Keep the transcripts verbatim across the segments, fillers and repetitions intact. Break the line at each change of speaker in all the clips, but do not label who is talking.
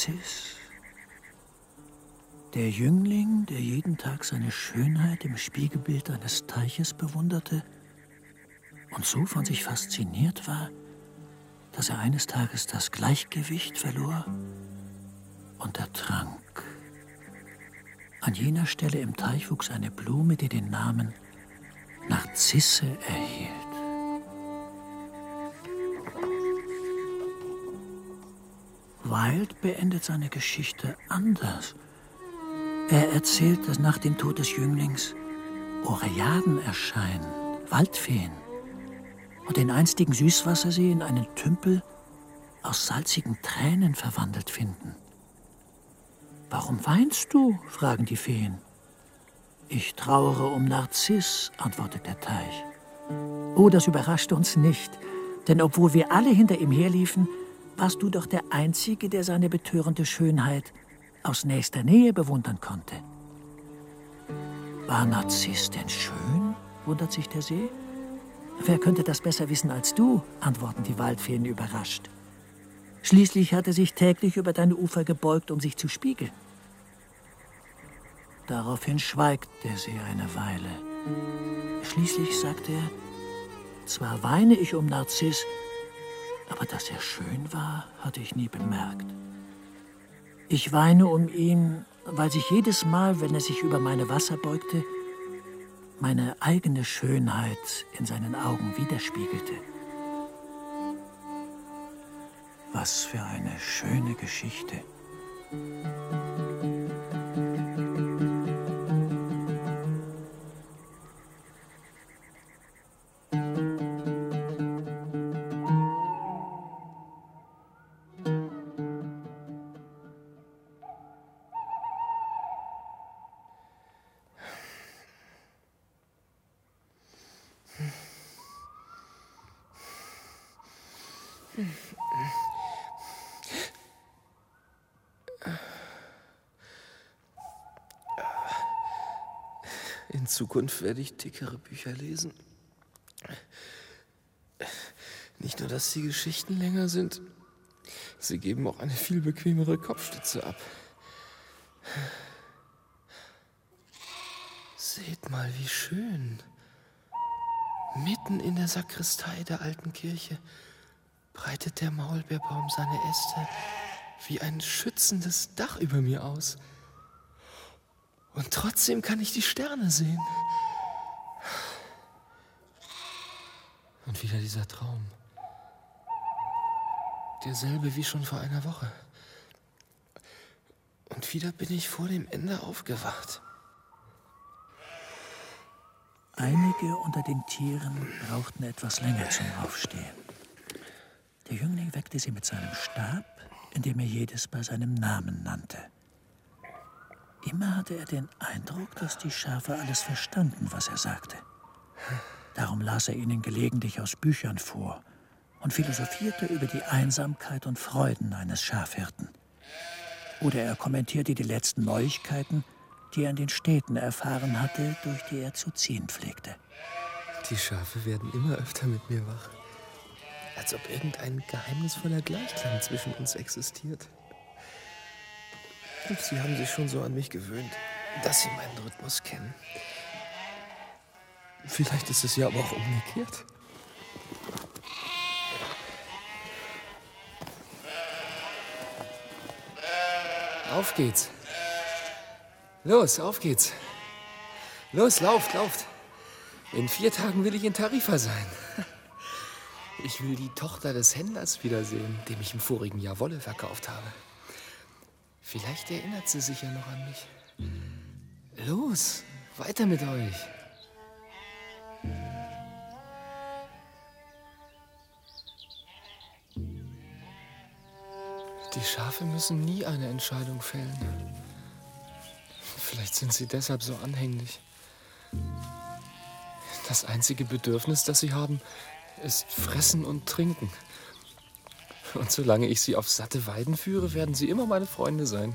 Narziss, der Jüngling, der jeden Tag seine Schönheit im Spiegelbild eines Teiches bewunderte und so von sich fasziniert war, dass er eines Tages das Gleichgewicht verlor und ertrank. An jener Stelle im Teich wuchs eine Blume, die den Namen Narzisse erhielt. Wilde beendet seine Geschichte anders. Er erzählt, dass nach dem Tod des Jünglings Oreaden erscheinen, Waldfeen, und den einstigen Süßwassersee in einen Tümpel aus salzigen Tränen verwandelt finden. »Warum weinst du?« fragen die Feen. »Ich trauere um Narziss«, antwortet der Teich. Oh, das überraschte uns nicht, denn obwohl wir alle hinter ihm herliefen, warst du doch der Einzige, der seine betörende Schönheit aus nächster Nähe bewundern konnte. War Narziss denn schön? Wundert sich der See. Wer könnte das besser wissen als du? Antworten die Waldfeen überrascht. Schließlich hat er sich täglich über deine Ufer gebeugt, um sich zu spiegeln. Daraufhin schweigt der See eine Weile. Schließlich sagt er, zwar weine ich um Narziss, aber dass er schön war, hatte ich nie bemerkt. Ich weine um ihn, weil sich jedes Mal, wenn er sich über meine Wasser beugte, meine eigene Schönheit in seinen Augen widerspiegelte. Was für eine schöne Geschichte.
In Zukunft werde ich dickere Bücher lesen. Nicht nur, dass die Geschichten länger sind, sie geben auch eine viel bequemere Kopfstütze ab. Seht mal, wie schön. Mitten in der Sakristei der alten Kirche breitet der Maulbeerbaum seine Äste wie ein schützendes Dach über mir aus. Und trotzdem kann ich die Sterne sehen. Und wieder dieser Traum. Derselbe wie schon vor einer Woche. Und wieder bin ich vor dem Ende aufgewacht.
Einige unter den Tieren brauchten etwas länger zum Aufstehen. Der Jüngling weckte sie mit seinem Stab, indem er jedes bei seinem Namen nannte. Immer hatte er den Eindruck, dass die Schafe alles verstanden, was er sagte. Darum las er ihnen gelegentlich aus Büchern vor und philosophierte über die Einsamkeit und Freuden eines Schafhirten. Oder er kommentierte die letzten Neuigkeiten, die er in den Städten erfahren hatte, durch die er zu ziehen pflegte.
Die Schafe werden immer öfter mit mir wach. Als ob irgendein geheimnisvoller Gleichklang zwischen uns existiert. Sie haben sich schon so an mich gewöhnt, dass sie meinen Rhythmus kennen. Vielleicht ist es ja aber auch umgekehrt. Auf geht's. Los, auf geht's. Los, lauft, lauft. In vier Tagen will ich in Tarifa sein. Ich will die Tochter des Händlers wiedersehen, dem ich im vorigen Jahr Wolle verkauft habe. Vielleicht erinnert sie sich ja noch an mich. Los, weiter mit euch. Die Schafe müssen nie eine Entscheidung fällen. Vielleicht sind sie deshalb so anhänglich. Das einzige Bedürfnis, das sie haben, ist Fressen und Trinken. Und solange ich sie auf satte Weiden führe, werden sie immer meine Freunde sein.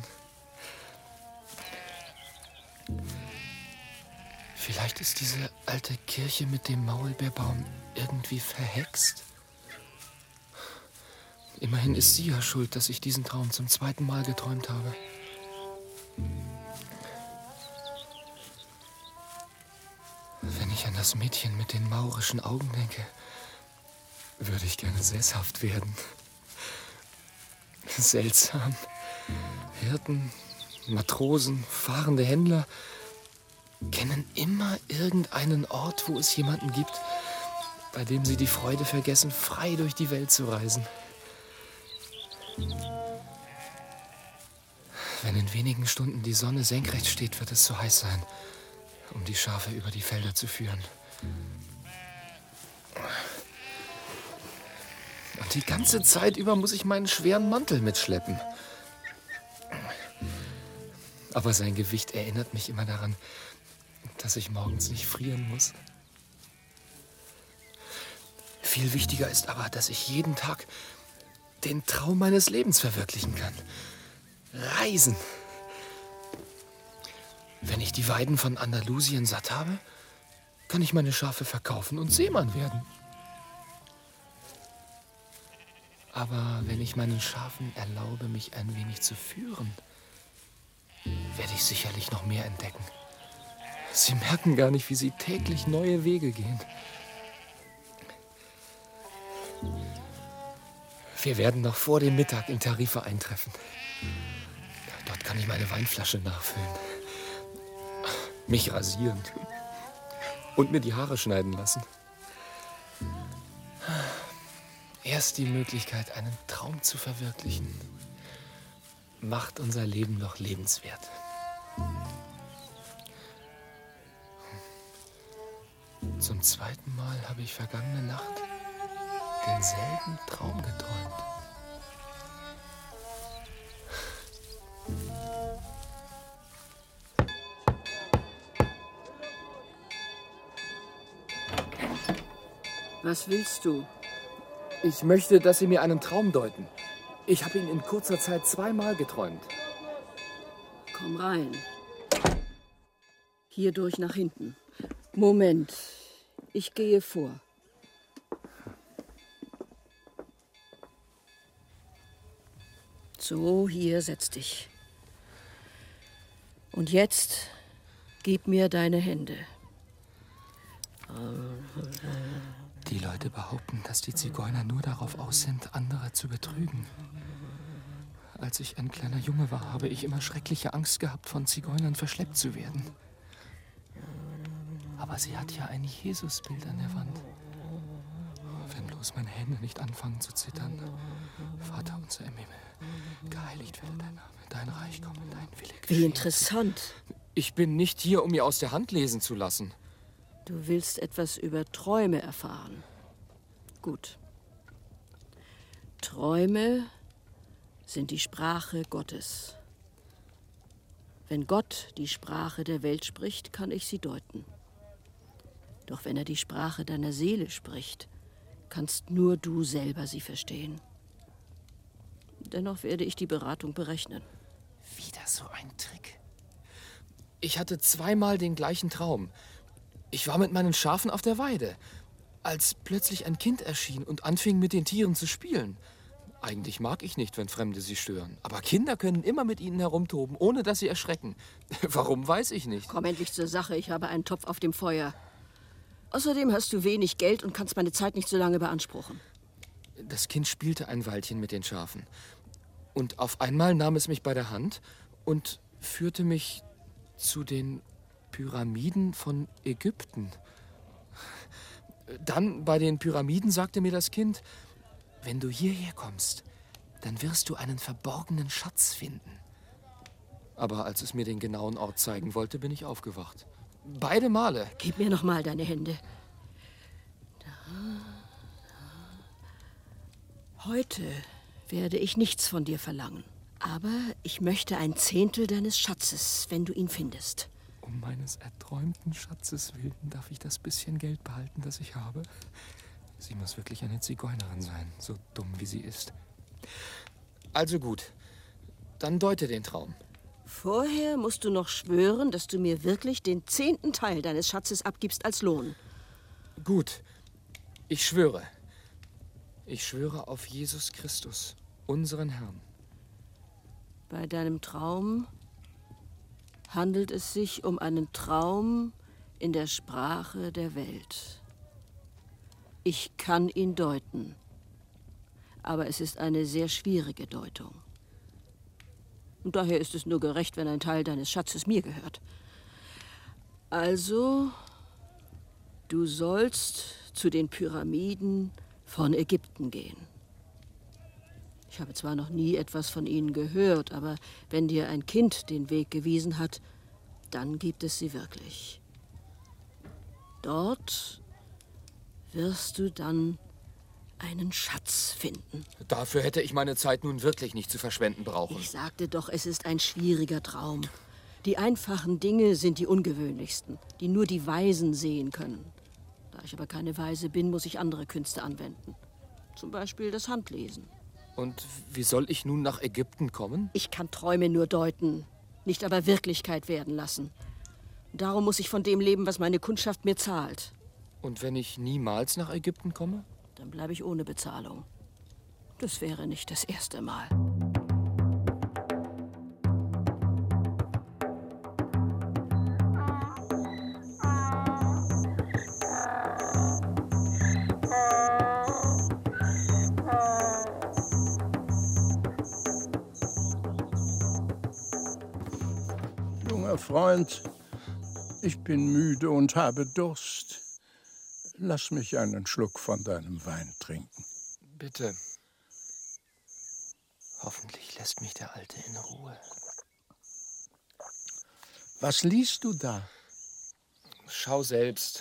Vielleicht ist diese alte Kirche mit dem Maulbeerbaum irgendwie verhext. Immerhin ist sie ja schuld, dass ich diesen Traum zum zweiten Mal geträumt habe. Wenn ich an das Mädchen mit den maurischen Augen denke, würde ich gerne sesshaft werden. Seltsam. Hirten, Matrosen, fahrende Händler kennen immer irgendeinen Ort, wo es jemanden gibt, bei dem sie die Freude vergessen, frei durch die Welt zu reisen. Wenn in wenigen Stunden die Sonne senkrecht steht, wird es zu heiß sein, um die Schafe über die Felder zu führen. Und die ganze Zeit über muss ich meinen schweren Mantel mitschleppen. Aber sein Gewicht erinnert mich immer daran, dass ich morgens nicht frieren muss. Viel wichtiger ist aber, dass ich jeden Tag den Traum meines Lebens verwirklichen kann. Reisen. Wenn ich die Weiden von Andalusien satt habe, kann ich meine Schafe verkaufen und Seemann werden. Aber wenn ich meinen Schafen erlaube, mich ein wenig zu führen, werde ich sicherlich noch mehr entdecken. Sie merken gar nicht, wie sie täglich neue Wege gehen. Wir werden noch vor dem Mittag in Tarifa eintreffen. Dort kann ich meine Weinflasche nachfüllen, mich rasieren und mir die Haare schneiden lassen. Erst die Möglichkeit, einen Traum zu verwirklichen, macht unser Leben noch lebenswert. Zum zweiten Mal habe ich vergangene Nacht denselben Traum geträumt.
Was willst du?
Ich möchte, dass Sie mir einen Traum deuten. Ich habe ihn in kurzer Zeit zweimal geträumt.
Komm rein. Hier durch nach hinten. Moment, ich gehe vor. So, hier, setz dich. Und jetzt gib mir deine Hände.
Die Leute behaupten, dass die Zigeuner nur darauf aus sind, andere zu betrügen. Als ich ein kleiner Junge war, habe ich immer schreckliche Angst gehabt, von Zigeunern verschleppt zu werden. Aber sie hat ja ein Jesusbild an der Wand. Wenn bloß meine Hände nicht anfangen zu zittern. Vater unser im Himmel, geheiligt werde dein Name, dein Reich komme, dein Wille geschehe.
Wie interessant.
Ich bin nicht hier, um mir aus der Hand lesen zu lassen.
Du willst etwas über Träume erfahren. Gut. Träume sind die Sprache Gottes. Wenn Gott die Sprache der Welt spricht, kann ich sie deuten. Doch wenn er die Sprache deiner Seele spricht, kannst nur du selber sie verstehen. Dennoch werde ich die Beratung berechnen.
Wieder so ein Trick. Ich hatte zweimal den gleichen Traum. Ich war mit meinen Schafen auf der Weide, als plötzlich ein Kind erschien und anfing, mit den Tieren zu spielen. Eigentlich mag ich nicht, wenn Fremde sie stören. Aber Kinder können immer mit ihnen herumtoben, ohne dass sie erschrecken. Warum, weiß ich nicht.
Komm endlich zur Sache, ich habe einen Topf auf dem Feuer. Außerdem hast du wenig Geld und kannst meine Zeit nicht so lange beanspruchen.
Das Kind spielte ein Weilchen mit den Schafen. Und auf einmal nahm es mich bei der Hand und führte mich zu den Pyramiden von Ägypten. Dann bei den Pyramiden sagte mir das Kind, wenn du hierher kommst, dann wirst du einen verborgenen Schatz finden. Aber als es mir den genauen Ort zeigen wollte, bin ich aufgewacht. Beide Male.
Gib mir noch mal deine Hände. Heute werde ich nichts von dir verlangen. Aber ich möchte ein Zehntel deines Schatzes, wenn du ihn findest.
Um meines erträumten Schatzes willen darf ich das bisschen Geld behalten, das ich habe. Sie muss wirklich eine Zigeunerin sein, so dumm wie sie ist. Also gut, dann deute den Traum.
Vorher musst du noch schwören, dass du mir wirklich den zehnten Teil deines Schatzes abgibst als Lohn.
Gut, ich schwöre. Ich schwöre auf Jesus Christus, unseren Herrn.
Bei deinem Traum handelt es sich um einen Traum in der Sprache der Welt. Ich kann ihn deuten, aber es ist eine sehr schwierige Deutung. Und daher ist es nur gerecht, wenn ein Teil deines Schatzes mir gehört. Also, du sollst zu den Pyramiden von Ägypten gehen. Ich habe zwar noch nie etwas von ihnen gehört, aber wenn dir ein Kind den Weg gewiesen hat, dann gibt es sie wirklich. Dort wirst du dann einen Schatz finden.
Dafür hätte ich meine Zeit nun wirklich nicht zu verschwenden brauchen.
Ich sagte doch, es ist ein schwieriger Traum. Die einfachen Dinge sind die ungewöhnlichsten, die nur die Weisen sehen können. Da ich aber keine Weise bin, muss ich andere Künste anwenden. Zum Beispiel das Handlesen.
Und wie soll ich nun nach Ägypten kommen?
Ich kann Träume nur deuten, nicht aber Wirklichkeit werden lassen. Darum muss ich von dem leben, was meine Kundschaft mir zahlt.
Und wenn ich niemals nach Ägypten komme?
Dann bleibe ich ohne Bezahlung. Das wäre nicht das erste Mal.
Junger Freund, ich bin müde und habe Durst. Lass mich einen Schluck von deinem Wein trinken.
Bitte. Hoffentlich lässt mich der Alte in Ruhe.
Was liest du da?
Schau selbst.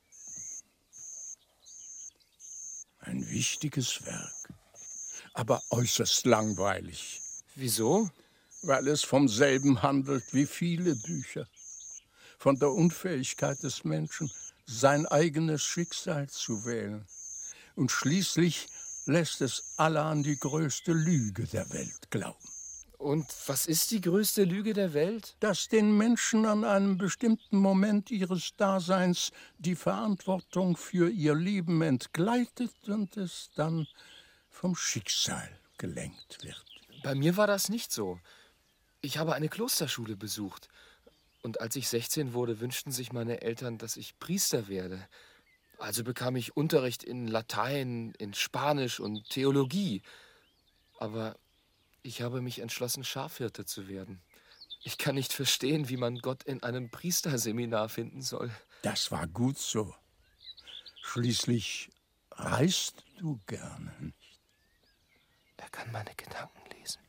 Ein wichtiges Werk, aber äußerst langweilig.
Wieso?
Weil es vom selben handelt wie viele Bücher. Von der Unfähigkeit des Menschen, sein eigenes Schicksal zu wählen. Und schließlich lässt es alle an die größte Lüge der Welt glauben.
Und was ist die größte Lüge der Welt?
Dass den Menschen an einem bestimmten Moment ihres Daseins die Verantwortung für ihr Leben entgleitet und es dann vom Schicksal gelenkt wird.
Bei mir war das nicht so. Ich habe eine Klosterschule besucht. Und als ich sechzehn wurde, wünschten sich meine Eltern, dass ich Priester werde. Also bekam ich Unterricht in Latein, in Spanisch und Theologie. Aber ich habe mich entschlossen, Schafhirte zu werden. Ich kann nicht verstehen, wie man Gott in einem Priesterseminar finden soll.
Das war gut so. Schließlich reist du gerne nicht.
Er kann meine Gedanken lesen.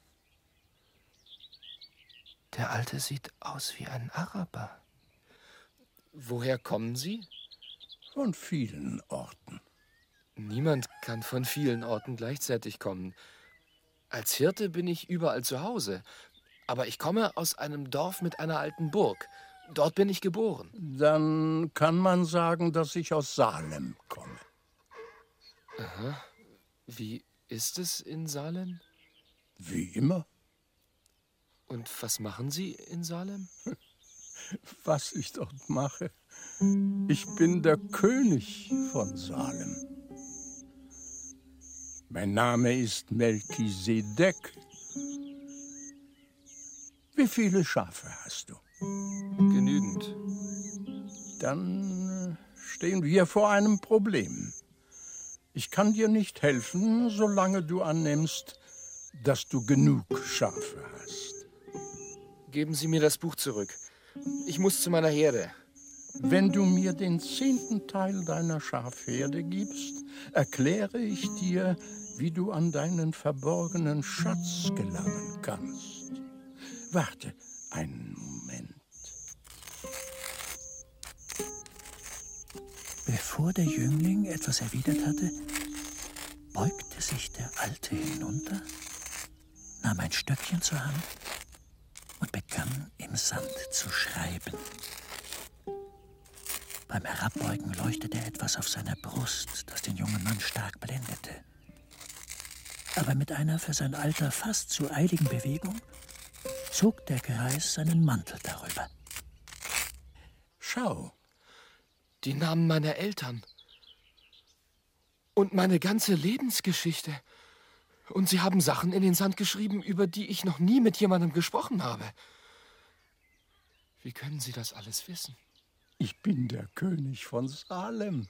Der Alte sieht aus wie ein Araber. Woher kommen Sie?
Von vielen Orten.
Niemand kann von vielen Orten gleichzeitig kommen. Als Hirte bin ich überall zu Hause. Aber ich komme aus einem Dorf mit einer alten Burg. Dort bin ich geboren.
Dann kann man sagen, dass ich aus Salem komme.
Aha. Wie ist es in Salem?
Wie immer.
Und was machen Sie in Salem?
Was ich dort mache? Ich bin der König von Salem. Mein Name ist Melchisedek. Wie viele Schafe hast du?
Genügend.
Dann stehen wir vor einem Problem. Ich kann dir nicht helfen, solange du annimmst, dass du genug Schafe hast.
Geben Sie mir das Buch zurück. Ich muss zu meiner Herde.
Wenn du mir den zehnten Teil deiner Schafherde gibst, erkläre ich dir, wie du an deinen verborgenen Schatz gelangen kannst. Warte einen Moment.
Bevor der Jüngling etwas erwidert hatte, beugte sich der Alte hinunter, nahm ein Stöckchen zur Hand und begann im Sand zu schreiben. Beim Herabbeugen leuchtete etwas auf seiner Brust, das den jungen Mann stark blendete. Aber mit einer für sein Alter fast zu eiligen Bewegung zog der Greis seinen Mantel darüber.
Schau.
Die Namen meiner Eltern. Und meine ganze Lebensgeschichte. Und Sie haben Sachen in den Sand geschrieben, über die ich noch nie mit jemandem gesprochen habe. Wie können Sie das alles wissen?
Ich bin der König von Salem.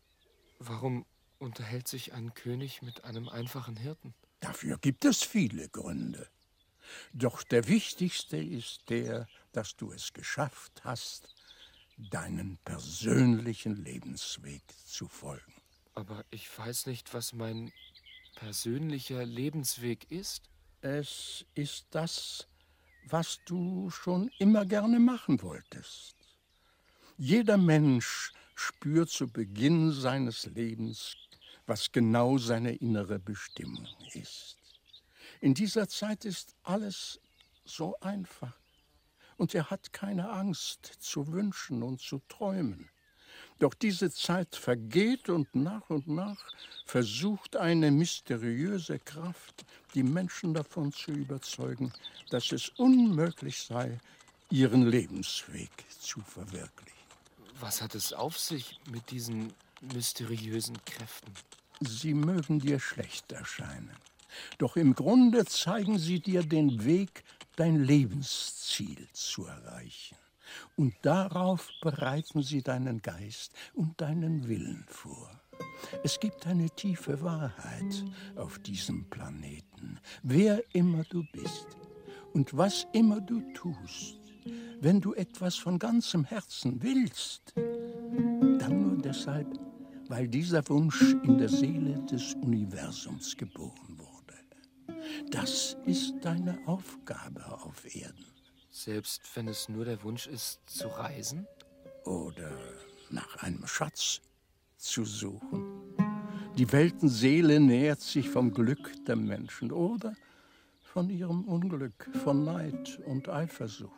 Warum unterhält sich ein König mit einem einfachen Hirten?
Dafür gibt es viele Gründe. Doch der wichtigste ist der, dass du es geschafft hast, deinen persönlichen Lebensweg zu folgen.
Aber ich weiß nicht, was mein persönlicher Lebensweg ist.
Es ist das, was du schon immer gerne machen wolltest. Jeder Mensch spürt zu Beginn seines Lebens, was genau seine innere Bestimmung ist. In dieser Zeit ist alles so einfach und er hat keine Angst zu wünschen und zu träumen. Doch diese Zeit vergeht und nach und nach versucht eine mysteriöse Kraft, die Menschen davon zu überzeugen, dass es unmöglich sei, ihren Lebensweg zu verwirklichen.
Was hat es auf sich mit diesen mysteriösen Kräften?
Sie mögen dir schlecht erscheinen, doch im Grunde zeigen sie dir den Weg, dein Lebensziel zu erreichen. Und darauf bereiten sie deinen Geist und deinen Willen vor. Es gibt eine tiefe Wahrheit auf diesem Planeten, wer immer du bist und was immer du tust. Wenn du etwas von ganzem Herzen willst, dann nur deshalb, weil dieser Wunsch in der Seele des Universums geboren wurde. Das ist deine Aufgabe auf Erden.
Selbst wenn es nur der Wunsch ist, zu reisen?
Oder nach einem Schatz zu suchen. Die Weltenseele nährt sich vom Glück der Menschen oder von ihrem Unglück, von Neid und Eifersucht.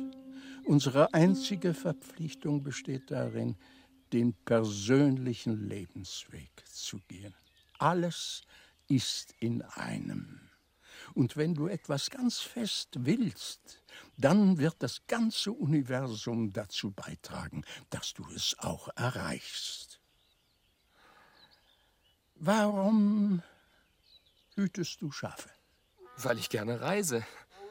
Unsere einzige Verpflichtung besteht darin, den persönlichen Lebensweg zu gehen. Alles ist in einem. Und wenn du etwas ganz fest willst, dann wird das ganze Universum dazu beitragen, dass du es auch erreichst. Warum hütest du Schafe?
Weil ich gerne reise.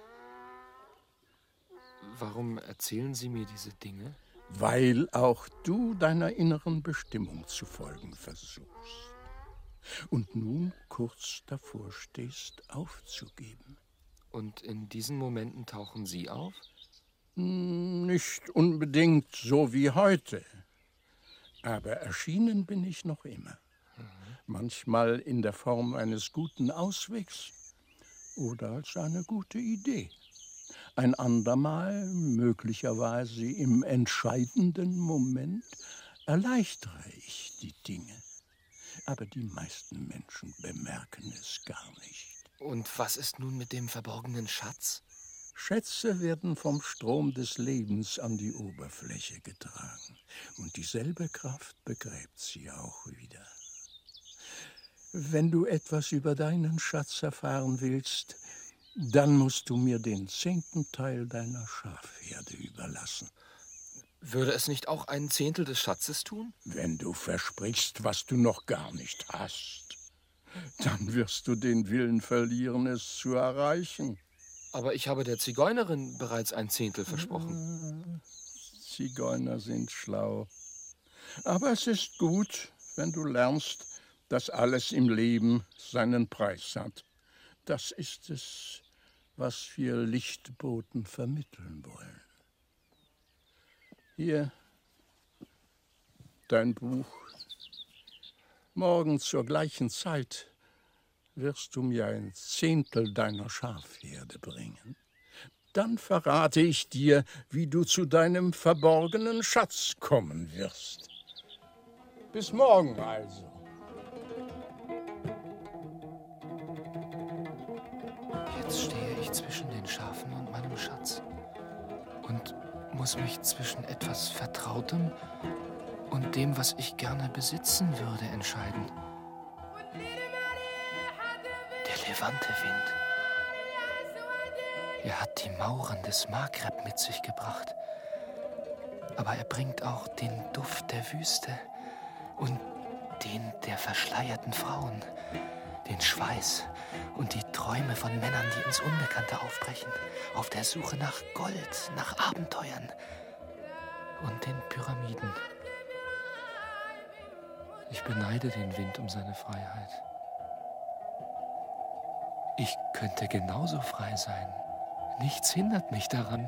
Warum erzählen Sie mir diese Dinge?
Weil auch du deiner inneren Bestimmung zu folgen versuchst. Und nun kurz davor stehst, aufzugeben.
Und in diesen Momenten tauchen Sie auf?
Nicht unbedingt so wie heute. Aber erschienen bin ich noch immer. Mhm. Manchmal in der Form eines guten Auswegs oder als eine gute Idee. Ein andermal, möglicherweise im entscheidenden Moment, erleichtere ich die Dinge. Aber die meisten Menschen bemerken es gar nicht.
Und was ist nun mit dem verborgenen Schatz?
Schätze werden vom Strom des Lebens an die Oberfläche getragen. Und dieselbe Kraft begräbt sie auch wieder. Wenn du etwas über deinen Schatz erfahren willst, dann musst du mir den zehnten Teil deiner Schafherde überlassen.
Würde es nicht auch ein Zehntel des Schatzes tun?
Wenn du versprichst, was du noch gar nicht hast, dann wirst du den Willen verlieren, es zu erreichen.
Aber ich habe der Zigeunerin bereits ein Zehntel versprochen.
Zigeuner sind schlau. Aber es ist gut, wenn du lernst, dass alles im Leben seinen Preis hat. Das ist es, was wir Lichtboten vermitteln wollen. Hier, dein Buch. Morgen zur gleichen Zeit wirst du mir ein Zehntel deiner Schafherde bringen. Dann verrate ich dir, wie du zu deinem verborgenen Schatz kommen wirst. Bis morgen also.
Jetzt stehe ich zwischen den Schafen und meinem Schatz und muss mich zwischen etwas Vertrautem und dem, was ich gerne besitzen würde, entscheiden. Der Levante-Wind. Er hat die Mauren des Maghreb mit sich gebracht. Aber er bringt auch den Duft der Wüste und den der verschleierten Frauen, den Schweiß und die Träume von Männern, die ins Unbekannte aufbrechen, auf der Suche nach Gold, nach Abenteuern und den Pyramiden. Ich beneide den Wind um seine Freiheit. Ich könnte genauso frei sein. Nichts hindert mich daran.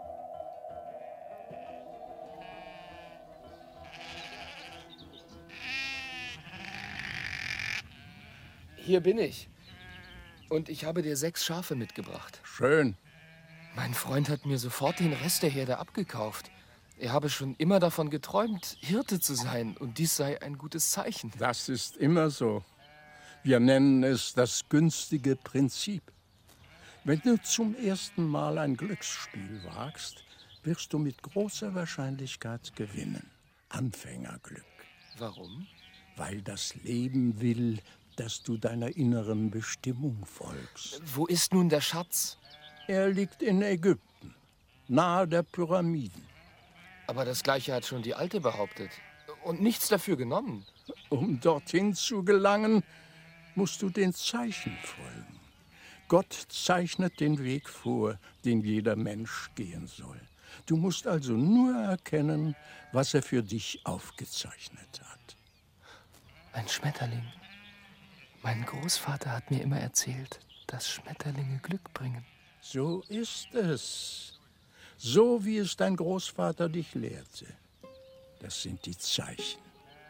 Hier bin ich. Und ich habe dir sechs Schafe mitgebracht.
Schön.
Mein Freund hat mir sofort den Rest der Herde abgekauft. Er habe schon immer davon geträumt, Hirte zu sein. Und dies sei ein gutes Zeichen.
Das ist immer so. Wir nennen es das günstige Prinzip. Wenn du zum ersten Mal ein Glücksspiel wagst, wirst du mit großer Wahrscheinlichkeit gewinnen. Anfängerglück.
Warum?
Weil das Leben will, dass du deiner inneren Bestimmung folgst.
Wo ist nun der Schatz?
Er liegt in Ägypten, nahe der Pyramiden.
Aber das Gleiche hat schon die Alte behauptet. Und nichts dafür genommen.
Um dorthin zu gelangen, musst du den Zeichen folgen. Gott zeichnet den Weg vor, den jeder Mensch gehen soll. Du musst also nur erkennen, was er für dich aufgezeichnet hat.
Ein Schmetterling. Mein Großvater hat mir immer erzählt, dass Schmetterlinge Glück bringen.
So ist es. So wie es dein Großvater dich lehrte. Das sind die Zeichen.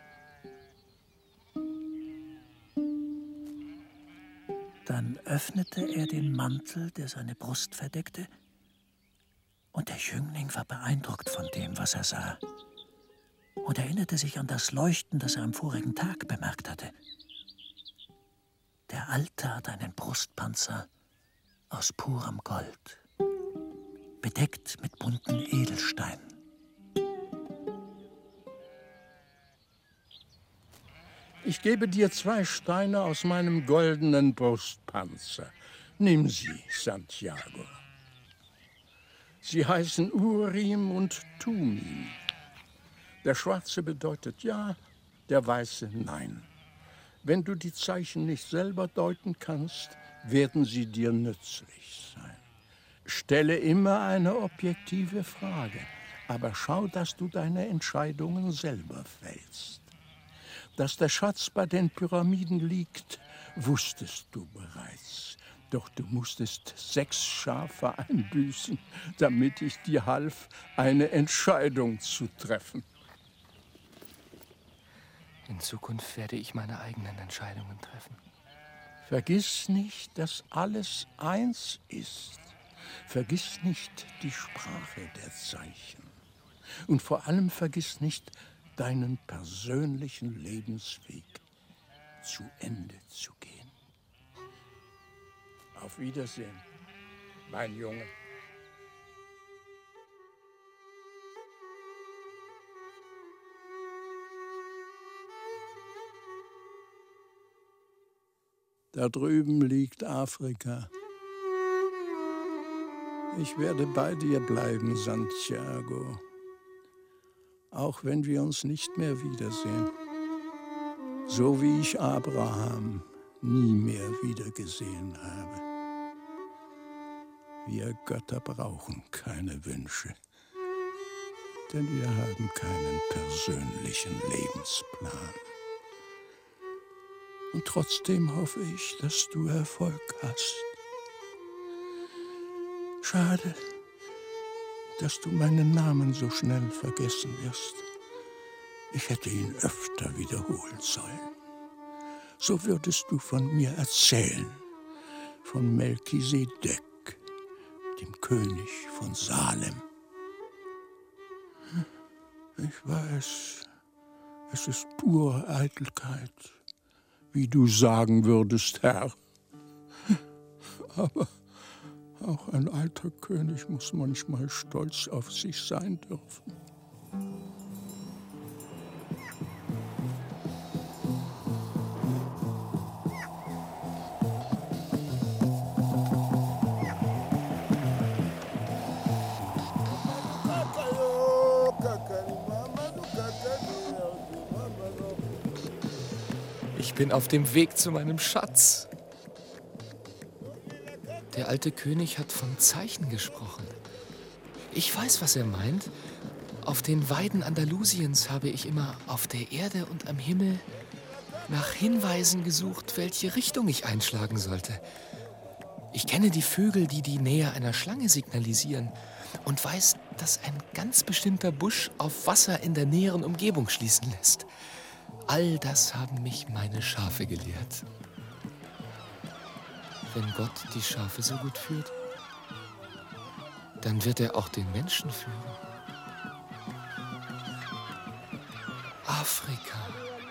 Dann öffnete er den Mantel, der seine Brust verdeckte, und der Jüngling war beeindruckt von dem, was er sah, und erinnerte sich an das Leuchten, das er am vorigen Tag bemerkt hatte. Der Alte hat einen Brustpanzer aus purem Gold, bedeckt mit bunten Edelsteinen.
Ich gebe dir zwei Steine aus meinem goldenen Brustpanzer. Nimm sie, Santiago. Sie heißen Urim und Tumim. Der Schwarze bedeutet ja, der Weiße nein. Wenn du die Zeichen nicht selber deuten kannst, werden sie dir nützlich sein. Stelle immer eine objektive Frage, aber schau, dass du deine Entscheidungen selber fällst. Dass der Schatz bei den Pyramiden liegt, wusstest du bereits. Doch du musstest sechs Schafe einbüßen, damit ich dir half, eine Entscheidung zu treffen.
In Zukunft werde ich meine eigenen Entscheidungen treffen.
Vergiss nicht, dass alles eins ist. Vergiss nicht die Sprache der Zeichen. Und vor allem vergiss nicht, deinen persönlichen Lebensweg zu Ende zu gehen. Auf Wiedersehen, mein Junge. Da drüben liegt Afrika. Ich werde bei dir bleiben, Santiago. Auch wenn wir uns nicht mehr wiedersehen. So wie ich Abraham nie mehr wiedergesehen habe. Wir Götter brauchen keine Wünsche, denn wir haben keinen persönlichen Lebensplan. Und trotzdem hoffe ich, dass du Erfolg hast. Schade, dass du meinen Namen so schnell vergessen wirst. Ich hätte ihn öfter wiederholen sollen. So würdest du von mir erzählen, von Melchisedek, dem König von Salem. Ich weiß, es ist pure Eitelkeit, wie du sagen würdest, Herr. Aber auch ein alter König muss manchmal stolz auf sich sein dürfen.
bin auf dem Weg zu meinem Schatz. Der alte König hat von Zeichen gesprochen. Ich weiß, was er meint. Auf den Weiden Andalusiens habe ich immer auf der Erde und am Himmel nach Hinweisen gesucht, welche Richtung ich einschlagen sollte. Ich kenne die Vögel, die die Nähe einer Schlange signalisieren und weiß, dass ein ganz bestimmter Busch auf Wasser in der näheren Umgebung schließen lässt. All das haben mich meine Schafe gelehrt. Wenn Gott die Schafe so gut führt, dann wird er auch den Menschen führen. Afrika.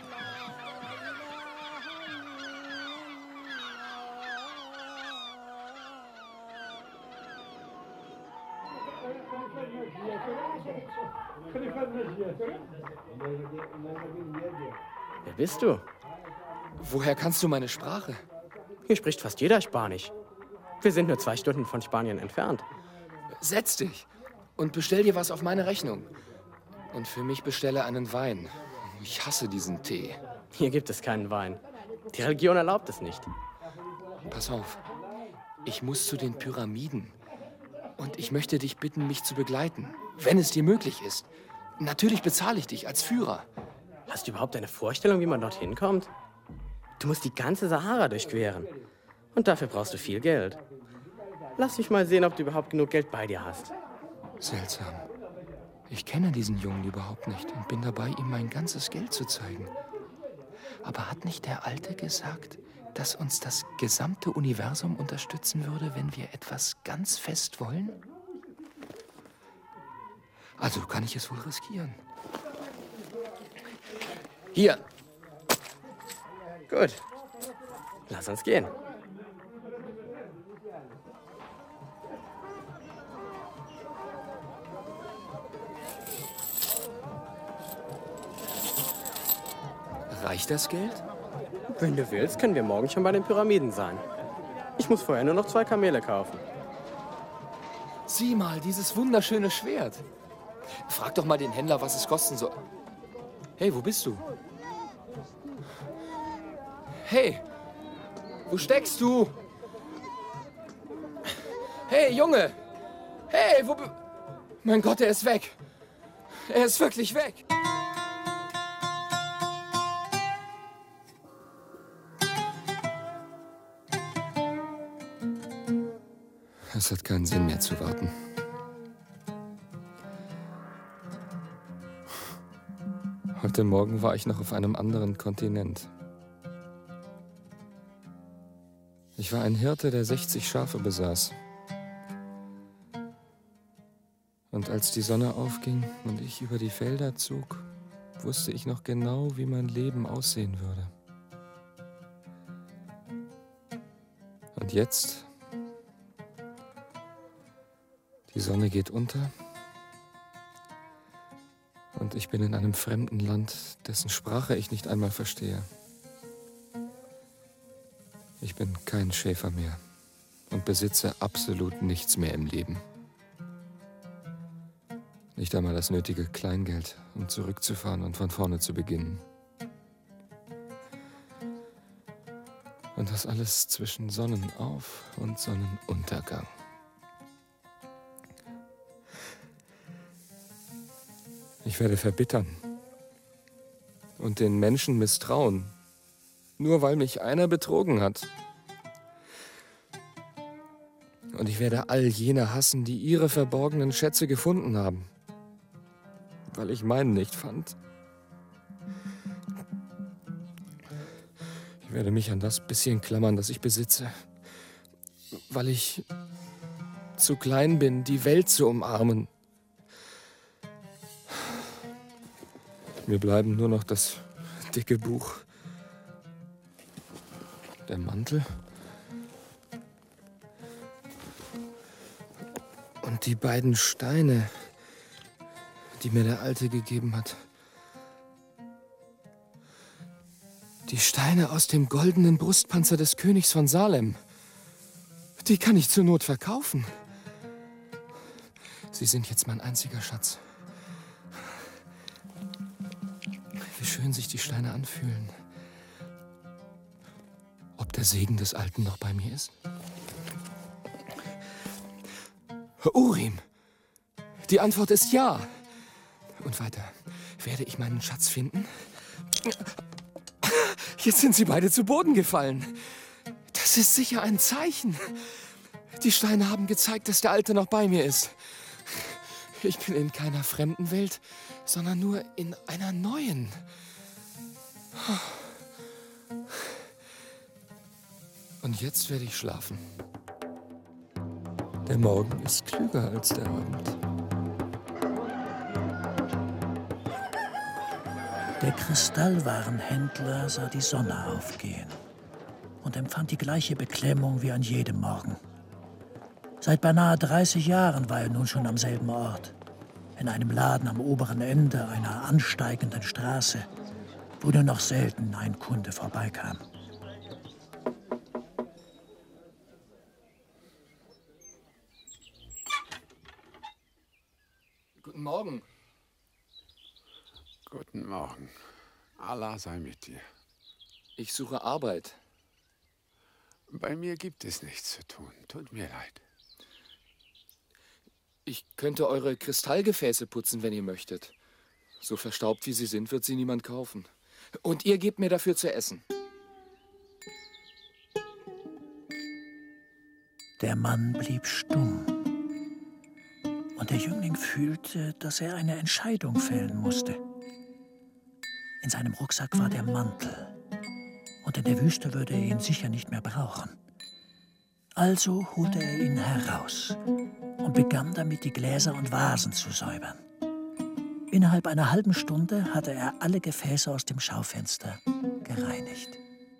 Wer bist du?
Woher kannst du meine Sprache?
Hier spricht fast jeder Spanisch. Wir sind nur zwei Stunden von Spanien entfernt.
Setz dich und bestell dir was auf meine Rechnung. Und für mich bestelle einen Wein. Ich hasse diesen Tee.
Hier gibt es keinen Wein. Die Religion erlaubt es nicht.
Pass auf, ich muss zu den Pyramiden. Und ich möchte dich bitten, mich zu begleiten, wenn es dir möglich ist. Natürlich bezahle ich dich als Führer.
Hast du überhaupt eine Vorstellung, wie man dorthin kommt? Du musst die ganze Sahara durchqueren. Und dafür brauchst du viel Geld. Lass mich mal sehen, ob du überhaupt genug Geld bei dir hast.
Seltsam. Ich kenne diesen Jungen überhaupt nicht und bin dabei, ihm mein ganzes Geld zu zeigen. Aber hat nicht der Alte gesagt, dass uns das gesamte Universum unterstützen würde, wenn wir etwas ganz fest wollen? Also kann ich es wohl riskieren. Hier.
Gut. Lass uns gehen.
Reicht das Geld?
Wenn du willst, können wir morgen schon bei den Pyramiden sein. Ich muss vorher nur noch zwei Kamele kaufen.
Sieh mal, dieses wunderschöne Schwert. Frag doch mal den Händler, was es kosten soll. Hey, wo bist du? Hey, wo steckst du? Hey, Junge! Hey, wo... be- Mein Gott, er ist weg. Er ist wirklich weg. Es hat keinen Sinn mehr zu warten. Heute Morgen war ich noch auf einem anderen Kontinent. Ich war ein Hirte, der sechzig Schafe besaß. Und als die Sonne aufging und ich über die Felder zog, wusste ich noch genau, wie mein Leben aussehen würde. Und jetzt... Die Sonne geht unter und ich bin in einem fremden Land, dessen Sprache ich nicht einmal verstehe. Ich bin kein Schäfer mehr und besitze absolut nichts mehr im Leben. Nicht einmal das nötige Kleingeld, um zurückzufahren und von vorne zu beginnen. Und das alles zwischen Sonnenauf- und Sonnenuntergang. Ich werde verbittern und den Menschen misstrauen, nur weil mich einer betrogen hat. Und ich werde all jene hassen, die ihre verborgenen Schätze gefunden haben, weil ich meinen nicht fand. Ich werde mich an das bisschen klammern, das ich besitze, weil ich zu klein bin, die Welt zu umarmen. Mir bleiben nur noch das dicke Buch, der Mantel und die beiden Steine, die mir der Alte gegeben hat. Die Steine aus dem goldenen Brustpanzer des Königs von Salem. Die kann ich zur Not verkaufen. Sie sind jetzt mein einziger Schatz. Wie schön sich die Steine anfühlen. Segen des Alten noch bei mir ist? Urim. Die Antwort ist ja. Und weiter. Werde ich meinen Schatz finden? Jetzt sind sie beide zu Boden gefallen. Das ist sicher ein Zeichen. Die Steine haben gezeigt, dass der Alte noch bei mir ist. Ich bin in keiner fremden Welt, sondern nur in einer neuen. Und jetzt werde ich schlafen. Der Morgen ist klüger als der Abend.
Der Kristallwarenhändler sah die Sonne aufgehen und empfand die gleiche Beklemmung wie an jedem Morgen. Seit beinahe dreißig Jahren war er nun schon am selben Ort, in einem Laden am oberen Ende einer ansteigenden Straße, wo nur noch selten ein Kunde vorbeikam.
Guten Morgen.
Guten Morgen. Allah sei mit dir.
Ich suche Arbeit.
Bei mir gibt es nichts zu tun. Tut mir leid.
Ich könnte eure Kristallgefäße putzen, wenn ihr möchtet. So verstaubt wie sie sind, wird sie niemand kaufen. Und ihr gebt mir dafür zu essen.
Der Mann blieb stumm. Und der Jüngling fühlte, dass er eine Entscheidung fällen musste. In seinem Rucksack war der Mantel. Und in der Wüste würde er ihn sicher nicht mehr brauchen. Also holte er ihn heraus und begann damit, die Gläser und Vasen zu säubern. Innerhalb einer halben Stunde hatte er alle Gefäße aus dem Schaufenster gereinigt.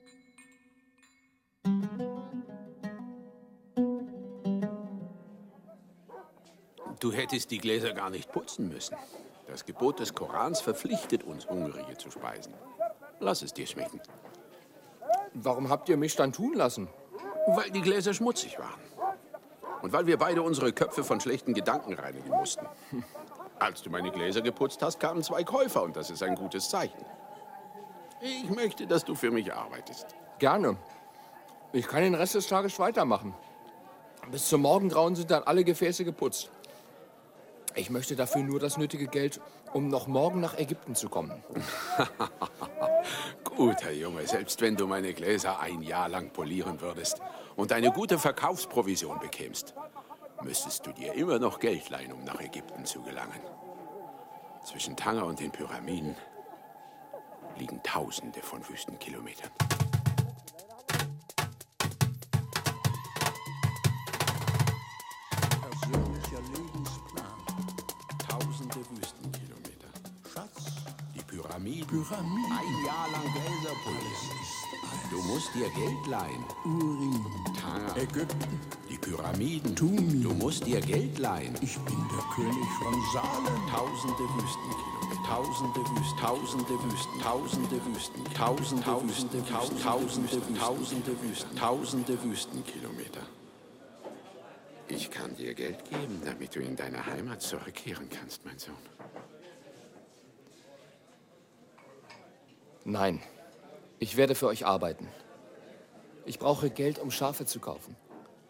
Du hättest die Gläser gar nicht putzen müssen. Das Gebot des Korans verpflichtet uns, Hungrige zu speisen. Lass es dir schmecken.
Warum habt ihr mich dann tun lassen?
Weil die Gläser schmutzig waren. Und weil wir beide unsere Köpfe von schlechten Gedanken reinigen mussten. Als du meine Gläser geputzt hast, kamen zwei Käufer und das ist ein gutes Zeichen. Ich möchte, dass du für mich arbeitest.
Gerne. Ich kann den Rest des Tages weitermachen. Bis zum Morgengrauen sind dann alle Gefäße geputzt. Ich möchte dafür nur das nötige Geld, um noch morgen nach Ägypten zu kommen.
Guter Junge, selbst wenn du meine Gläser ein Jahr lang polieren würdest und eine gute Verkaufsprovision bekämst, müsstest du dir immer noch Geld leihen, um nach Ägypten zu gelangen. Zwischen Tanger und den Pyramiden liegen Tausende von Wüstenkilometern.
Persönlicher Lebensplan.
Tausende Wüstenkilometer.
Schatz,
Die Pyramiden.
Pyramiden.
Ein Jahr lang Gläser polieren. Du musst dir Geld leihen.
Urim,
Tanger.
Ägypten.
Die Pyramiden.
Tumi.
Du musst dir Geld leihen.
Ich bin der König von Salem.
Tausende Wüstenkilometer. Tausende Wüsten, tausende Wüsten, tausende Wüsten, tausende Wüsten, tausende Wüsten, tausende Wüsten, tausende Wüstenkilometer. Ich kann dir Geld geben, damit du in deine Heimat zurückkehren kannst, mein Sohn.
Nein, ich werde für euch arbeiten. Ich brauche Geld, um Schafe zu kaufen.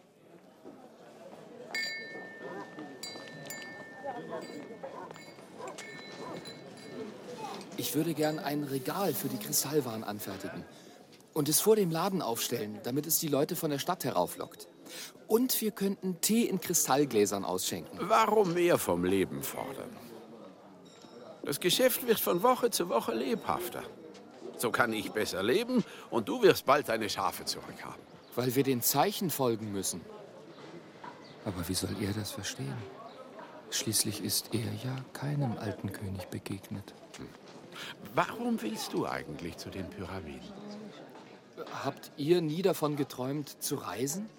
Ich würde gern ein Regal für die Kristallwaren anfertigen und es vor dem Laden aufstellen, damit es die Leute von der Stadt herauflockt. Und wir könnten Tee in Kristallgläsern ausschenken.
Warum mehr vom Leben fordern? Das Geschäft wird von Woche zu Woche lebhafter. So kann ich besser leben und du wirst bald deine Schafe zurückhaben.
Weil wir den Zeichen folgen müssen. Aber wie soll er das verstehen? Schließlich ist er ja keinem alten König begegnet.
Hm. Warum willst du eigentlich zu den Pyramiden?
Habt ihr nie davon geträumt, zu reisen?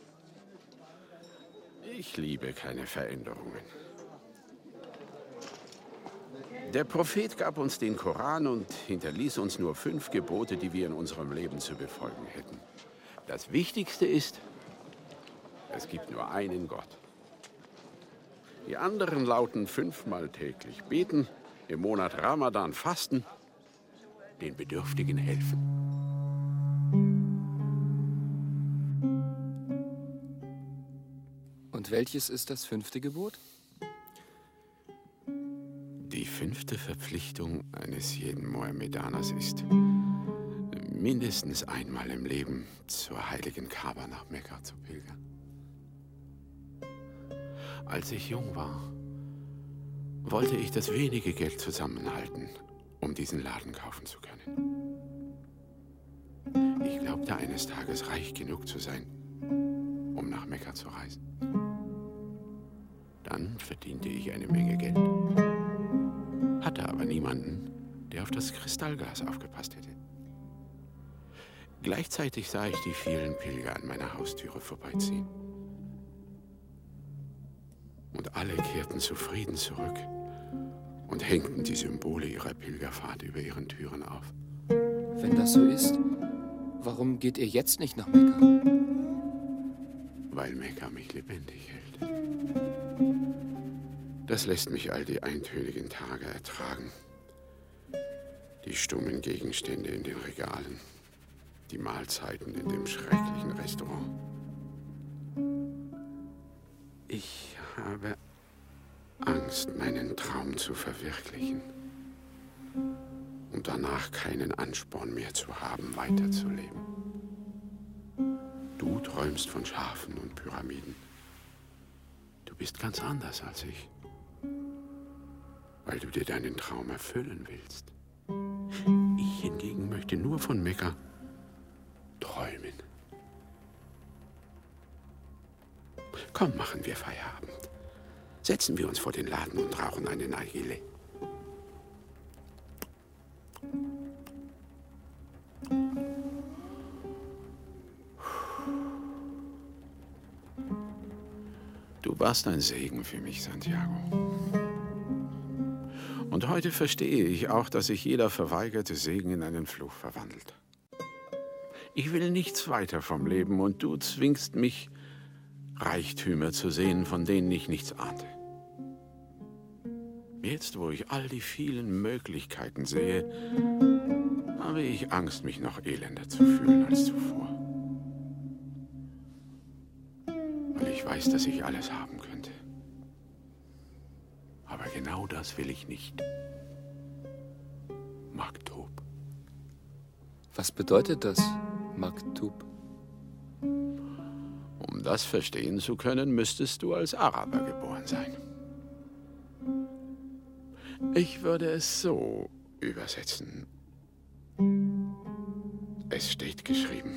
Ich liebe keine Veränderungen. Der Prophet gab uns den Koran und hinterließ uns nur fünf Gebote, die wir in unserem Leben zu befolgen hätten. Das Wichtigste ist, es gibt nur einen Gott. Die anderen lauten fünfmal täglich beten, im Monat Ramadan fasten, den Bedürftigen helfen.
Und welches ist das fünfte Gebot?
Die fünfte Verpflichtung eines jeden Mohammedaners ist, mindestens einmal im Leben zur heiligen Kaaba nach Mekka zu pilgern. Als ich jung war, wollte ich das wenige Geld zusammenhalten, um diesen Laden kaufen zu können. Ich glaubte eines Tages reich genug zu sein, um nach Mekka zu reisen. Dann verdiente ich eine Menge Geld, hatte aber niemanden, der auf das Kristallglas aufgepasst hätte. Gleichzeitig sah ich die vielen Pilger an meiner Haustüre vorbeiziehen. Und alle kehrten zufrieden zurück und hängten die Symbole ihrer Pilgerfahrt über ihren Türen auf.
Wenn das so ist, warum geht ihr jetzt nicht nach Mekka?
Weil Mekka mich lebendig hält. Das lässt mich all die eintönigen Tage ertragen. Die stummen Gegenstände in den Regalen, die Mahlzeiten in dem schrecklichen Restaurant. Ich habe Angst, meinen Traum zu verwirklichen und danach keinen Ansporn mehr zu haben, weiterzuleben. Du träumst von Schafen und Pyramiden. Du bist ganz anders als ich, weil du dir deinen Traum erfüllen willst. Ich hingegen möchte nur von Mekka träumen. Komm, machen wir Feierabend. Setzen wir uns vor den Laden und rauchen eine Nargile. Du warst ein Segen für mich, Santiago. Und heute verstehe ich auch, dass sich jeder verweigerte Segen in einen Fluch verwandelt. Ich will nichts weiter vom Leben und du zwingst mich, Reichtümer zu sehen, von denen ich nichts ahnte. Jetzt, wo ich all die vielen Möglichkeiten sehe, habe ich Angst, mich noch elender zu fühlen als zuvor. Weil ich weiß, dass ich alles haben könnte. Aber genau das will ich nicht. Maktub.
Was bedeutet das, Maktub?
Um das verstehen zu können, müsstest du als Araber geboren sein. Ich würde es so übersetzen. Es steht geschrieben.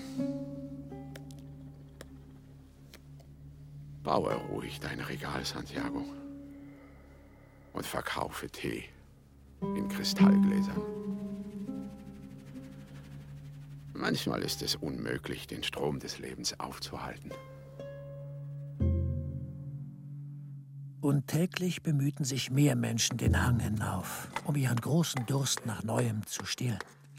Baue ruhig dein Regal, Santiago, und verkaufe Tee in Kristallgläsern. Manchmal ist es unmöglich, den Strom des Lebens aufzuhalten.
Und täglich bemühten sich mehr Menschen den Hang hinauf, um ihren großen Durst nach Neuem zu stillen.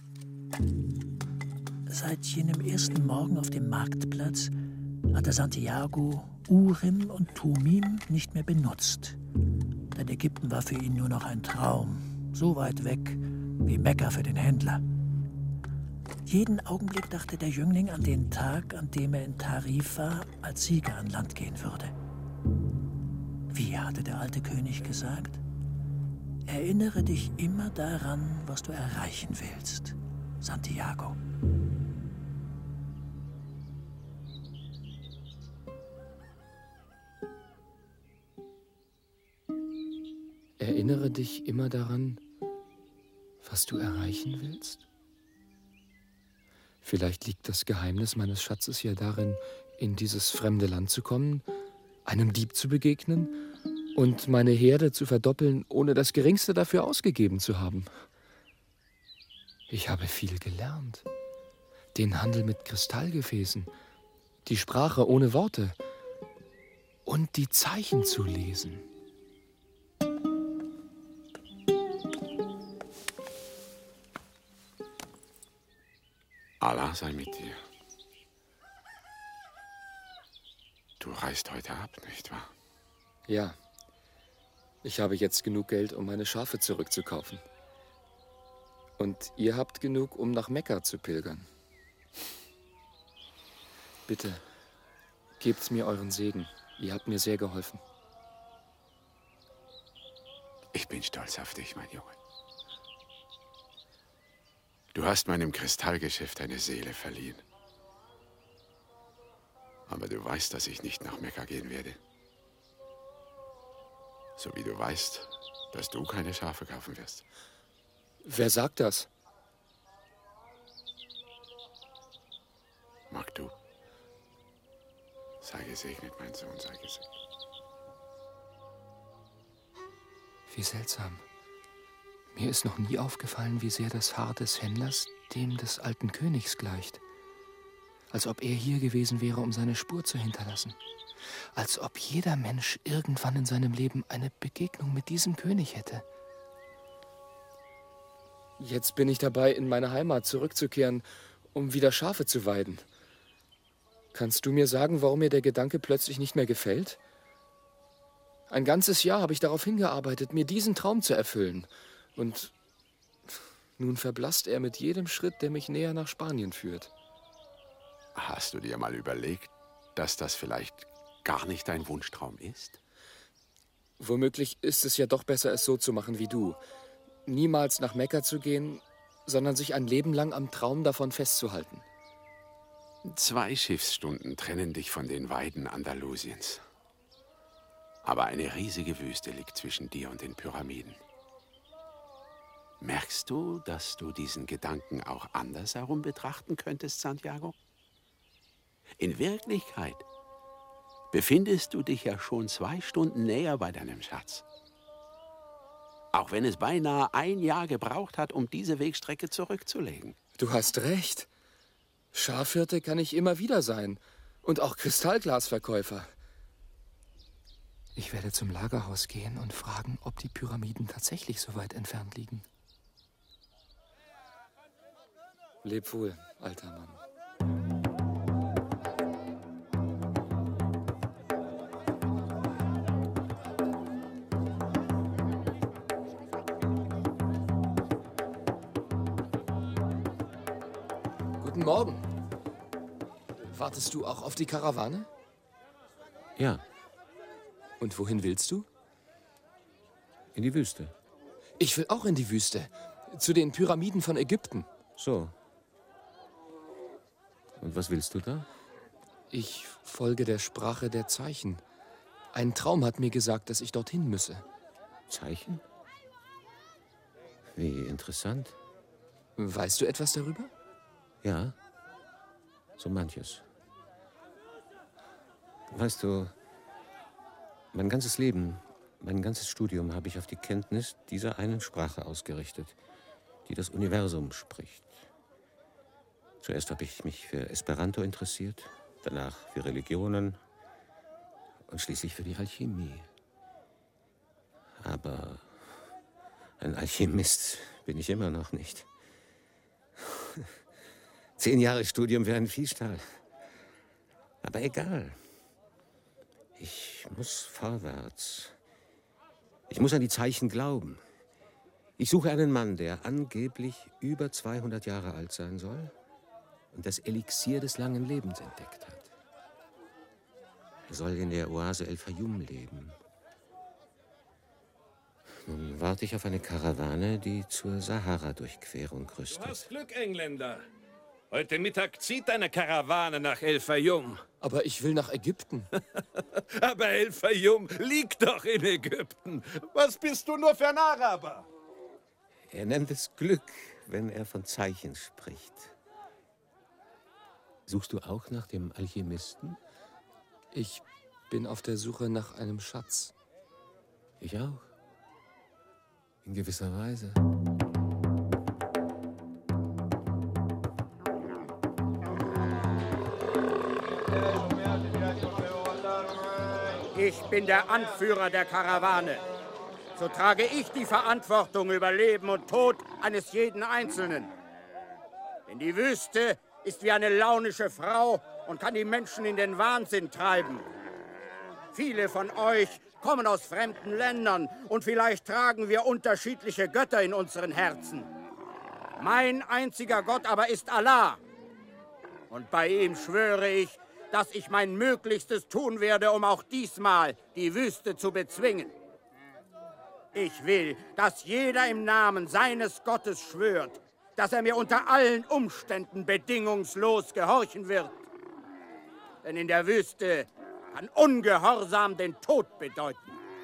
Seit jenem ersten Morgen auf dem Marktplatz hatte Santiago Urim und Tumim nicht mehr benutzt. Denn Ägypten war für ihn nur noch ein Traum, so weit weg wie Mekka für den Händler. Jeden Augenblick dachte der Jüngling an den Tag, an dem er in Tarifa als Sieger an Land gehen würde. Wie hatte der alte König gesagt? Erinnere dich immer daran, was du erreichen willst, Santiago.
Erinnere dich immer daran, was du erreichen willst? Vielleicht liegt das Geheimnis meines Schatzes ja darin, in dieses fremde Land zu kommen, einem Dieb zu begegnen und meine Herde zu verdoppeln, ohne das Geringste dafür ausgegeben zu haben. Ich habe viel gelernt. Den Handel mit Kristallgefäßen, die Sprache ohne Worte und die Zeichen zu lesen.
Allah sei mit dir. Du reist heute ab, nicht wahr?
Ja. Ich habe jetzt genug Geld, um meine Schafe zurückzukaufen. Und ihr habt genug, um nach Mekka zu pilgern. Bitte, gebt mir euren Segen. Ihr habt mir sehr geholfen.
Ich bin stolz auf dich, mein Junge. Du hast meinem Kristallgeschäft eine Seele verliehen. Aber du weißt, dass ich nicht nach Mekka gehen werde. So wie du weißt, dass du keine Schafe kaufen wirst.
Wer sagt das?
Magdu. Sei gesegnet, mein Sohn, sei gesegnet.
Wie seltsam. Mir ist noch nie aufgefallen, wie sehr das Haar des Händlers dem des alten Königs gleicht. Als ob er hier gewesen wäre, um seine Spur zu hinterlassen. Als ob jeder Mensch irgendwann in seinem Leben eine Begegnung mit diesem König hätte. Jetzt bin ich dabei, in meine Heimat zurückzukehren, um wieder Schafe zu weiden. Kannst du mir sagen, warum mir der Gedanke plötzlich nicht mehr gefällt? Ein ganzes Jahr habe ich darauf hingearbeitet, mir diesen Traum zu erfüllen. Und nun verblasst er mit jedem Schritt, der mich näher nach Spanien führt.
Hast du dir mal überlegt, dass das vielleicht gar nicht dein Wunschtraum ist?
Womöglich ist es ja doch besser, es so zu machen wie du. Niemals nach Mekka zu gehen, sondern sich ein Leben lang am Traum davon festzuhalten.
Zwei Schiffsstunden trennen dich von den Weiden Andalusiens. Aber eine riesige Wüste liegt zwischen dir und den Pyramiden. Merkst du, dass du diesen Gedanken auch andersherum betrachten könntest, Santiago? In Wirklichkeit befindest du dich ja schon zwei Stunden näher bei deinem Schatz. Auch wenn es beinahe ein Jahr gebraucht hat, um diese Wegstrecke zurückzulegen.
Du hast recht. Schafhirte kann ich immer wieder sein. Und auch Kristallglasverkäufer. Ich werde zum Lagerhaus gehen und fragen, ob die Pyramiden tatsächlich so weit entfernt liegen. Leb wohl, alter Mann. Guten Morgen. Wartest du auch auf die Karawane?
Ja.
Und wohin willst du?
In die Wüste.
Ich will auch in die Wüste. Zu den Pyramiden von Ägypten.
So. Und was willst du da?
Ich folge der Sprache der Zeichen. Ein Traum hat mir gesagt, dass ich dorthin müsse.
Zeichen? Wie interessant.
Weißt du etwas darüber?
Ja, so manches. Weißt du, mein ganzes Leben, mein ganzes Studium habe ich auf die Kenntnis dieser einen Sprache ausgerichtet, die das Universum spricht. Zuerst habe ich mich für Esperanto interessiert, danach für Religionen und schließlich für die Alchemie. Aber ein Alchemist bin ich immer noch nicht. Zehn Jahre Studium für einen Viehstall. Aber egal. Ich muss vorwärts. Ich muss an die Zeichen glauben. Ich suche einen Mann, der angeblich über zweihundert Jahre alt sein soll und das Elixier des langen Lebens entdeckt hat. Er soll in der Oase El Fayum leben. Nun warte ich auf eine Karawane, die zur Sahara-Durchquerung rüstet.
Du hast Glück, Engländer. Heute Mittag zieht eine Karawane nach El Fayum.
Aber ich will nach Ägypten.
Aber El Fayum liegt doch in Ägypten. Was bist du nur für ein Araber?
Er nennt es Glück, wenn er von Zeichen spricht. Suchst du auch nach dem Alchemisten?
Ich bin auf der Suche nach einem Schatz.
Ich auch. In gewisser Weise.
Ich bin der Anführer der Karawane. So trage ich die Verantwortung über Leben und Tod eines jeden Einzelnen. Denn die Wüste ist wie eine launische Frau und kann die Menschen in den Wahnsinn treiben. Viele von euch kommen aus fremden Ländern und vielleicht tragen wir unterschiedliche Götter in unseren Herzen. Mein einziger Gott aber ist Allah. Und bei ihm schwöre ich, dass ich mein Möglichstes tun werde, um auch diesmal die Wüste zu bezwingen. Ich will, dass jeder im Namen seines Gottes schwört, dass er mir unter allen Umständen bedingungslos gehorchen wird. Denn in der Wüste kann Ungehorsam den Tod bedeuten.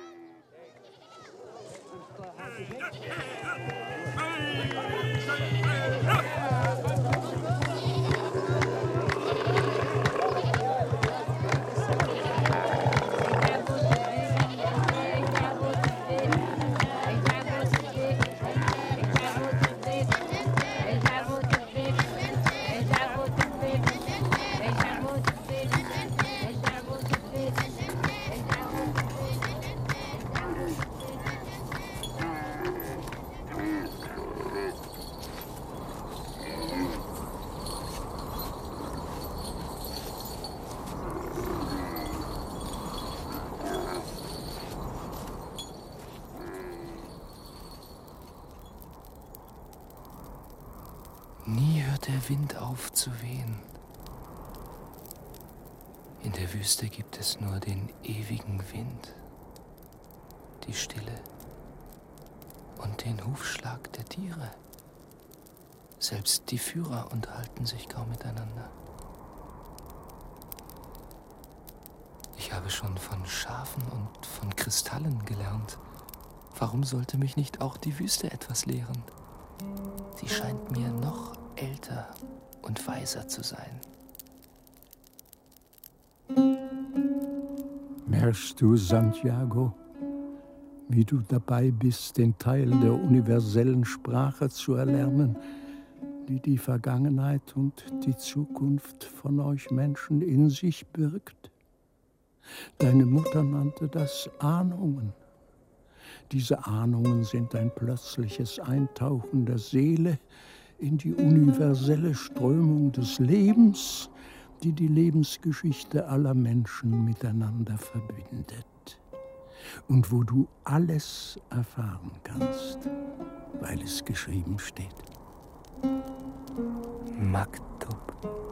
Nie hört der Wind auf zu wehen. In der Wüste gibt es nur den ewigen Wind, die Stille und den Hufschlag der Tiere. Selbst die Führer unterhalten sich kaum miteinander. Ich habe schon von Schafen und von Kristallen gelernt. Warum sollte mich nicht auch die Wüste etwas lehren? Sie scheint mir noch älter und weiser zu sein.
Merkst du, Santiago, wie du dabei bist, den Teil der universellen Sprache zu erlernen, die die Vergangenheit und die Zukunft von euch Menschen in sich birgt? Deine Mutter nannte das Ahnungen. Diese Ahnungen sind ein plötzliches Eintauchen der Seele in die universelle Strömung des Lebens, die die Lebensgeschichte aller Menschen miteinander verbindet. Und wo du alles erfahren kannst, weil es geschrieben steht.
Maktub.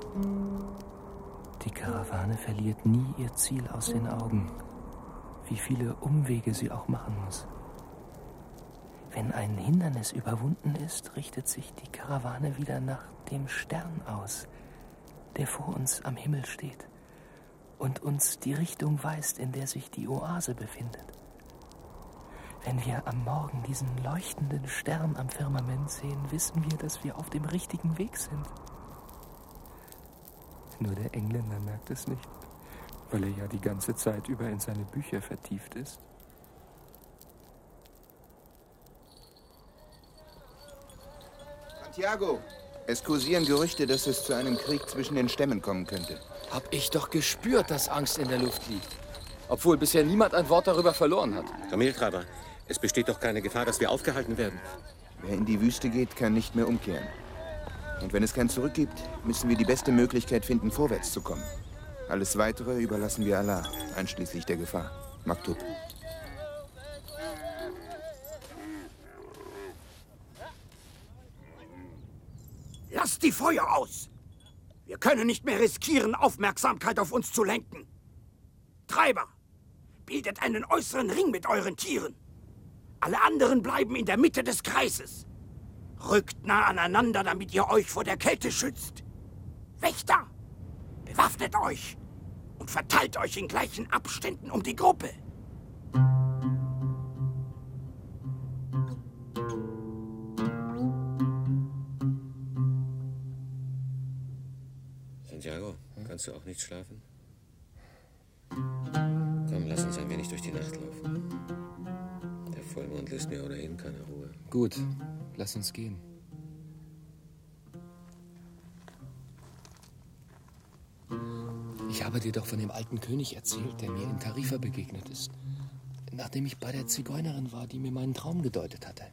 Die Karawane verliert nie ihr Ziel aus den Augen, wie viele Umwege sie auch machen muss. Wenn ein Hindernis überwunden ist, richtet sich die Karawane wieder nach dem Stern aus, der vor uns am Himmel steht und uns die Richtung weist, in der sich die Oase befindet. Wenn wir am Morgen diesen leuchtenden Stern am Firmament sehen, wissen wir, dass wir auf dem richtigen Weg sind. Nur der Engländer merkt es nicht, weil er ja die ganze Zeit über in seine Bücher vertieft ist.
Santiago, es kursieren Gerüchte, dass es zu einem Krieg zwischen den Stämmen kommen könnte.
Hab ich doch gespürt, dass Angst in der Luft liegt. Obwohl bisher niemand ein Wort darüber verloren hat.
Kameltreiber, es besteht doch keine Gefahr, dass wir aufgehalten werden.
Wer in die Wüste geht, kann nicht mehr umkehren. Und wenn es kein Zurück gibt, müssen wir die beste Möglichkeit finden, vorwärts zu kommen. Alles Weitere überlassen wir Allah, einschließlich der Gefahr. Maktub.
Lasst die Feuer aus! Wir können nicht mehr riskieren, Aufmerksamkeit auf uns zu lenken. Treiber, bildet einen äußeren Ring mit euren Tieren. Alle anderen bleiben in der Mitte des Kreises. Rückt nah aneinander, damit ihr euch vor der Kälte schützt. Wächter, bewaffnet euch und verteilt euch in gleichen Abständen um die Gruppe.
Santiago, kannst du auch nicht schlafen? Komm, lass uns ein wenig durch die Nacht laufen. Der Vollmond lässt mir ohnehin keine Ruhe.
Gut, lass uns gehen. Ich habe dir doch von dem alten König erzählt, der mir in Tarifa begegnet ist. Nachdem ich bei der Zigeunerin war, die mir meinen Traum gedeutet hatte.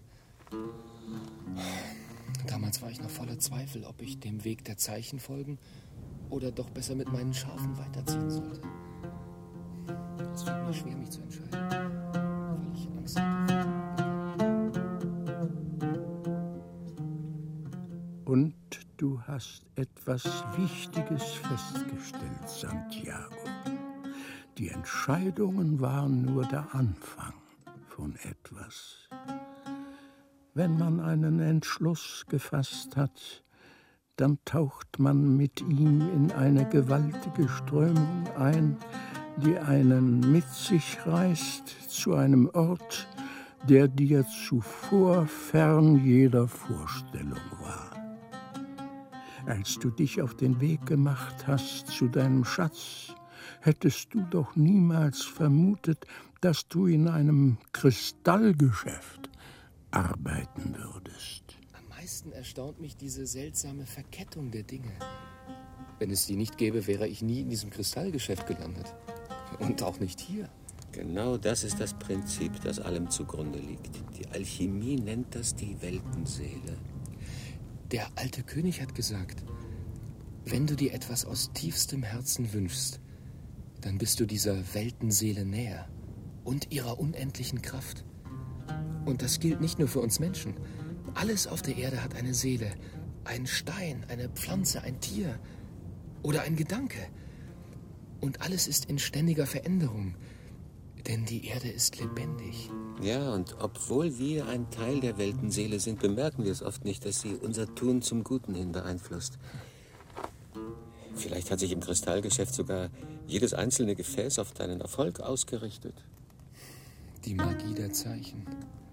Damals war ich noch voller Zweifel, ob ich dem Weg der Zeichen folgen oder doch besser mit meinen Schafen weiterziehen sollte. Es fiel mir schwer, mich zu entscheiden, weil ich Angst hatte.
Und Du hast etwas Wichtiges festgestellt, Santiago. Die Entscheidungen waren nur der Anfang von etwas. Wenn man einen Entschluss gefasst hat, dann taucht man mit ihm in eine gewaltige Strömung ein, die einen mit sich reißt zu einem Ort, der dir zuvor fern jeder Vorstellung war. Als du dich auf den Weg gemacht hast zu deinem Schatz, hättest du doch niemals vermutet, dass du in einem Kristallgeschäft arbeiten würdest.
Am meisten erstaunt mich diese seltsame Verkettung der Dinge. Wenn es die nicht gäbe, wäre ich nie in diesem Kristallgeschäft gelandet. Und auch nicht hier.
Genau das ist das Prinzip, das allem zugrunde liegt. Die Alchemie nennt das die Weltenseele.
Der alte König hat gesagt, wenn du dir etwas aus tiefstem Herzen wünschst, dann bist du dieser Weltenseele näher und ihrer unendlichen Kraft. Und das gilt nicht nur für uns Menschen. Alles auf der Erde hat eine Seele. Ein Stein, eine Pflanze, ein Tier oder ein Gedanke. Und alles ist in ständiger Veränderung, denn die Erde ist lebendig.
Ja, und obwohl wir ein Teil der Weltenseele sind, bemerken wir es oft nicht, dass sie unser Tun zum Guten hin beeinflusst. Vielleicht hat sich im Kristallgeschäft sogar jedes einzelne Gefäß auf deinen Erfolg ausgerichtet.
Die Magie der Zeichen.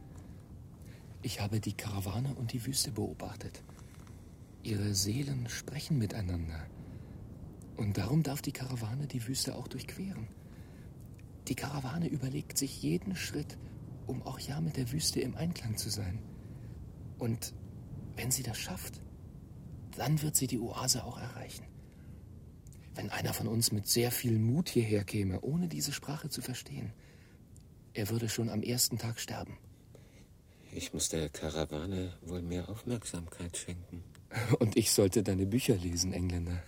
Ich habe die Karawane und die Wüste beobachtet. Ihre Seelen sprechen miteinander. Und darum darf die Karawane die Wüste auch durchqueren. Die Karawane überlegt sich jeden Schritt, um auch ja mit der Wüste im Einklang zu sein. Und wenn sie das schafft, dann wird sie die Oase auch erreichen. Wenn einer von uns mit sehr viel Mut hierher käme, ohne diese Sprache zu verstehen, er würde schon am ersten Tag sterben.
Ich muss der Karawane wohl mehr Aufmerksamkeit schenken.
Und ich sollte deine Bücher lesen, Engländer.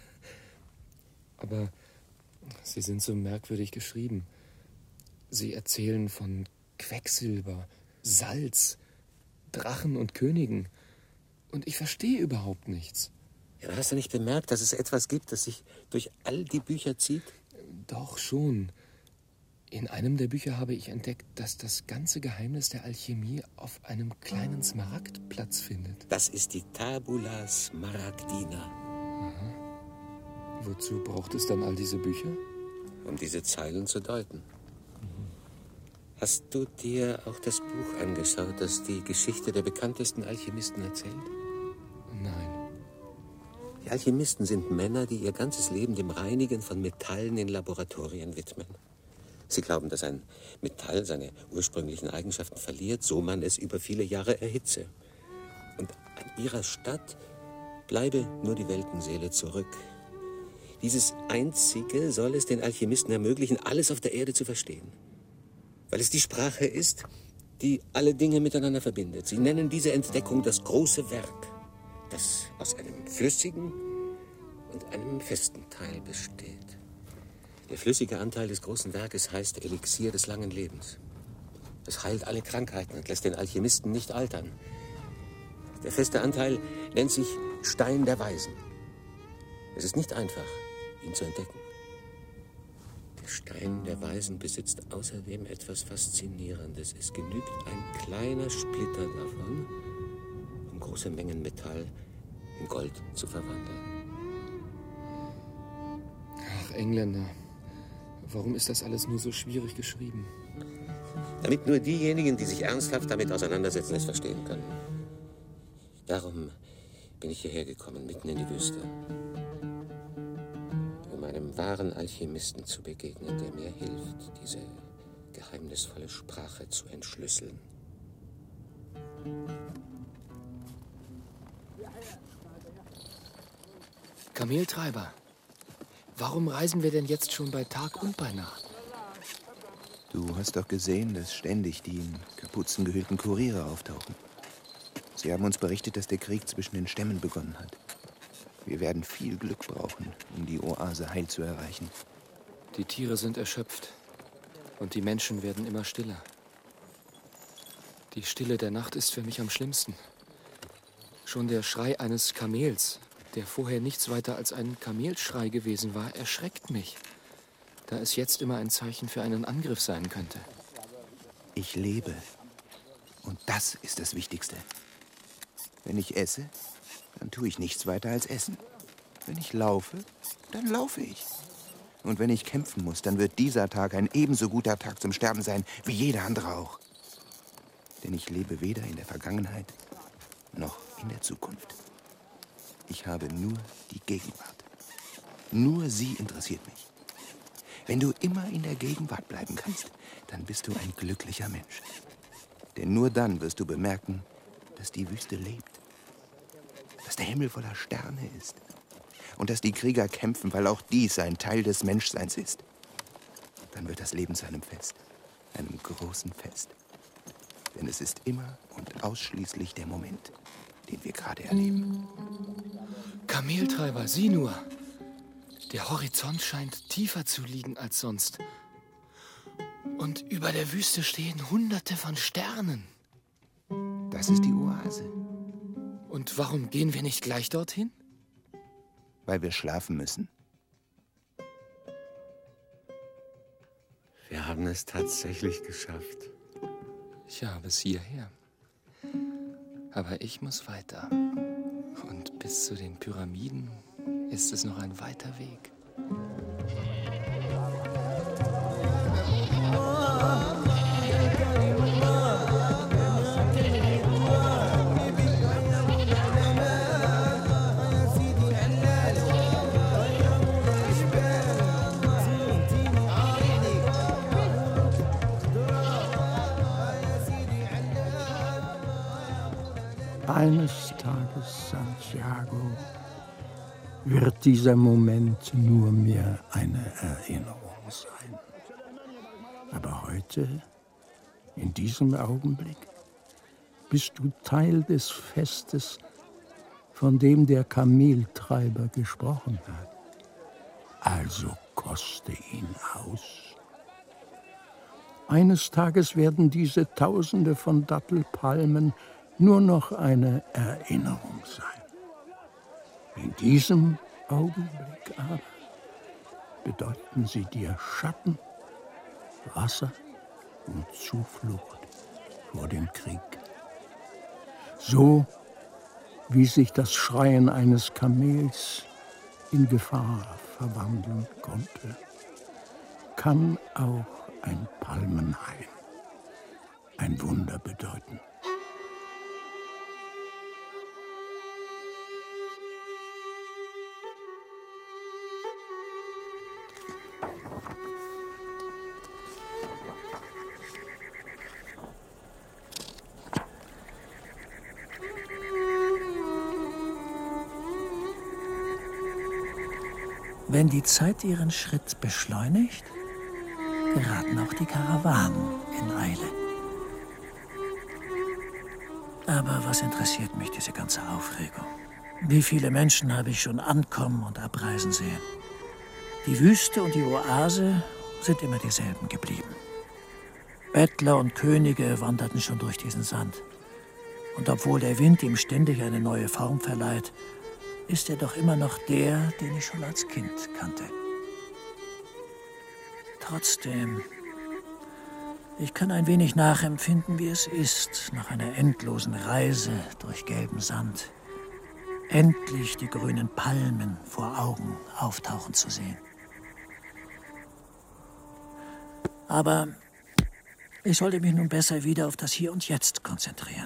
Aber sie sind so merkwürdig geschrieben. Sie erzählen von Quecksilber, Salz, Drachen und Königen. Und ich verstehe überhaupt nichts.
Ja, hast du nicht bemerkt, dass es etwas gibt, das sich durch all die Bücher zieht?
Doch schon. In einem der Bücher habe ich entdeckt, dass das ganze Geheimnis der Alchemie auf einem kleinen Smaragd Platz findet.
Das ist die Tabula Smaragdina.
Aha. Wozu braucht es dann all diese Bücher?
Um diese Zeilen zu deuten. Mhm. Hast du dir auch das Buch angeschaut, das die Geschichte der bekanntesten Alchemisten erzählt?
Nein.
Die Alchemisten sind Männer, die ihr ganzes Leben dem Reinigen von Metallen in Laboratorien widmen. Sie glauben, dass ein Metall seine ursprünglichen Eigenschaften verliert, so man es über viele Jahre erhitze. Und an ihrer Stadt bleibe nur die Weltenseele zurück. Dieses Einzige soll es den Alchemisten ermöglichen, alles auf der Erde zu verstehen. Weil es die Sprache ist, die alle Dinge miteinander verbindet. Sie nennen diese Entdeckung das große Werk, das aus einem flüssigen und einem festen Teil besteht. Der flüssige Anteil des großen Werkes heißt Elixier des langen Lebens. Es heilt alle Krankheiten und lässt den Alchemisten nicht altern. Der feste Anteil nennt sich Stein der Weisen. Es ist nicht einfach, ihn zu entdecken. Der Stein der Weisen besitzt außerdem etwas Faszinierendes. Es genügt ein kleiner Splitter davon, um große Mengen Metall in Gold zu verwandeln.
Ach, Engländer, warum ist das alles nur so schwierig geschrieben?
Damit nur diejenigen, die sich ernsthaft damit auseinandersetzen, es verstehen können. Darum bin ich hierher gekommen, mitten in die Wüste. Um einem wahren Alchemisten zu begegnen, der mir hilft, diese geheimnisvolle Sprache zu entschlüsseln.
Kameltreiber, warum reisen wir denn jetzt schon bei Tag und bei Nacht?
Du hast doch gesehen, dass ständig die in Kapuzen gehüllten Kuriere auftauchen. Sie haben uns berichtet, dass der Krieg zwischen den Stämmen begonnen hat. Wir werden viel Glück brauchen, um die Oase heil zu erreichen.
Die Tiere sind erschöpft und die Menschen werden immer stiller. Die Stille der Nacht ist für mich am schlimmsten. Schon der Schrei eines Kamels der vorher nichts weiter als ein Kamelschrei gewesen war, erschreckt mich, da es jetzt immer ein Zeichen für einen Angriff sein könnte.
Ich lebe. Und das ist das Wichtigste. Wenn ich esse, dann tue ich nichts weiter als essen. Wenn ich laufe, dann laufe ich. Und wenn ich kämpfen muss, dann wird dieser Tag ein ebenso guter Tag zum Sterben sein, wie jeder andere auch. Denn ich lebe weder in der Vergangenheit noch in der Zukunft. Ich habe nur die Gegenwart. Nur sie interessiert mich. Wenn du immer in der Gegenwart bleiben kannst, dann bist du ein glücklicher Mensch. Denn nur dann wirst du bemerken, dass die Wüste lebt. Dass der Himmel voller Sterne ist. Und dass die Krieger kämpfen, weil auch dies ein Teil des Menschseins ist. Dann wird das Leben zu einem Fest. Einem großen Fest. Denn es ist immer und ausschließlich der Moment, den wir gerade erleben.
Kameltreiber, sieh nur. Der Horizont scheint tiefer zu liegen als sonst. Und über der Wüste stehen Hunderte von Sternen.
Das ist die Oase.
Und warum gehen wir nicht gleich dorthin?
Weil wir schlafen müssen.
Wir haben es tatsächlich geschafft.
Ich habe es hierher. Aber ich muss weiter. Und bis zu den Pyramiden ist es noch ein weiter Weg.
Eines Tages, Santiago, wird dieser Moment nur mehr eine Erinnerung sein. Aber heute, in diesem Augenblick, bist du Teil des Festes, von dem der Kameltreiber gesprochen hat. Also koste ihn aus. Eines Tages werden diese Tausende von Dattelpalmen nur noch eine Erinnerung sein. In diesem Augenblick aber bedeuten sie dir Schatten, Wasser und Zuflucht vor dem Krieg. So wie sich das Schreien eines Kamels in Gefahr verwandeln konnte, kann auch ein Palmenhain ein Wunder bedeuten. Wenn die Zeit ihren Schritt beschleunigt, geraten auch die Karawanen in Eile. Aber was interessiert mich diese ganze Aufregung? Wie viele Menschen habe ich schon ankommen und abreisen sehen? Die Wüste und die Oase sind immer dieselben geblieben. Bettler und Könige wanderten schon durch diesen Sand. Und obwohl der Wind ihm ständig eine neue Form verleiht, ist er doch immer noch der, den ich schon als Kind kannte. Trotzdem, ich kann ein wenig nachempfinden, wie es ist, nach einer endlosen Reise durch gelben Sand, endlich die grünen Palmen vor Augen auftauchen zu sehen. Aber ich sollte mich nun besser wieder auf das Hier und Jetzt konzentrieren.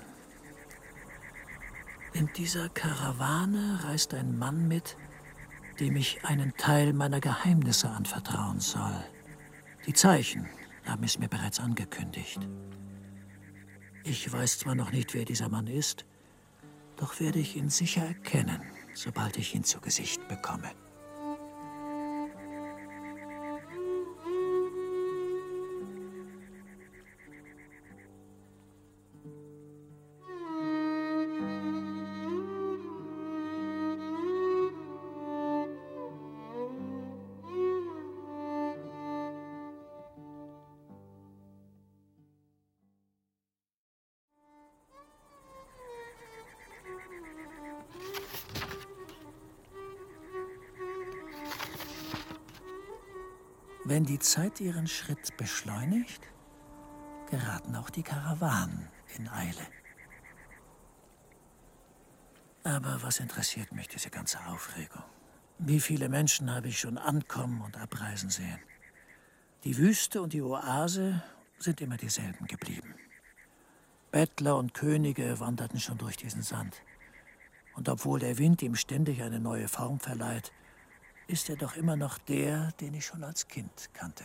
In dieser Karawane reist ein Mann mit, dem ich einen Teil meiner Geheimnisse anvertrauen soll. Die Zeichen haben es mir bereits angekündigt. Ich weiß zwar noch nicht, wer dieser Mann ist, doch werde ich ihn sicher erkennen, sobald ich ihn zu Gesicht bekomme. Wenn die Zeit ihren Schritt beschleunigt, geraten auch die Karawanen in Eile. Aber was interessiert mich diese ganze Aufregung? Wie viele Menschen habe ich schon ankommen und abreisen sehen? Die Wüste und die Oase sind immer dieselben geblieben. Bettler und Könige wanderten schon durch diesen Sand. Und obwohl der Wind ihm ständig eine neue Form verleiht, ist er doch immer noch der, den ich schon als Kind kannte.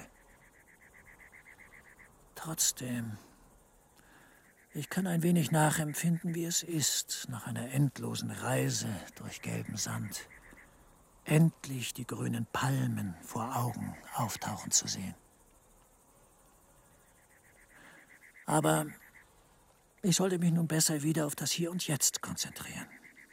Trotzdem, ich kann ein wenig nachempfinden, wie es ist, nach einer endlosen Reise durch gelben Sand, endlich die grünen Palmen vor Augen auftauchen zu sehen. Aber ich sollte mich nun besser wieder auf das Hier und Jetzt konzentrieren.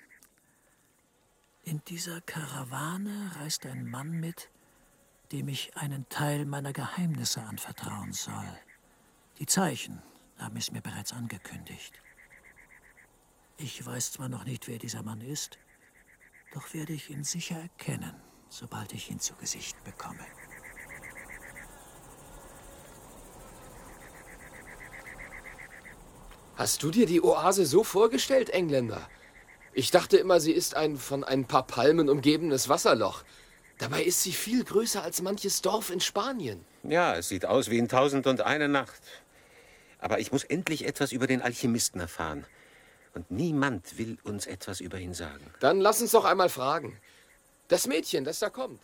In dieser Karawane reist ein Mann mit, dem ich einen Teil meiner Geheimnisse anvertrauen soll. Die Zeichen haben es mir bereits angekündigt. Ich weiß zwar noch nicht, wer dieser Mann ist, doch werde ich ihn sicher erkennen, sobald ich ihn zu Gesicht bekomme.
Hast du dir die Oase so vorgestellt, Engländer? Ich dachte immer, sie ist ein von ein paar Palmen umgebenes Wasserloch. Dabei ist sie viel größer als manches Dorf in Spanien.
Ja, es sieht aus wie in Tausend und eine Nacht. Aber ich muss endlich etwas über den Alchemisten erfahren. Und niemand will uns etwas über ihn sagen.
Dann lass uns doch einmal fragen. Das Mädchen, das da kommt.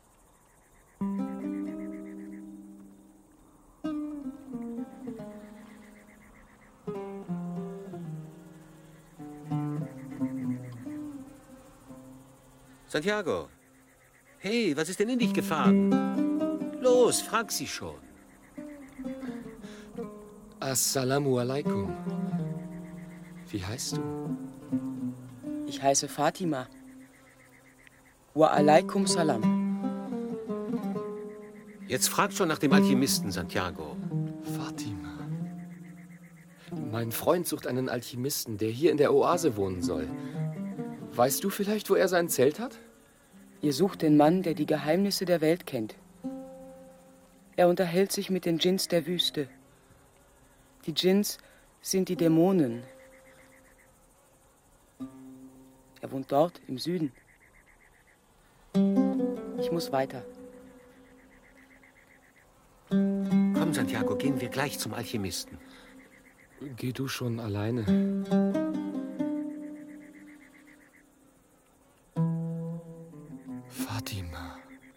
Santiago, hey, was ist denn in dich gefahren? Los, frag sie schon.
Assalamu alaikum. Wie heißt du?
Ich heiße Fatima. Wa alaikum salam.
Jetzt frag schon nach dem Alchemisten, Santiago.
Fatima. Mein Freund sucht einen Alchemisten, der hier in der Oase wohnen soll. Weißt du vielleicht, wo er sein Zelt hat?
Ihr sucht den Mann, der die Geheimnisse der Welt kennt. Er unterhält sich mit den Djinns der Wüste. Die Djinns sind die Dämonen. Er wohnt dort, im Süden. Ich muss weiter.
Komm, Santiago, gehen wir gleich zum Alchemisten.
Geh du schon alleine. Fatima.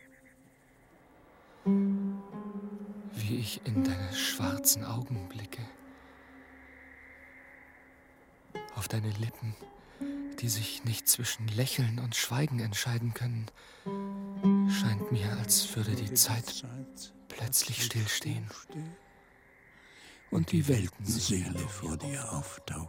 Wie ich in deine schwarzen Augen blicke. Auf deine Lippen, die sich nicht zwischen Lächeln und Schweigen entscheiden können, scheint mir, als würde die Zeit plötzlich stillstehen
und die Weltenseele vor dir auftauchen.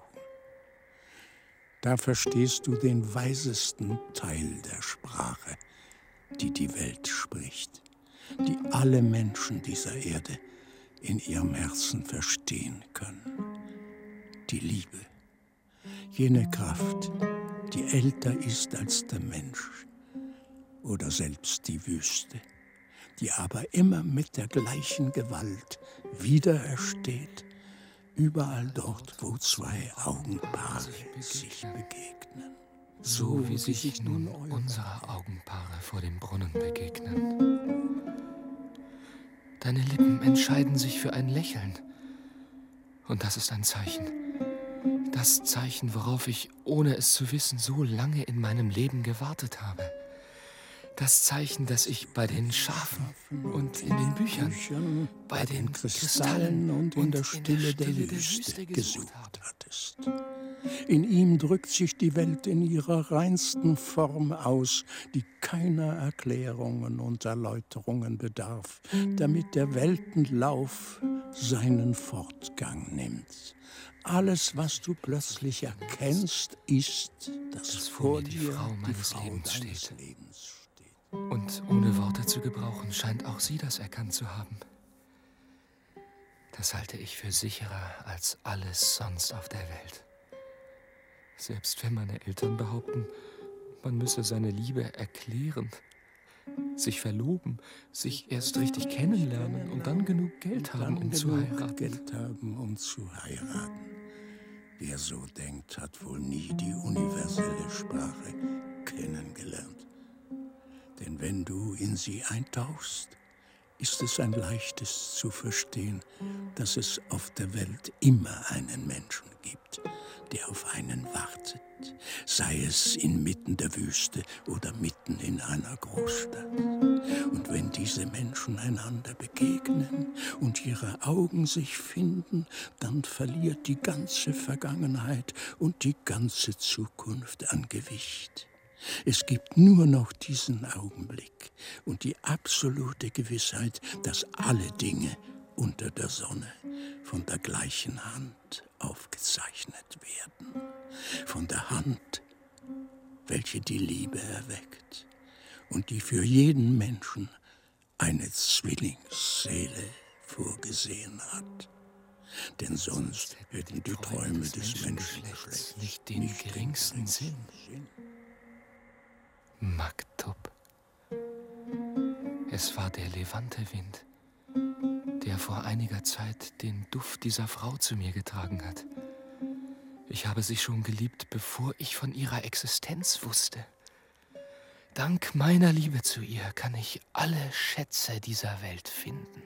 Da verstehst du den weisesten Teil der Sprache, die die Welt spricht, die alle Menschen dieser Erde in ihrem Herzen verstehen können. Die Liebe, jene Kraft, die älter ist als der Mensch oder selbst die Wüste, die aber immer mit der gleichen Gewalt wiederersteht, überall dort, wo zwei Augenpaare sich begegnen.
So wie sich nun unsere Augenpaare vor dem Brunnen begegnen. Deine Lippen entscheiden sich für ein Lächeln. Und das ist ein Zeichen. Das Zeichen, worauf ich, ohne es zu wissen, so lange in meinem Leben gewartet habe. Das Zeichen, das ich bei den Schafen und in den Büchern, bei den Kristallen und in der Stille der Wüste gesucht
hattest. In ihm drückt sich die Welt in ihrer reinsten Form aus, die keiner Erklärungen und Erläuterungen bedarf, damit der Weltenlauf seinen Fortgang nimmt. Alles, was du plötzlich erkennst, ist, dass, dass vor dir die Frau meines die Frau
Lebens steht.
Lebens steht.
Und ohne Worte zu gebrauchen, scheint auch sie das erkannt zu haben. Das halte ich für sicherer als alles sonst auf der Welt. Selbst wenn meine Eltern behaupten, man müsse seine Liebe erklären, sich verloben, sich erst richtig kennenlernen und dann genug Geld haben, um zu heiraten.
Geld haben, um zu heiraten. Wer so denkt, hat wohl nie die universelle Sprache kennengelernt. Denn wenn du in sie eintauchst, ist es ein leichtes zu verstehen, dass es auf der Welt immer einen Menschen gibt, der auf einen wartet, sei es inmitten der Wüste oder mitten in einer Großstadt. Und wenn diese Menschen einander begegnen und ihre Augen sich finden, dann verliert die ganze Vergangenheit und die ganze Zukunft an Gewicht. Es gibt nur noch diesen Augenblick und die absolute Gewissheit, dass alle Dinge unter der Sonne von der gleichen Hand aufgezeichnet werden. Von der Hand, welche die Liebe erweckt und die für jeden Menschen eine Zwillingsseele vorgesehen hat. Denn sonst hätten die Träume des Menschengeschlechts
nicht den geringsten Sinn. Maktub. Es war der Levantewind, der vor einiger Zeit den Duft dieser Frau zu mir getragen hat. Ich habe sie schon geliebt, bevor ich von ihrer Existenz wusste. Dank meiner Liebe zu ihr kann ich alle Schätze dieser Welt finden.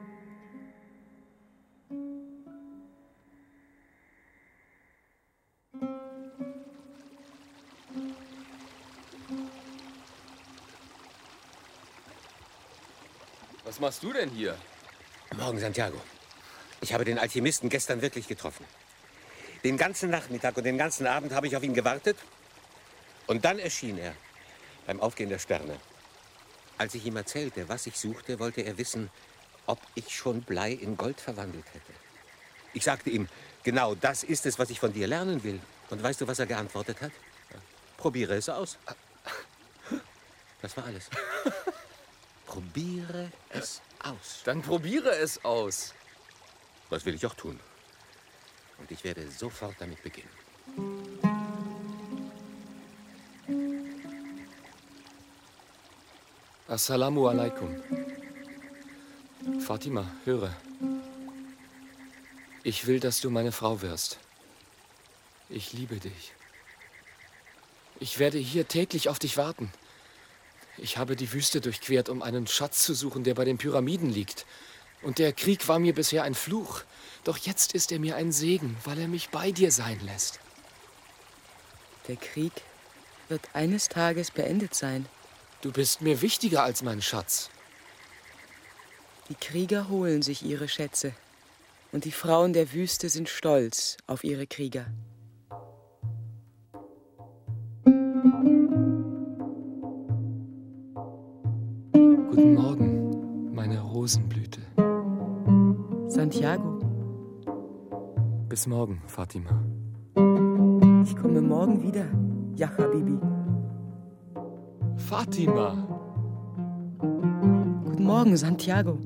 Was machst du denn hier?
Morgen, Santiago. Ich habe den Alchemisten gestern wirklich getroffen. Den ganzen Nachmittag und den ganzen Abend habe ich auf ihn gewartet. Und dann erschien er, beim Aufgehen der Sterne. Als ich ihm erzählte, was ich suchte, wollte er wissen, ob ich schon Blei in Gold verwandelt hätte. Ich sagte ihm, genau das ist es, was ich von dir lernen will. Und weißt du, was er geantwortet hat? Probiere es aus. Das war alles. Probiere es aus.
Dann probiere es aus.
Das will ich auch tun. Und ich werde sofort damit beginnen.
Assalamu alaikum. Fatima, höre. Ich will, dass du meine Frau wirst. Ich liebe dich. Ich werde hier täglich auf dich warten. Ich habe die Wüste durchquert, um einen Schatz zu suchen, der bei den Pyramiden liegt. Und der Krieg war mir bisher ein Fluch. Doch jetzt ist er mir ein Segen, weil er mich bei dir sein lässt.
Der Krieg wird eines Tages beendet sein.
Du bist mir wichtiger als mein Schatz.
Die Krieger holen sich ihre Schätze. Und die Frauen der Wüste sind stolz auf ihre Krieger.
Guten Morgen, meine Rosenblüte.
Santiago.
Bis morgen, Fatima.
Ich komme morgen wieder, ja, Habibi.
Fatima.
Guten Morgen, Santiago.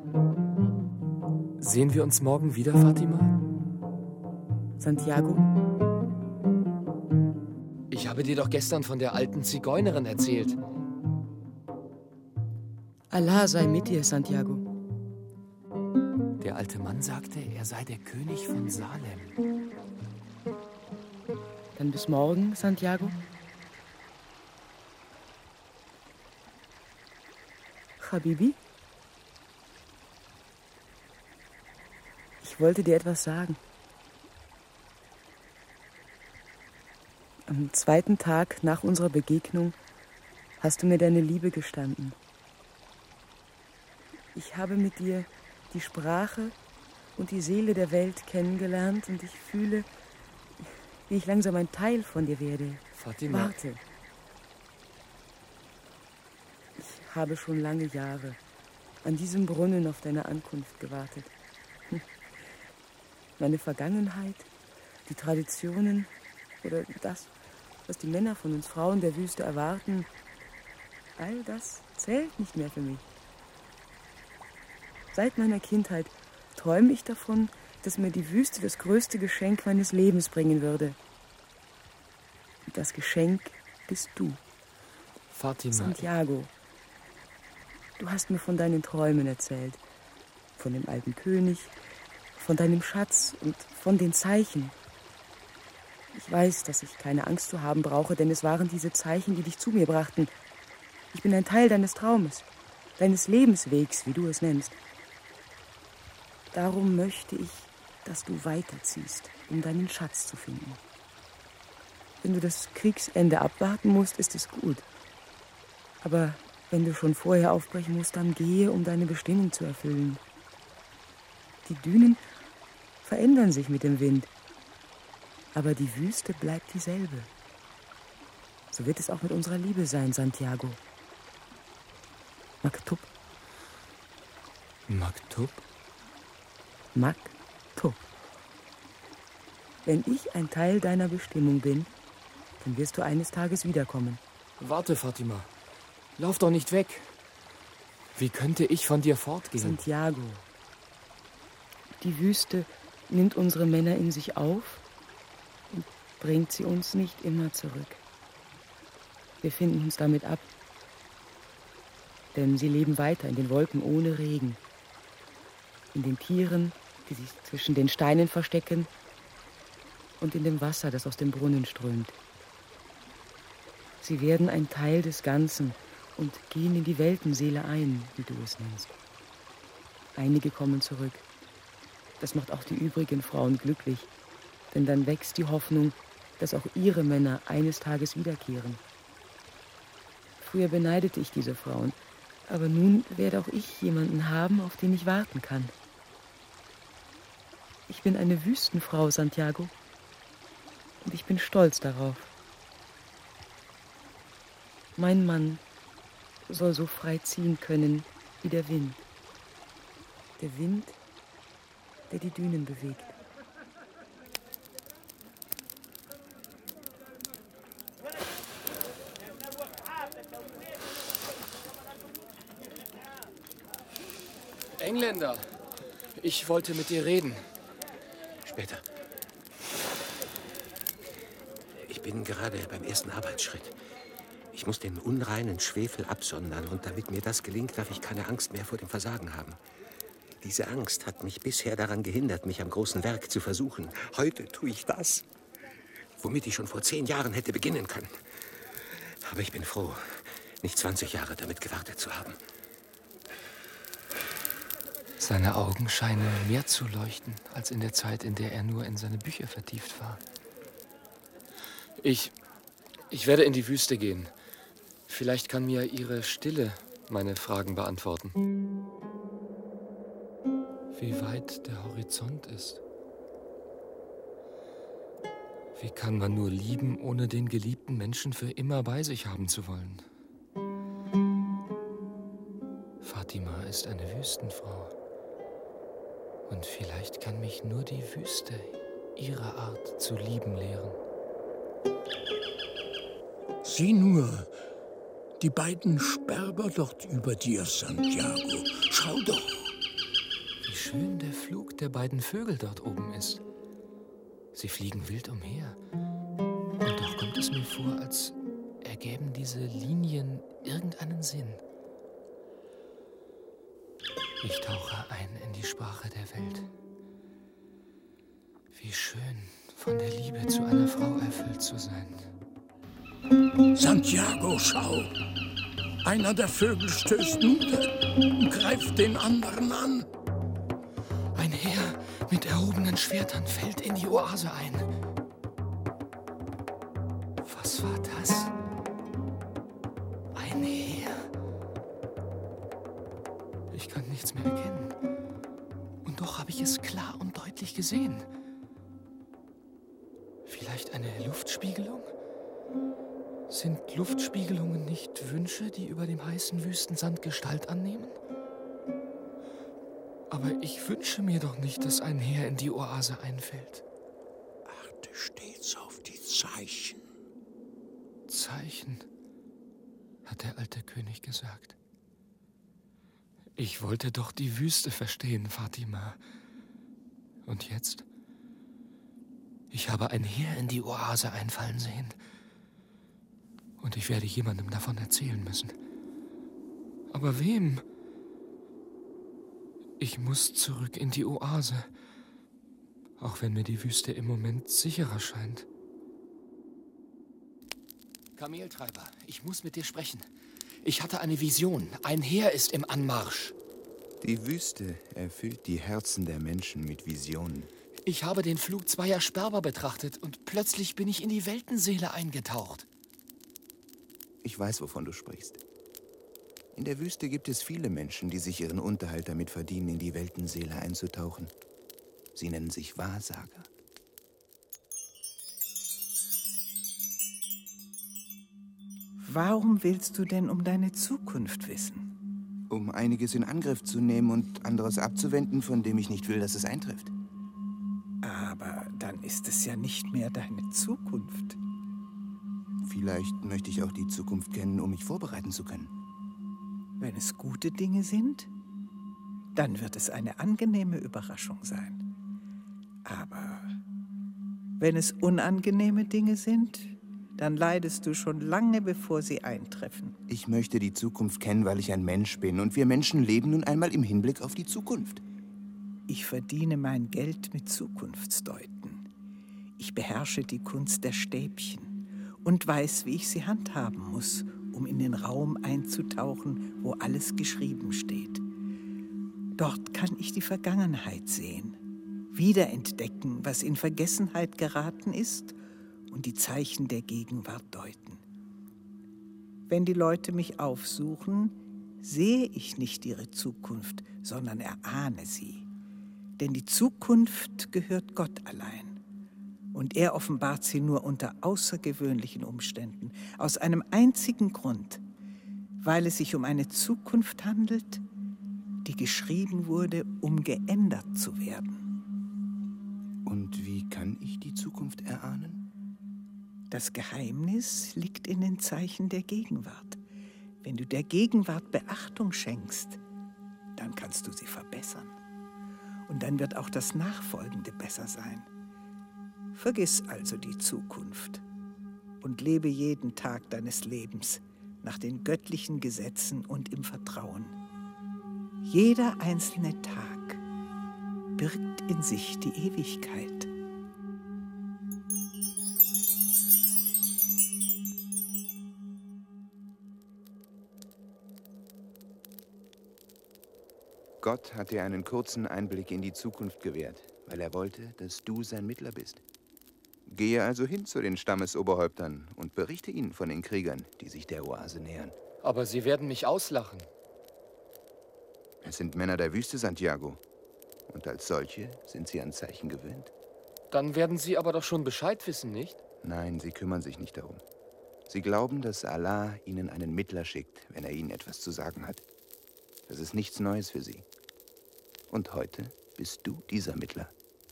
Sehen wir uns morgen wieder, Fatima?
Santiago?
Ich habe dir doch gestern von der alten Zigeunerin erzählt.
Allah sei mit dir, Santiago.
Der alte Mann sagte, er sei der König von Salem.
Dann bis morgen, Santiago. Habibi? Ich wollte dir etwas sagen. Am zweiten Tag nach unserer Begegnung hast du mir deine Liebe gestanden. Ich habe mit dir die Sprache und die Seele der Welt kennengelernt und ich fühle, wie ich langsam ein Teil von dir werde.
Fatima.
Warte. Ich habe schon lange Jahre an diesem Brunnen auf deine Ankunft gewartet. Meine Vergangenheit, die Traditionen oder das, was die Männer von uns Frauen der Wüste erwarten, all das zählt nicht mehr für mich. Seit meiner Kindheit träume ich davon, dass mir die Wüste das größte Geschenk meines Lebens bringen würde. Und das Geschenk bist du.
Fatima.
Santiago. Du hast mir von deinen Träumen erzählt. Von dem alten König, von deinem Schatz und von den Zeichen. Ich weiß, dass ich keine Angst zu haben brauche, denn es waren diese Zeichen, die dich zu mir brachten. Ich bin ein Teil deines Traumes, deines Lebenswegs, wie du es nennst. Darum möchte ich, dass du weiterziehst, um deinen Schatz zu finden. Wenn du das Kriegsende abwarten musst, ist es gut. Aber wenn du schon vorher aufbrechen musst, dann gehe, um deine Bestimmung zu erfüllen. Die Dünen verändern sich mit dem Wind, aber die Wüste bleibt dieselbe. So wird es auch mit unserer Liebe sein, Santiago. Maktub.
Maktub?
Maktub. Wenn ich ein Teil deiner Bestimmung bin, dann wirst du eines Tages wiederkommen.
Warte, Fatima. Lauf doch nicht weg. Wie könnte ich von dir fortgehen?
Santiago. Die Wüste nimmt unsere Männer in sich auf und bringt sie uns nicht immer zurück. Wir finden uns damit ab. Denn sie leben weiter in den Wolken ohne Regen. In den Tieren, die sich zwischen den Steinen verstecken, und in dem Wasser, das aus dem Brunnen strömt. Sie werden ein Teil des Ganzen und gehen in die Weltenseele ein, wie du es nennst. Einige kommen zurück. Das macht auch die übrigen Frauen glücklich, denn dann wächst die Hoffnung, dass auch ihre Männer eines Tages wiederkehren. Früher beneidete ich diese Frauen, aber nun werde auch ich jemanden haben, auf den ich warten kann. Ich bin eine Wüstenfrau, Santiago, und ich bin stolz darauf. Mein Mann soll so frei ziehen können wie der Wind. Der Wind, der die Dünen bewegt.
Engländer, ich wollte mit dir reden.
Später. Ich bin gerade beim ersten Arbeitsschritt. Ich muss den unreinen Schwefel absondern und damit mir das gelingt, darf ich keine Angst mehr vor dem Versagen haben. Diese Angst hat mich bisher daran gehindert, mich am großen Werk zu versuchen. Heute tue ich das, womit ich schon vor zehn Jahren hätte beginnen können. Aber ich bin froh, nicht zwanzig Jahre damit gewartet zu haben.
Seine Augen scheinen mehr zu leuchten, als in der Zeit, in der er nur in seine Bücher vertieft war. Ich, ich werde in die Wüste gehen. Vielleicht kann mir Ihre Stille meine Fragen beantworten. Wie weit der Horizont ist. Wie kann man nur lieben, ohne den geliebten Menschen für immer bei sich haben zu wollen? Fatima ist eine Wüstenfrau. Und vielleicht kann mich nur die Wüste ihre Art zu lieben lehren.
Sieh nur, die beiden Sperber dort über dir, Santiago. Schau doch.
Wie schön der Flug der beiden Vögel dort oben ist. Sie fliegen wild umher. Und doch kommt es mir vor, als ergäben diese Linien irgendeinen Sinn. Ich tauche ein in die Sprache der Welt. Wie schön, von der Liebe zu einer Frau erfüllt zu sein.
Santiago, schau. Einer der Vögel stößt nieder und greift den anderen an.
Ein Heer mit erhobenen Schwertern fällt in die Oase ein. Was war das? Ein Heer. Ich kann nichts mehr erkennen. Und doch habe ich es klar und deutlich gesehen. Vielleicht eine Luftspiegelung? Sind Luftspiegelungen nicht Wünsche, die über dem heißen Wüstensand Gestalt annehmen? Aber ich wünsche mir doch nicht, dass ein Heer in die Oase einfällt.
Achte stets auf die Zeichen.
Zeichen, hat der alte König gesagt. Ich wollte doch die Wüste verstehen, Fatima. Und jetzt? Ich habe ein Heer in die Oase einfallen sehen. Und ich werde jemandem davon erzählen müssen. Aber wem? Ich muss zurück in die Oase, auch wenn mir die Wüste im Moment sicherer scheint. Kameltreiber, ich muss mit dir sprechen. Ich hatte eine Vision. Ein Heer ist im Anmarsch.
Die Wüste erfüllt die Herzen der Menschen mit Visionen.
Ich habe den Flug zweier Sperber betrachtet und plötzlich bin ich in die Weltenseele eingetaucht.
Ich weiß, wovon du sprichst. In der Wüste gibt es viele Menschen, die sich ihren Unterhalt damit verdienen, in die Weltenseele einzutauchen. Sie nennen sich Wahrsager.
Warum willst du denn um deine Zukunft wissen?
Um einiges in Angriff zu nehmen und anderes abzuwenden, von dem ich nicht will, dass es eintrifft.
Aber dann ist es ja nicht mehr deine Zukunft.
Vielleicht möchte ich auch die Zukunft kennen, um mich vorbereiten zu können.
Wenn es gute Dinge sind, dann wird es eine angenehme Überraschung sein. Aber wenn es unangenehme Dinge sind, dann leidest du schon lange, bevor sie eintreffen.
Ich möchte die Zukunft kennen, weil ich ein Mensch bin. Und wir Menschen leben nun einmal im Hinblick auf die Zukunft.
Ich verdiene mein Geld mit Zukunftsdeuten. Ich beherrsche die Kunst der Stäbchen und weiß, wie ich sie handhaben muss, um in den Raum einzutauchen, wo alles geschrieben steht. Dort kann ich die Vergangenheit sehen, wiederentdecken, was in Vergessenheit geraten ist, und die Zeichen der Gegenwart deuten. Wenn die Leute mich aufsuchen, sehe ich nicht ihre Zukunft, sondern erahne sie. Denn die Zukunft gehört Gott allein. Und er offenbart sie nur unter außergewöhnlichen Umständen, aus einem einzigen Grund, weil es sich um eine Zukunft handelt, die geschrieben wurde, um geändert zu werden.
Und wie kann ich die Zukunft erahnen?
Das Geheimnis liegt in den Zeichen der Gegenwart. Wenn du der Gegenwart Beachtung schenkst, dann kannst du sie verbessern. Und dann wird auch das Nachfolgende besser sein. Vergiss also die Zukunft und lebe jeden Tag deines Lebens nach den göttlichen Gesetzen und im Vertrauen. Jeder einzelne Tag birgt in sich die Ewigkeit.
Gott hat dir einen kurzen Einblick in die Zukunft gewährt, weil er wollte, dass du sein Mittler bist. Gehe also hin zu den Stammesoberhäuptern und berichte ihnen von den Kriegern, die sich der Oase nähern.
Aber sie werden mich auslachen.
Es sind Männer der Wüste, Santiago. Und als solche sind sie an Zeichen gewöhnt.
Dann werden sie aber doch schon Bescheid wissen, nicht?
Nein, sie kümmern sich nicht darum. Sie glauben, dass Allah ihnen einen Mittler schickt, wenn er ihnen etwas zu sagen hat. Das ist nichts Neues für sie. Und heute bist du dieser Mittler.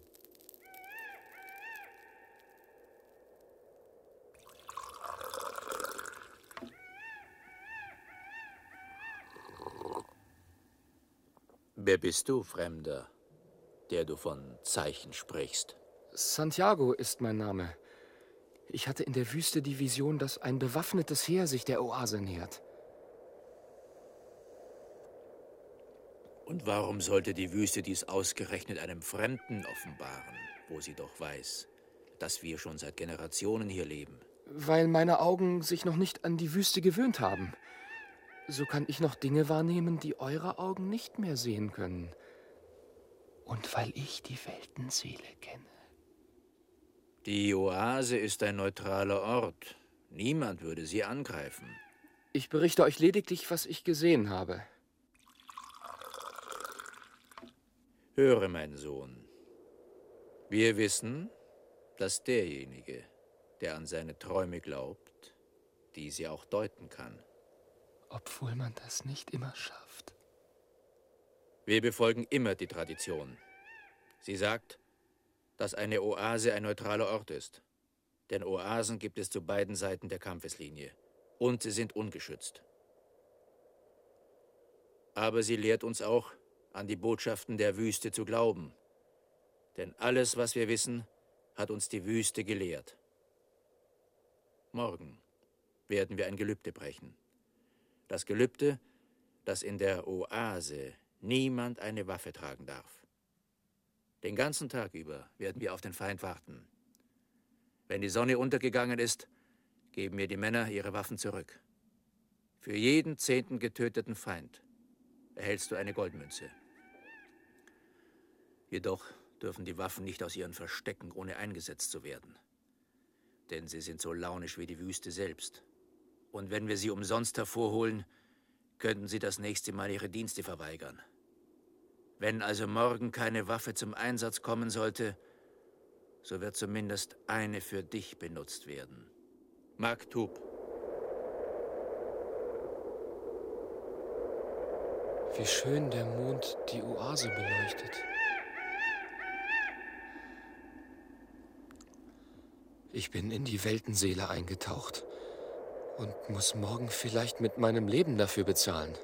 Wer bist du, Fremder, der du von Zeichen sprichst?
Santiago ist mein Name. Ich hatte in der Wüste die Vision, dass ein bewaffnetes Heer sich der Oase nähert.
Und warum sollte die Wüste dies ausgerechnet einem Fremden offenbaren, wo sie doch weiß, dass wir schon seit Generationen hier leben?
Weil meine Augen sich noch nicht an die Wüste gewöhnt haben. So kann ich noch Dinge wahrnehmen, die eure Augen nicht mehr sehen können. Und weil ich die Weltenseele kenne.
Die Oase ist ein neutraler Ort. Niemand würde sie angreifen.
Ich berichte euch lediglich, was ich gesehen habe.
Höre, mein Sohn. Wir wissen, dass derjenige, der an seine Träume glaubt, diese auch deuten kann.
Obwohl man das nicht immer schafft.
Wir befolgen immer die Tradition. Sie sagt, dass eine Oase ein neutraler Ort ist. Denn Oasen gibt es zu beiden Seiten der Kampfeslinie. Und sie sind ungeschützt. Aber sie lehrt uns auch, an die Botschaften der Wüste zu glauben. Denn alles, was wir wissen, hat uns die Wüste gelehrt. Morgen werden wir ein Gelübde brechen. Das Gelübde, dass in der Oase niemand eine Waffe tragen darf. Den ganzen Tag über werden wir auf den Feind warten. Wenn die Sonne untergegangen ist, geben mir die Männer ihre Waffen zurück. Für jeden zehnten getöteten Feind erhältst du eine Goldmünze. Jedoch dürfen die Waffen nicht aus ihren Verstecken, ohne eingesetzt zu werden. Denn sie sind so launisch wie die Wüste selbst. Und wenn wir sie umsonst hervorholen, könnten sie das nächste Mal ihre Dienste verweigern. Wenn also morgen keine Waffe zum Einsatz kommen sollte, so wird zumindest eine für dich benutzt werden. Maktub.
Wie schön der Mond die Oase beleuchtet. Ich bin in die Weltenseele eingetaucht und muss morgen vielleicht mit meinem Leben dafür bezahlen.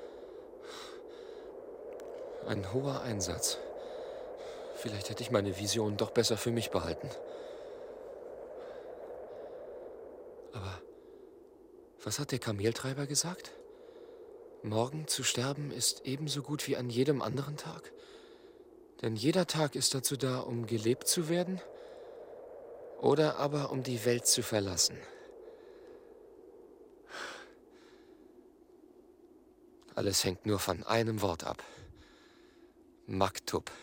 Ein hoher Einsatz. Vielleicht hätte ich meine Vision doch besser für mich behalten. Aber was hat der Kameltreiber gesagt? Morgen zu sterben ist ebenso gut wie an jedem anderen Tag. Denn jeder Tag ist dazu da, um gelebt zu werden oder aber um die Welt zu verlassen. Alles hängt nur von einem Wort ab. Maktub.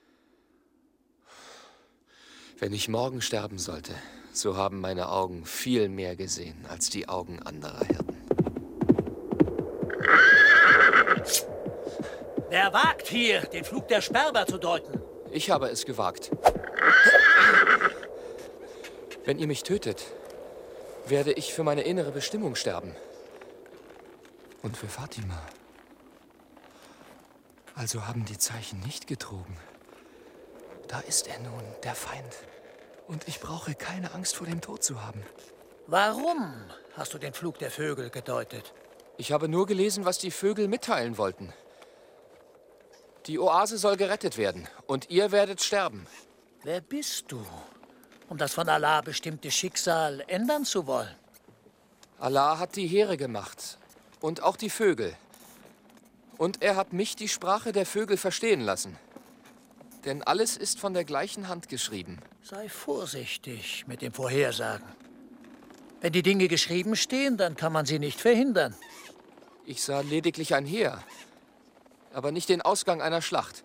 Wenn ich morgen sterben sollte, so haben meine Augen viel mehr gesehen als die Augen anderer Hirten.
Wer wagt hier, den Flug der Sperber zu deuten?
Ich habe es gewagt. Wenn ihr mich tötet, werde ich für meine innere Bestimmung sterben. Und für Fatima. Also haben die Zeichen nicht getrogen. Da ist er nun, der Feind. Und ich brauche keine Angst vor dem Tod zu haben.
Warum hast du den Flug der Vögel gedeutet?
Ich habe nur gelesen, was die Vögel mitteilen wollten. Die Oase soll gerettet werden und ihr werdet sterben.
Wer bist du, um das von Allah bestimmte Schicksal ändern zu wollen?
Allah hat die Heere gemacht und auch die Vögel. Und er hat mich die Sprache der Vögel verstehen lassen. Denn alles ist von der gleichen Hand geschrieben.
Sei vorsichtig mit dem Vorhersagen. Wenn die Dinge geschrieben stehen, dann kann man sie nicht verhindern.
Ich sah lediglich ein Heer, aber nicht den Ausgang einer Schlacht.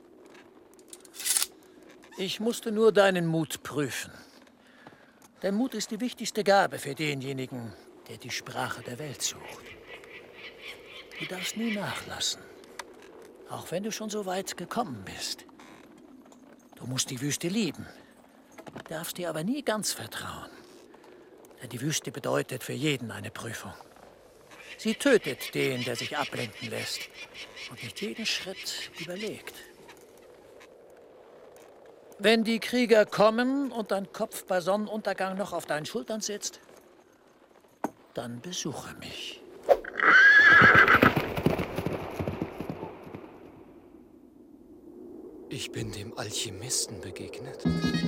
Ich musste nur deinen Mut prüfen. Der Mut ist die wichtigste Gabe für denjenigen, der die Sprache der Welt sucht. Du darfst nie nachlassen, auch wenn du schon so weit gekommen bist. Du musst die Wüste lieben, darfst dir aber nie ganz vertrauen. Denn die Wüste bedeutet für jeden eine Prüfung. Sie tötet den, der sich ablenken lässt und nicht jeden Schritt überlegt. Wenn die Krieger kommen und dein Kopf bei Sonnenuntergang noch auf deinen Schultern sitzt, dann besuche mich.
Ich bin dem Alchemisten begegnet.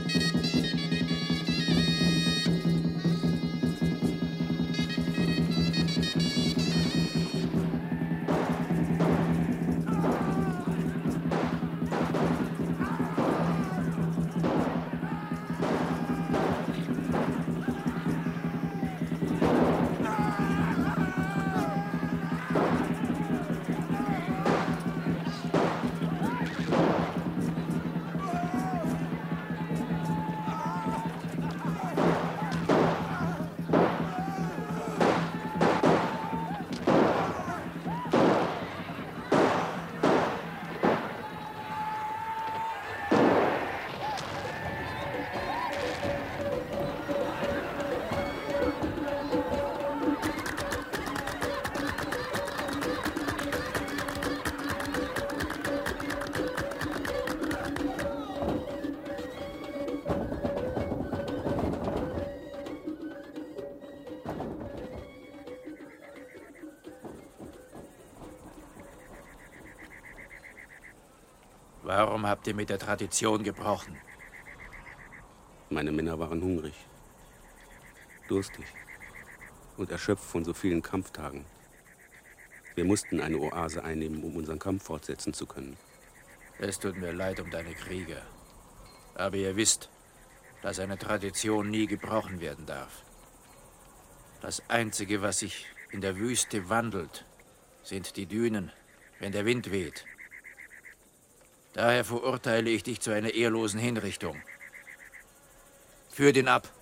Warum habt ihr mit der Tradition gebrochen?
Meine Männer waren hungrig, durstig und erschöpft von so vielen Kampftagen. Wir mussten eine Oase einnehmen, um unseren Kampf fortsetzen zu können.
Es tut mir leid um deine Krieger. Aber ihr wisst, dass eine Tradition nie gebrochen werden darf. Das Einzige, was sich in der Wüste wandelt, sind die Dünen, wenn der Wind weht. Daher verurteile ich dich zu einer ehrlosen Hinrichtung. Führ den ab.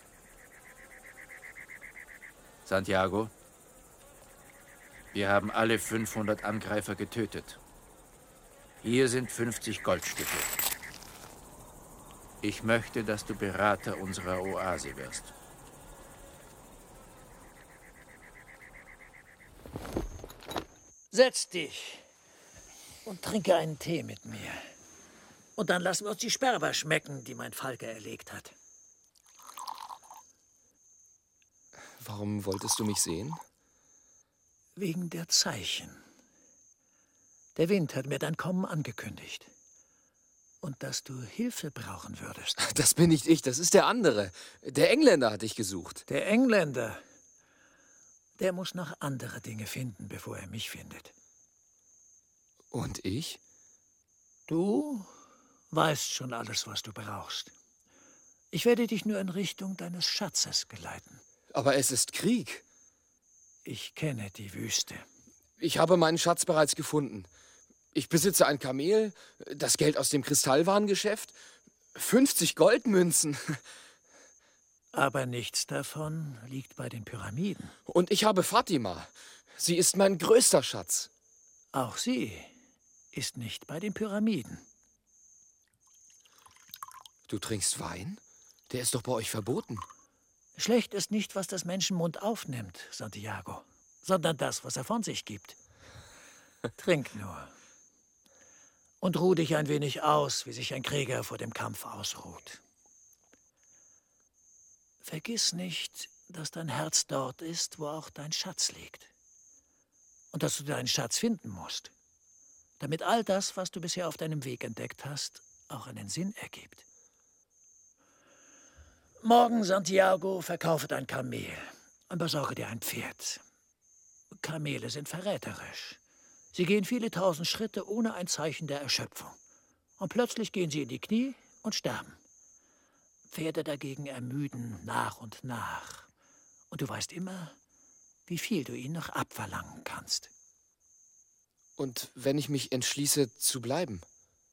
Santiago, wir haben alle fünfhundert Angreifer getötet. Hier sind fünfzig Goldstücke. Ich möchte, dass du Berater unserer Oase wirst.
Setz dich und trinke einen Tee mit mir. Und dann lassen wir uns die Sperber schmecken, die mein Falke erlegt hat.
Warum wolltest du mich sehen?
Wegen der Zeichen. Der Wind hat mir dein Kommen angekündigt. Und dass du Hilfe brauchen würdest.
Das bin nicht ich, das ist der andere. Der Engländer hat dich gesucht.
Der Engländer? Der muss noch andere Dinge finden, bevor er mich findet.
Und ich?
Du weißt schon alles, was du brauchst. Ich werde dich nur in Richtung deines Schatzes geleiten.
Aber es ist Krieg.
Ich kenne die Wüste.
Ich habe meinen Schatz bereits gefunden. Ich besitze ein Kamel, das Geld aus dem Kristallwarengeschäft, fünfzig Goldmünzen.
Aber nichts davon liegt bei den Pyramiden.
Und ich habe Fatima. Sie ist mein größter Schatz.
Auch sie ist nicht bei den Pyramiden.
Du trinkst Wein? Der ist doch bei euch verboten.
Schlecht ist nicht, was das Menschenmund aufnimmt, Santiago, sondern das, was er von sich gibt. Trink nur. Und ruh dich ein wenig aus, wie sich ein Krieger vor dem Kampf ausruht. Vergiss nicht, dass dein Herz dort ist, wo auch dein Schatz liegt. Und dass du deinen Schatz finden musst, damit all das, was du bisher auf deinem Weg entdeckt hast, auch einen Sinn ergibt. Morgen, Santiago, verkaufe dein Kamel und besorge dir ein Pferd. Kamele sind verräterisch. Sie gehen viele tausend Schritte ohne ein Zeichen der Erschöpfung. Und plötzlich gehen sie in die Knie und sterben. Pferde dagegen ermüden nach und nach. Und du weißt immer, wie viel du ihnen noch abverlangen kannst.
Und wenn ich mich entschließe, zu bleiben?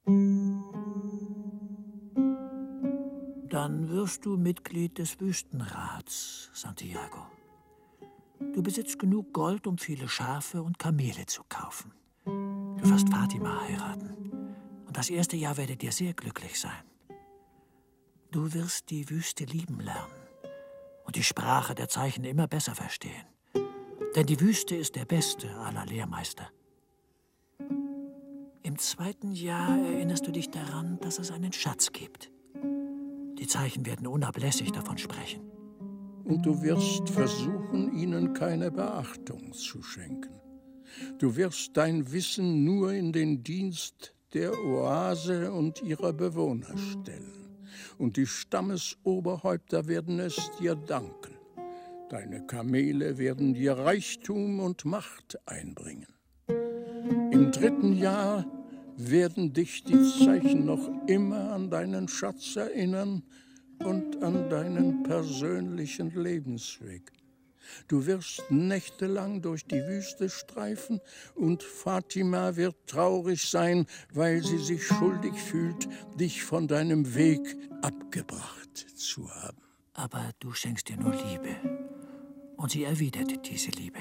Dann wirst du Mitglied des Wüstenrats, Santiago. Du besitzt genug Gold, um viele Schafe und Kamele zu kaufen. Du wirst Fatima heiraten. Und das erste Jahr werdet ihr sehr glücklich sein. Du wirst die Wüste lieben lernen und die Sprache der Zeichen immer besser verstehen. Denn die Wüste ist der beste aller Lehrmeister. Im zweiten Jahr erinnerst du dich daran, dass es einen Schatz gibt. Die Zeichen werden unablässig davon sprechen.
Und du wirst versuchen, ihnen keine Beachtung zu schenken. Du wirst dein Wissen nur in den Dienst der Oase und ihrer Bewohner stellen. Und die Stammesoberhäupter werden es dir danken. Deine Kamele werden dir Reichtum und Macht einbringen. Im dritten Jahr werden dich die Zeichen noch immer an deinen Schatz erinnern und an deinen persönlichen Lebensweg. Du wirst nächtelang durch die Wüste streifen und Fatima wird traurig sein, weil sie sich schuldig fühlt, dich von deinem Weg abgebracht zu haben.
Aber du schenkst ihr nur Liebe und sie erwidert diese Liebe.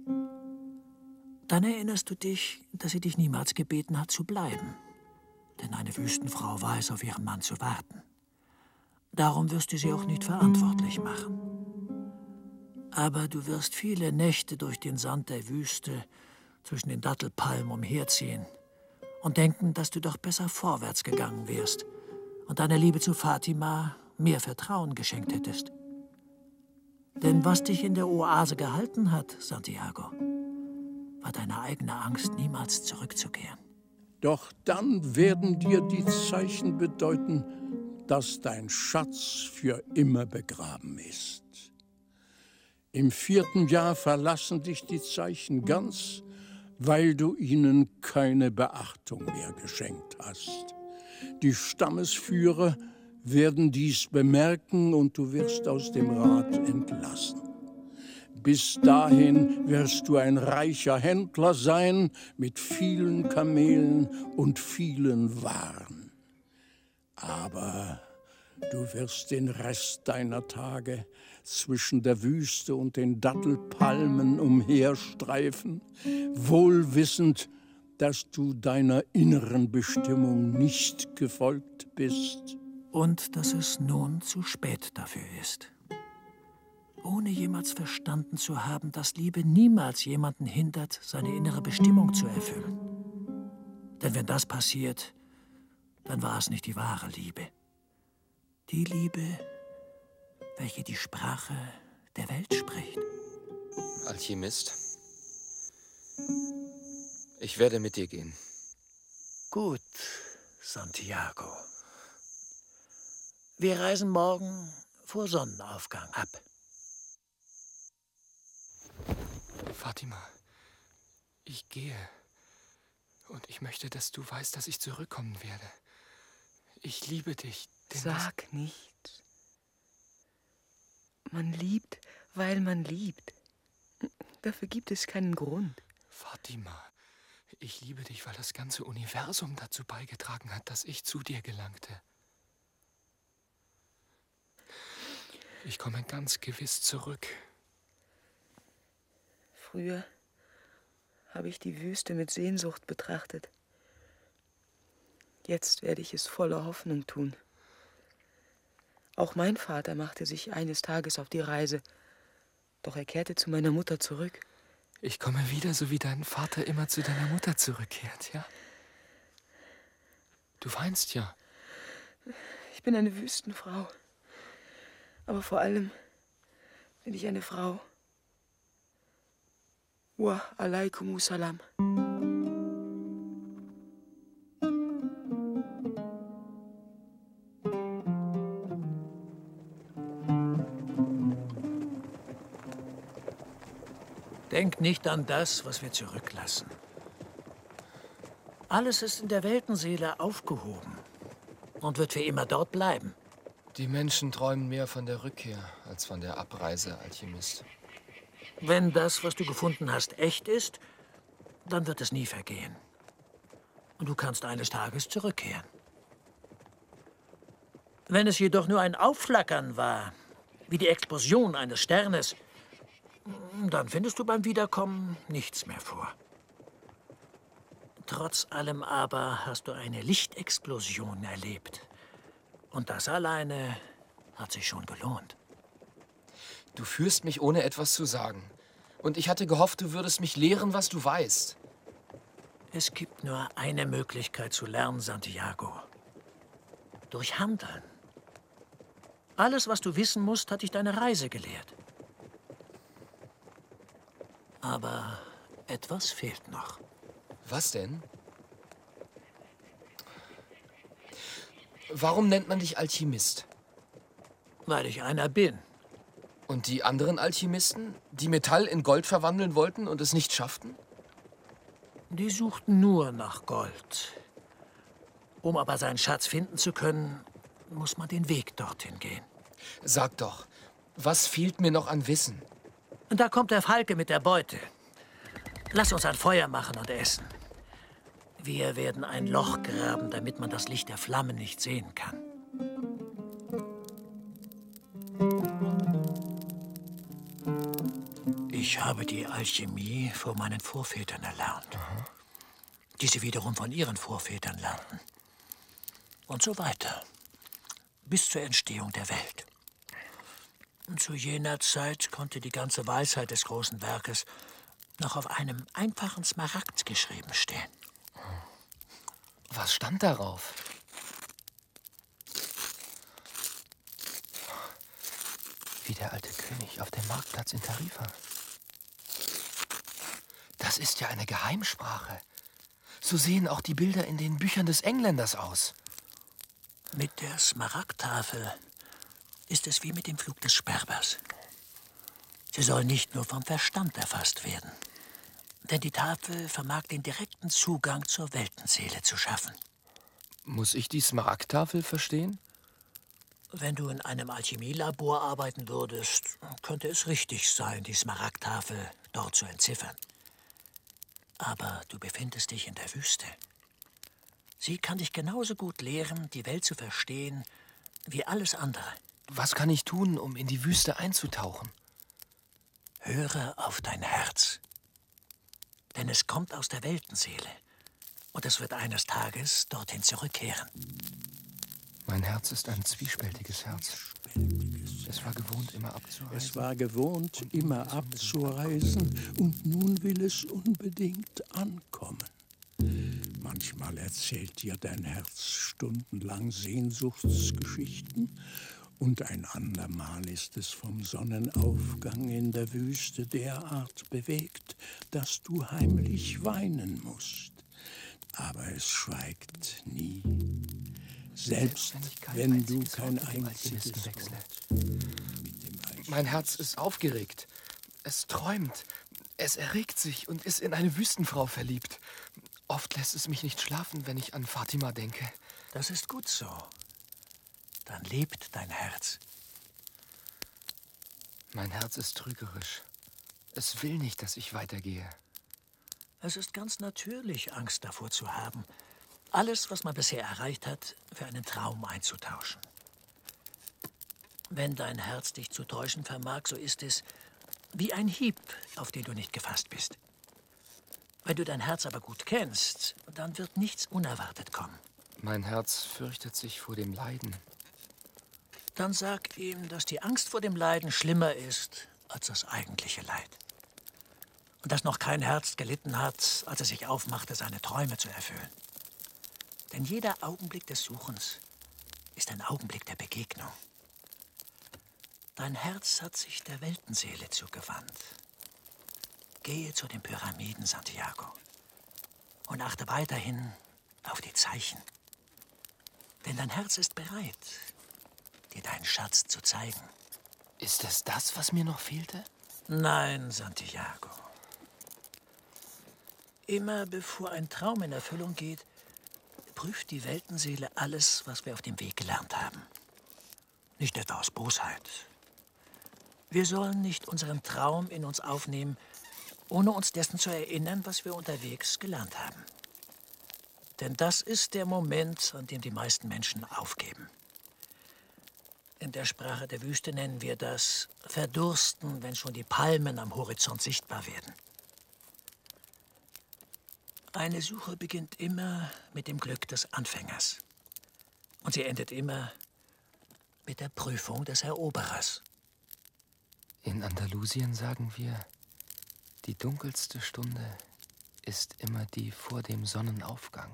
Dann erinnerst du dich, dass sie dich niemals gebeten hat, zu bleiben. Denn eine Wüstenfrau weiß, auf ihren Mann zu warten. Darum wirst du sie auch nicht verantwortlich machen. Aber du wirst viele Nächte durch den Sand der Wüste zwischen den Dattelpalmen umherziehen und denken, dass du doch besser vorwärts gegangen wärst und deiner Liebe zu Fatima mehr Vertrauen geschenkt hättest. Denn was dich in der Oase gehalten hat, Santiago, war deine eigene Angst, niemals zurückzukehren.
Doch dann werden dir die Zeichen bedeuten, dass dein Schatz für immer begraben ist. Im vierten Jahr verlassen dich die Zeichen ganz weil du ihnen keine Beachtung mehr geschenkt hast. Die Stammesführer werden dies bemerken und du wirst aus dem Rat entlassen. Bis dahin wirst du ein reicher Händler sein mit vielen Kamelen und vielen Waren. Aber du wirst den Rest deiner Tage zwischen der Wüste und den Dattelpalmen umherstreifen, wohl wissend, dass du deiner inneren Bestimmung nicht gefolgt bist.
Und dass es nun zu spät dafür ist. Ohne jemals verstanden zu haben, dass Liebe niemals jemanden hindert, seine innere Bestimmung zu erfüllen. Denn wenn das passiert, dann war es nicht die wahre Liebe. Die Liebe, welche die Sprache der Welt spricht.
Alchemist, ich werde mit dir gehen.
Gut, Santiago. Wir reisen morgen vor Sonnenaufgang ab.
Fatima, ich gehe. Und ich möchte, dass du weißt, dass ich zurückkommen werde. Ich liebe dich.
Sag nichts. Man liebt, weil man liebt. Dafür gibt es keinen Grund.
Fatima, ich liebe dich, weil das ganze Universum dazu beigetragen hat, dass ich zu dir gelangte. Ich komme ganz gewiss zurück.
Früher habe ich die Wüste mit Sehnsucht betrachtet. Jetzt werde ich es voller Hoffnung tun. Auch mein Vater machte sich eines Tages auf die Reise, doch er kehrte zu meiner Mutter zurück.
Ich komme wieder, so wie dein Vater immer zu deiner Mutter zurückkehrt, ja? Du weinst ja.
Ich bin eine Wüstenfrau. Aber vor allem bin ich eine Frau. Wa alaikum salam.
Denk nicht an das, was wir zurücklassen. Alles ist in der Weltenseele aufgehoben und wird für immer dort bleiben.
Die Menschen träumen mehr von der Rückkehr als von der Abreise, Alchemist.
Wenn das, was du gefunden hast, echt ist, dann wird es nie vergehen. Und du kannst eines Tages zurückkehren. Wenn es jedoch nur ein Aufflackern war, wie die Explosion eines Sternes, dann findest du beim Wiederkommen nichts mehr vor. Trotz allem aber hast du eine Lichtexplosion erlebt. Und das alleine hat sich schon gelohnt.
Du führst mich, ohne etwas zu sagen. Und ich hatte gehofft, du würdest mich lehren, was du weißt.
Es gibt nur eine Möglichkeit zu lernen, Santiago. Durch Handeln. Alles, was du wissen musst, hat dich deine Reise gelehrt. Aber etwas fehlt noch.
Was denn? Warum nennt man dich Alchemist?
Weil ich einer bin.
Und die anderen Alchemisten, die Metall in Gold verwandeln wollten und es nicht schafften?
Die suchten nur nach Gold. Um aber seinen Schatz finden zu können, muss man den Weg dorthin gehen.
Sag doch, was fehlt mir noch an Wissen?
Und da kommt der Falke mit der Beute. Lass uns ein Feuer machen und essen. Wir werden ein Loch graben, damit man das Licht der Flammen nicht sehen kann. Ich habe die Alchemie von meinen Vorvätern erlernt,
Aha.
die sie wiederum von ihren Vorvätern lernten. Und so weiter, bis zur Entstehung der Welt. Und zu jener Zeit konnte die ganze Weisheit des großen Werkes noch auf einem einfachen Smaragd geschrieben stehen.
Was stand darauf? Wie der alte König auf dem Marktplatz in Tarifa. Das ist ja eine Geheimsprache. So sehen auch die Bilder in den Büchern des Engländers aus.
Mit der Smaragdtafel ist es wie mit dem Flug des Sperbers. Sie soll nicht nur vom Verstand erfasst werden, Denn die Tafel vermag den direkten Zugang zur Weltenseele zu schaffen.
Muss ich die Smaragdtafel verstehen?
Wenn du in einem Alchemielabor arbeiten würdest, könnte es richtig sein, die Smaragdtafel dort zu entziffern. Aber du befindest dich in der Wüste. Sie kann dich genauso gut lehren, die Welt zu verstehen, wie alles andere.
Was kann ich tun, um in die Wüste einzutauchen?
Höre auf dein Herz. Denn es kommt aus der Weltenseele. Und es wird eines Tages dorthin zurückkehren.
Mein Herz ist ein zwiespältiges Herz. Es war gewohnt, immer abzureisen.
Es war gewohnt, immer abzureisen, und nun will es unbedingt ankommen. Manchmal erzählt dir dein Herz stundenlang Sehnsuchtsgeschichten, und ein andermal ist es vom Sonnenaufgang in der Wüste derart bewegt, dass du heimlich weinen musst. Aber es schweigt nie. Selbst wenn du kein einziges wechsle.
Mein Herz ist aufgeregt. Es träumt. Es erregt sich und ist in eine Wüstenfrau verliebt. Oft lässt es mich nicht schlafen, wenn ich an Fatima denke.
Das ist gut so. Dann lebt dein Herz.
Mein Herz ist trügerisch. Es will nicht, dass ich weitergehe.
Es ist ganz natürlich, Angst davor zu haben, alles, was man bisher erreicht hat, für einen Traum einzutauschen. Wenn dein Herz dich zu täuschen vermag, so ist es wie ein Hieb, auf den du nicht gefasst bist. Wenn du dein Herz aber gut kennst, dann wird nichts unerwartet kommen.
Mein Herz fürchtet sich vor dem Leiden.
Dann sag ihm, dass die Angst vor dem Leiden schlimmer ist als das eigentliche Leid. Und dass noch kein Herz gelitten hat, als er sich aufmachte, seine Träume zu erfüllen. Denn jeder Augenblick des Suchens ist ein Augenblick der Begegnung. Dein Herz hat sich der Weltenseele zugewandt. Gehe zu den Pyramiden, Santiago, und achte weiterhin auf die Zeichen. Denn dein Herz ist bereit, dir deinen Schatz zu zeigen.
Ist es das, was mir noch fehlte?
Nein, Santiago. Immer bevor ein Traum in Erfüllung geht, prüft die Weltenseele alles, was wir auf dem Weg gelernt haben. Nicht etwa aus Bosheit. Wir sollen nicht unseren Traum in uns aufnehmen, ohne uns dessen zu erinnern, was wir unterwegs gelernt haben. Denn das ist der Moment, an dem die meisten Menschen aufgeben. In der Sprache der Wüste nennen wir das Verdursten, wenn schon die Palmen am Horizont sichtbar werden. Eine Suche beginnt immer mit dem Glück des Anfängers. Und sie endet immer mit der Prüfung des Eroberers.
In Andalusien sagen wir, die dunkelste Stunde ist immer die vor dem Sonnenaufgang.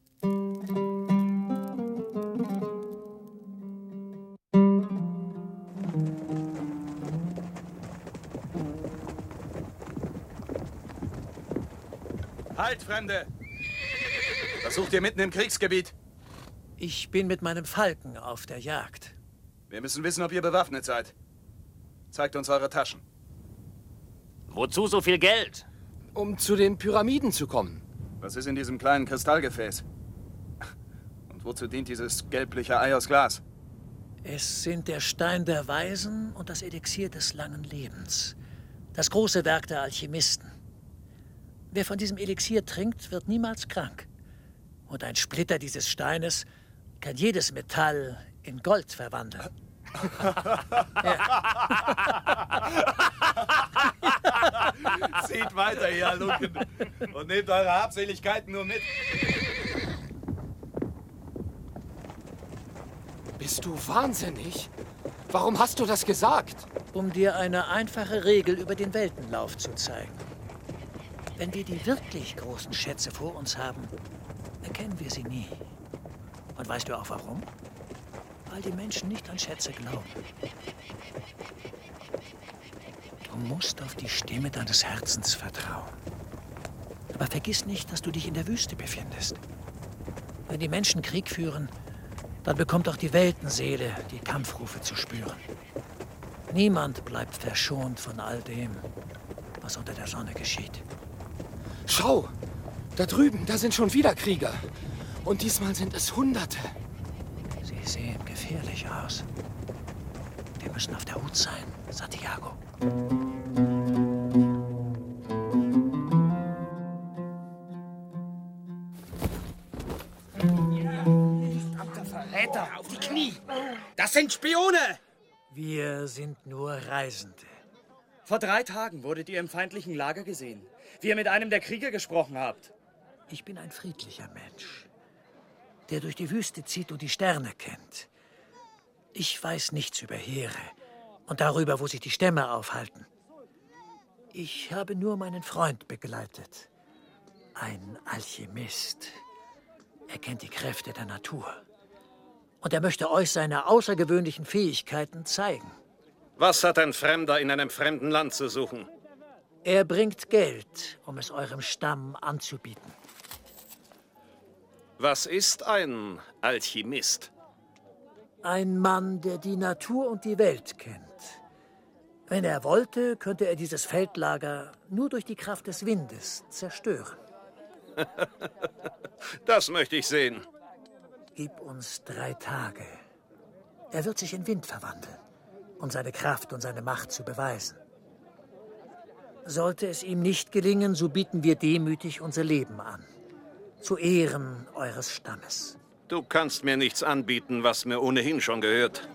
Halt, Fremde! Was sucht ihr mitten im Kriegsgebiet?
Ich bin mit meinem Falken auf der Jagd.
Wir müssen wissen, ob ihr bewaffnet seid. Zeigt uns eure Taschen.
Wozu so viel Geld?
Um zu den Pyramiden zu kommen.
Was ist in diesem kleinen Kristallgefäß? Und wozu dient dieses gelbliche Ei aus Glas?
Es sind der Stein der Weisen und das Elixier des langen Lebens. Das große Werk der Alchemisten. Wer von diesem Elixier trinkt, wird niemals krank. Und ein Splitter dieses Steines kann jedes Metall in Gold verwandeln.
Zieht weiter, ihr Halunken, und nehmt eure Habseligkeiten nur mit.
Bist du wahnsinnig? Warum hast du das gesagt?
Um dir eine einfache Regel über den Weltenlauf zu zeigen. Wenn wir die wirklich großen Schätze vor uns haben, erkennen wir sie nie. Und weißt du auch warum? Weil die Menschen nicht an Schätze glauben. Du musst auf die Stimme deines Herzens vertrauen. Aber vergiss nicht, dass du dich in der Wüste befindest. Wenn die Menschen Krieg führen, dann bekommt auch die Weltenseele die Kampfrufe zu spüren. Niemand bleibt verschont von all dem, was unter der Sonne geschieht.
Schau, da drüben, da sind schon wieder Krieger. Und diesmal sind es Hunderte.
Sie sehen gefährlich aus. Wir müssen auf der Hut sein, Santiago.
Verräter, auf die Knie! Das sind Spione!
Wir sind nur Reisende.
Vor drei Tagen wurdet ihr im feindlichen Lager gesehen, wie ihr mit einem der Krieger gesprochen habt.
Ich bin ein friedlicher Mensch, der durch die Wüste zieht und die Sterne kennt. Ich weiß nichts über Heere und darüber, wo sich die Stämme aufhalten. Ich habe nur meinen Freund begleitet. Ein Alchemist. Er kennt die Kräfte der Natur. Und er möchte euch seine außergewöhnlichen Fähigkeiten zeigen.
Was hat ein Fremder in einem fremden Land zu suchen?
Er bringt Geld, um es eurem Stamm anzubieten.
Was ist ein Alchemist?
Ein Mann, der die Natur und die Welt kennt. Wenn er wollte, könnte er dieses Feldlager nur durch die Kraft des Windes zerstören.
Das möchte ich sehen.
Gib uns drei Tage. Er wird sich in Wind verwandeln, um seine Kraft und seine Macht zu beweisen. Sollte es ihm nicht gelingen, so bieten wir demütig unser Leben an. Zu Ehren eures Stammes.
Du kannst mir nichts anbieten, was mir ohnehin schon gehört.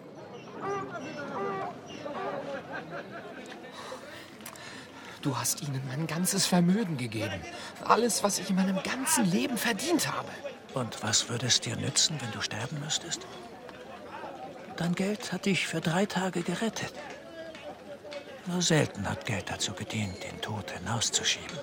Du hast ihnen mein ganzes Vermögen gegeben. Alles, was ich in meinem ganzen Leben verdient habe.
Und was würde es dir nützen, wenn du sterben müsstest? Dein Geld hat dich für drei Tage gerettet. Nur selten hat Geld dazu gedient, den Tod hinauszuschieben.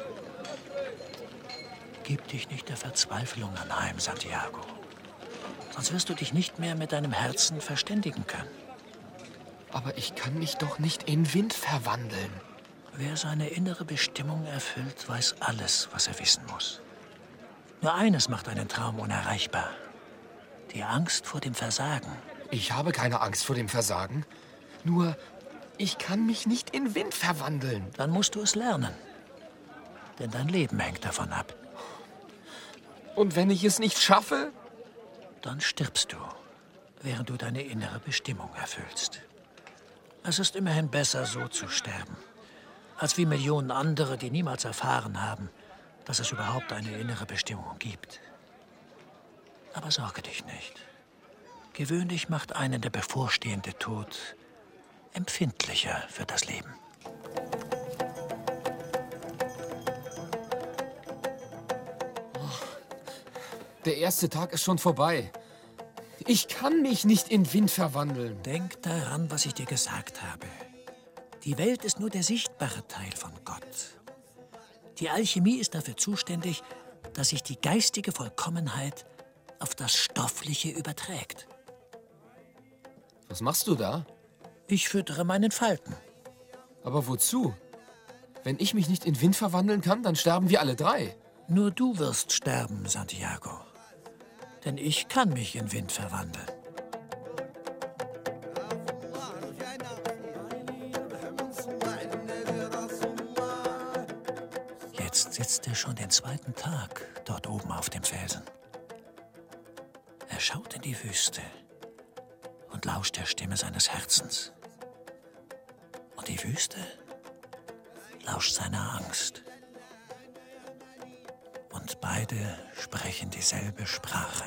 Gib dich nicht der Verzweiflung anheim, Santiago. Sonst wirst du dich nicht mehr mit deinem Herzen verständigen können.
Aber ich kann mich doch nicht in Wind verwandeln.
Wer seine innere Bestimmung erfüllt, weiß alles, was er wissen muss. Nur eines macht einen Traum unerreichbar. Die Angst vor dem Versagen.
Ich habe keine Angst vor dem Versagen. Nur, ich kann mich nicht in Wind verwandeln.
Dann musst du es lernen. Denn dein Leben hängt davon ab.
Und wenn ich es nicht schaffe?
Dann stirbst du, während du deine innere Bestimmung erfüllst. Es ist immerhin besser, so zu sterben, als wie Millionen andere, die niemals erfahren haben, dass es überhaupt eine innere Bestimmung gibt. Aber sorge dich nicht. Gewöhnlich macht einen der bevorstehende Tod empfindlicher für das Leben.
Der erste Tag ist schon vorbei. Ich kann mich nicht in Wind verwandeln.
Denk daran, was ich dir gesagt habe. Die Welt ist nur der sichtbare Teil von Gott. Die Alchemie ist dafür zuständig, dass sich die geistige Vollkommenheit auf das Stoffliche überträgt.
Was machst du da?
Ich füttere meinen Falken.
Aber wozu? Wenn ich mich nicht in Wind verwandeln kann, dann sterben wir alle drei.
Nur du wirst sterben, Santiago. Denn ich kann mich in Wind verwandeln. Jetzt sitzt er schon den zweiten Tag dort oben auf dem Felsen. Er schaut in die Wüste und lauscht der Stimme seines Herzens. Und die Wüste lauscht seiner Angst. Und beide sprechen dieselbe Sprache.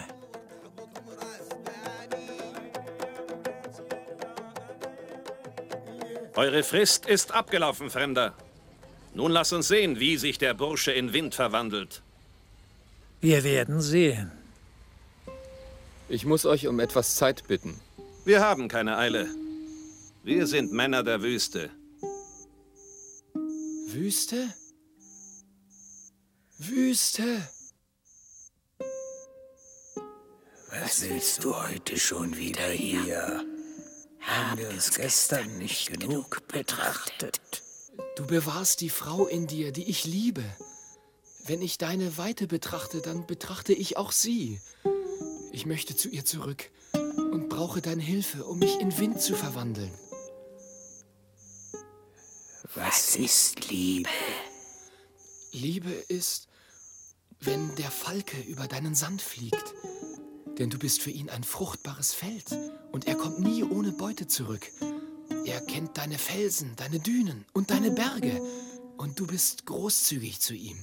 Eure Frist ist abgelaufen, Fremder. Nun lass uns sehen, wie sich der Bursche in Wind verwandelt.
Wir werden sehen.
Ich muss euch um etwas Zeit bitten.
Wir haben keine Eile. Wir sind Männer der Wüste.
Wüste? Wüste!
Was willst du heute schon wieder hier? Haben wir uns gestern nicht genug betrachtet?
Du bewahrst die Frau in dir, die ich liebe. Wenn ich deine Weite betrachte, dann betrachte ich auch sie. Ich möchte zu ihr zurück und brauche deine Hilfe, um mich in Wind zu verwandeln.
Was ist Liebe?
Liebe ist, wenn der Falke über deinen Sand fliegt. Denn du bist für ihn ein fruchtbares Feld und er kommt nie ohne Beute zurück. Er kennt deine Felsen, deine Dünen und deine Berge und du bist großzügig zu ihm.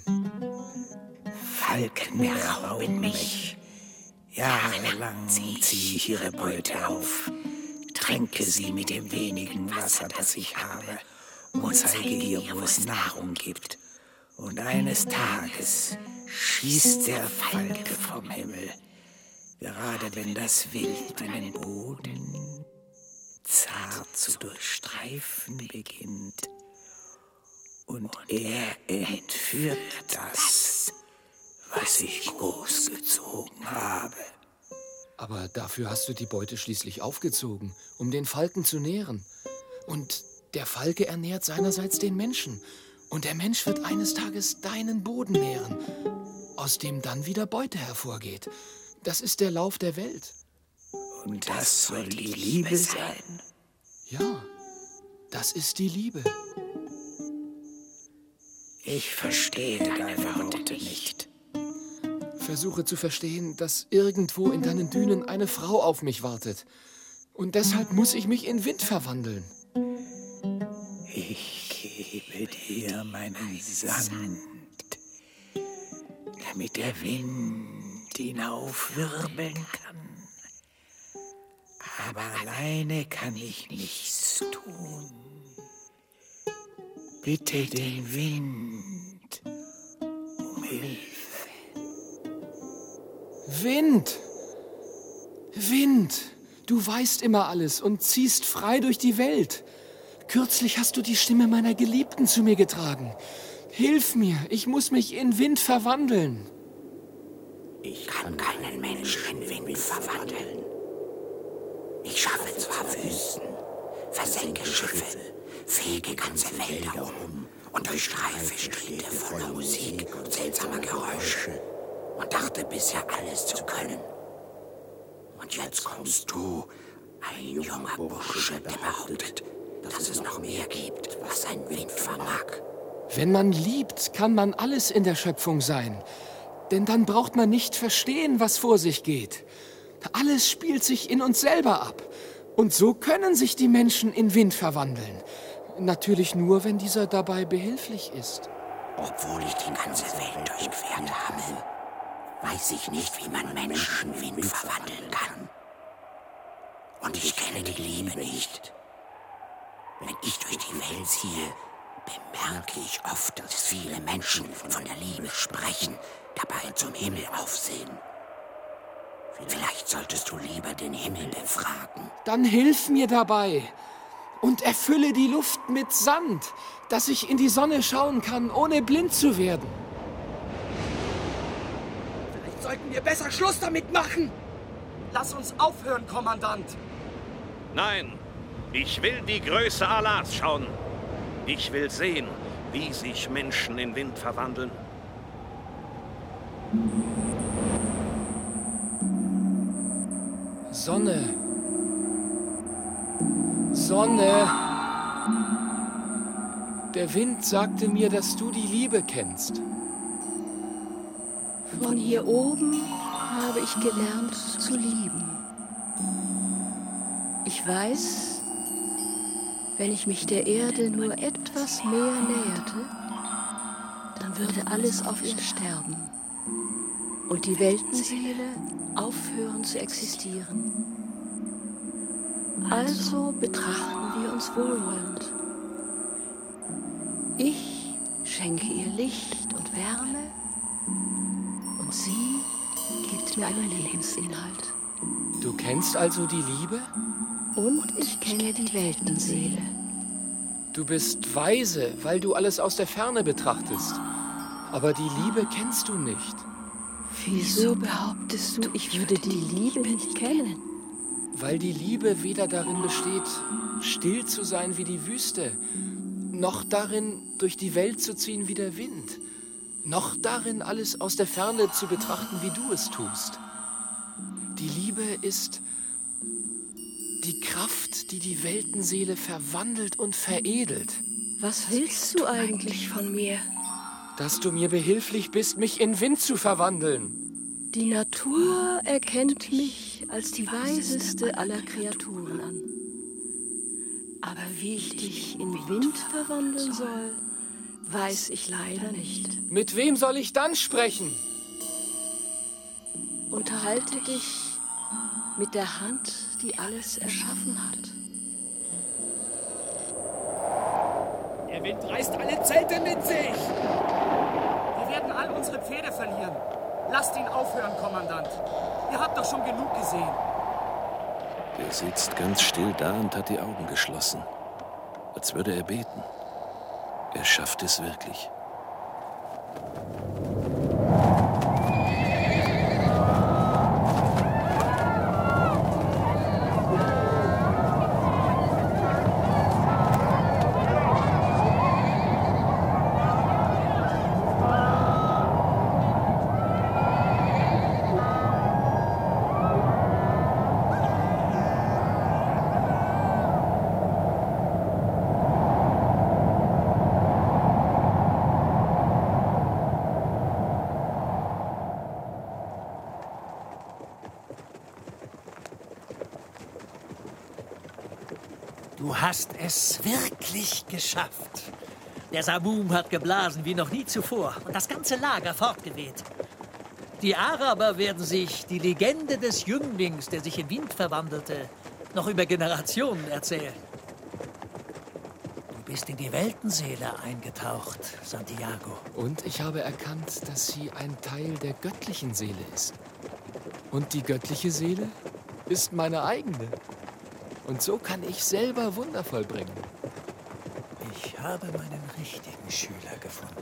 Falken rauben mich. Jahrelang ziehe ich ihre Beute auf, tränke sie mit dem wenigen Wasser, das ich habe, und zeige ihr, wo es Nahrung gibt. Und eines Tages schießt der Falke vom Himmel, gerade wenn das Wild meinen Boden zart zu durchstreifen beginnt. Und er entführt das, was ich großgezogen habe.
Aber dafür hast du die Beute schließlich aufgezogen, um den Falken zu nähren. Und der Falke ernährt seinerseits den Menschen. Und der Mensch wird eines Tages deinen Boden nähren, aus dem dann wieder Beute hervorgeht. Das ist der Lauf der Welt.
Und das soll die Liebe sein?
Ja, das ist die Liebe.
Ich verstehe deine Worte nicht.
Versuche zu verstehen, dass irgendwo in deinen Dünen eine Frau auf mich wartet. Und deshalb muss ich mich in Wind verwandeln.
Ich gebe dir meinen Sand, damit der Wind ihn aufwirbeln kann. Aber alleine kann ich nichts tun. Bitte den Wind um Hilfe.
Wind! Wind! Du weißt immer alles und ziehst frei durch die Welt. Kürzlich hast du die Stimme meiner Geliebten zu mir getragen. Hilf mir, ich muss mich in Wind verwandeln.
Ich kann keinen Menschen in Wind verwandeln. Ich schaffe zwar Wüsten, versenke Schiffe, fege ganze Wälder um und durchstreife Städte voller Musik und seltsamer Geräusche und dachte bisher alles zu können. Und jetzt kommst du, ein junger Bursche, der behauptet, dass es noch mehr gibt, was ein Wind vermag.
Wenn man liebt, kann man alles in der Schöpfung sein. Denn dann braucht man nicht verstehen, was vor sich geht. Alles spielt sich in uns selber ab. Und so können sich die Menschen in Wind verwandeln. Natürlich nur, wenn dieser dabei behilflich ist.
Obwohl ich die ganze Welt durchquert habe, weiß ich nicht, wie man Menschen in Wind verwandeln kann. Und ich kenne die Liebe nicht. Wenn ich durch die Welt ziehe, bemerke ich oft, dass viele Menschen von der Liebe sprechen, dabei zum Himmel aufsehen. Vielleicht solltest du lieber den Himmel befragen.
Dann hilf mir dabei und erfülle die Luft mit Sand, dass ich in die Sonne schauen kann, ohne blind zu werden.
Vielleicht sollten wir besser Schluss damit machen. Lass uns aufhören, Kommandant.
Nein, ich will die Größe Allahs schauen. Ich will sehen, wie sich Menschen in Wind verwandeln.
Sonne. Sonne. Der Wind sagte mir, dass du die Liebe kennst.
Von hier oben habe ich gelernt zu lieben. Ich weiß, wenn ich mich der Erde nur etwas mehr näherte, dann würde alles auf ihr sterben und die Weltenseele aufhören zu existieren. Also betrachten wir uns wohlwollend. Ich schenke ihr Licht und Wärme und sie gibt mir einen Lebensinhalt.
Du kennst also die Liebe?
Und ich kenne die Weltenseele.
Du bist weise, weil du alles aus der Ferne betrachtest. Aber die Liebe kennst du nicht.
Wieso behauptest du, ich würde die Liebe nicht kennen?
Weil die Liebe weder darin besteht, still zu sein wie die Wüste, noch darin, durch die Welt zu ziehen wie der Wind, noch darin, alles aus der Ferne zu betrachten, wie du es tust. Die Liebe ist die Kraft, die die Weltenseele verwandelt und veredelt.
Was willst du eigentlich von mir?
dass du mir behilflich bist, mich in Wind zu verwandeln.
Die Natur erkennt mich als die weiseste aller Kreaturen an. Aber wie ich dich in Wind verwandeln soll, weiß ich leider nicht.
Mit wem soll ich dann sprechen?
Unterhalte dich mit der Hand, die alles erschaffen hat.
Der Wind reißt alle Zelte mit sich. Wir werden all unsere Pferde verlieren. Lasst ihn aufhören, Kommandant. Ihr habt doch schon genug gesehen.
Er sitzt ganz still da und hat die Augen geschlossen, als würde er beten. Er schafft es wirklich.
Du hast es wirklich geschafft. Der Samum hat geblasen wie noch nie zuvor und das ganze Lager fortgeweht. Die Araber werden sich die Legende des Jünglings, der sich in Wind verwandelte, noch über Generationen erzählen. Du bist in die Weltenseele eingetaucht, Santiago.
Und ich habe erkannt, dass sie ein Teil der göttlichen Seele ist. Und die göttliche Seele ist meine eigene. Und so kann ich selber Wunder vollbringen.
Ich habe meinen richtigen Schüler gefunden.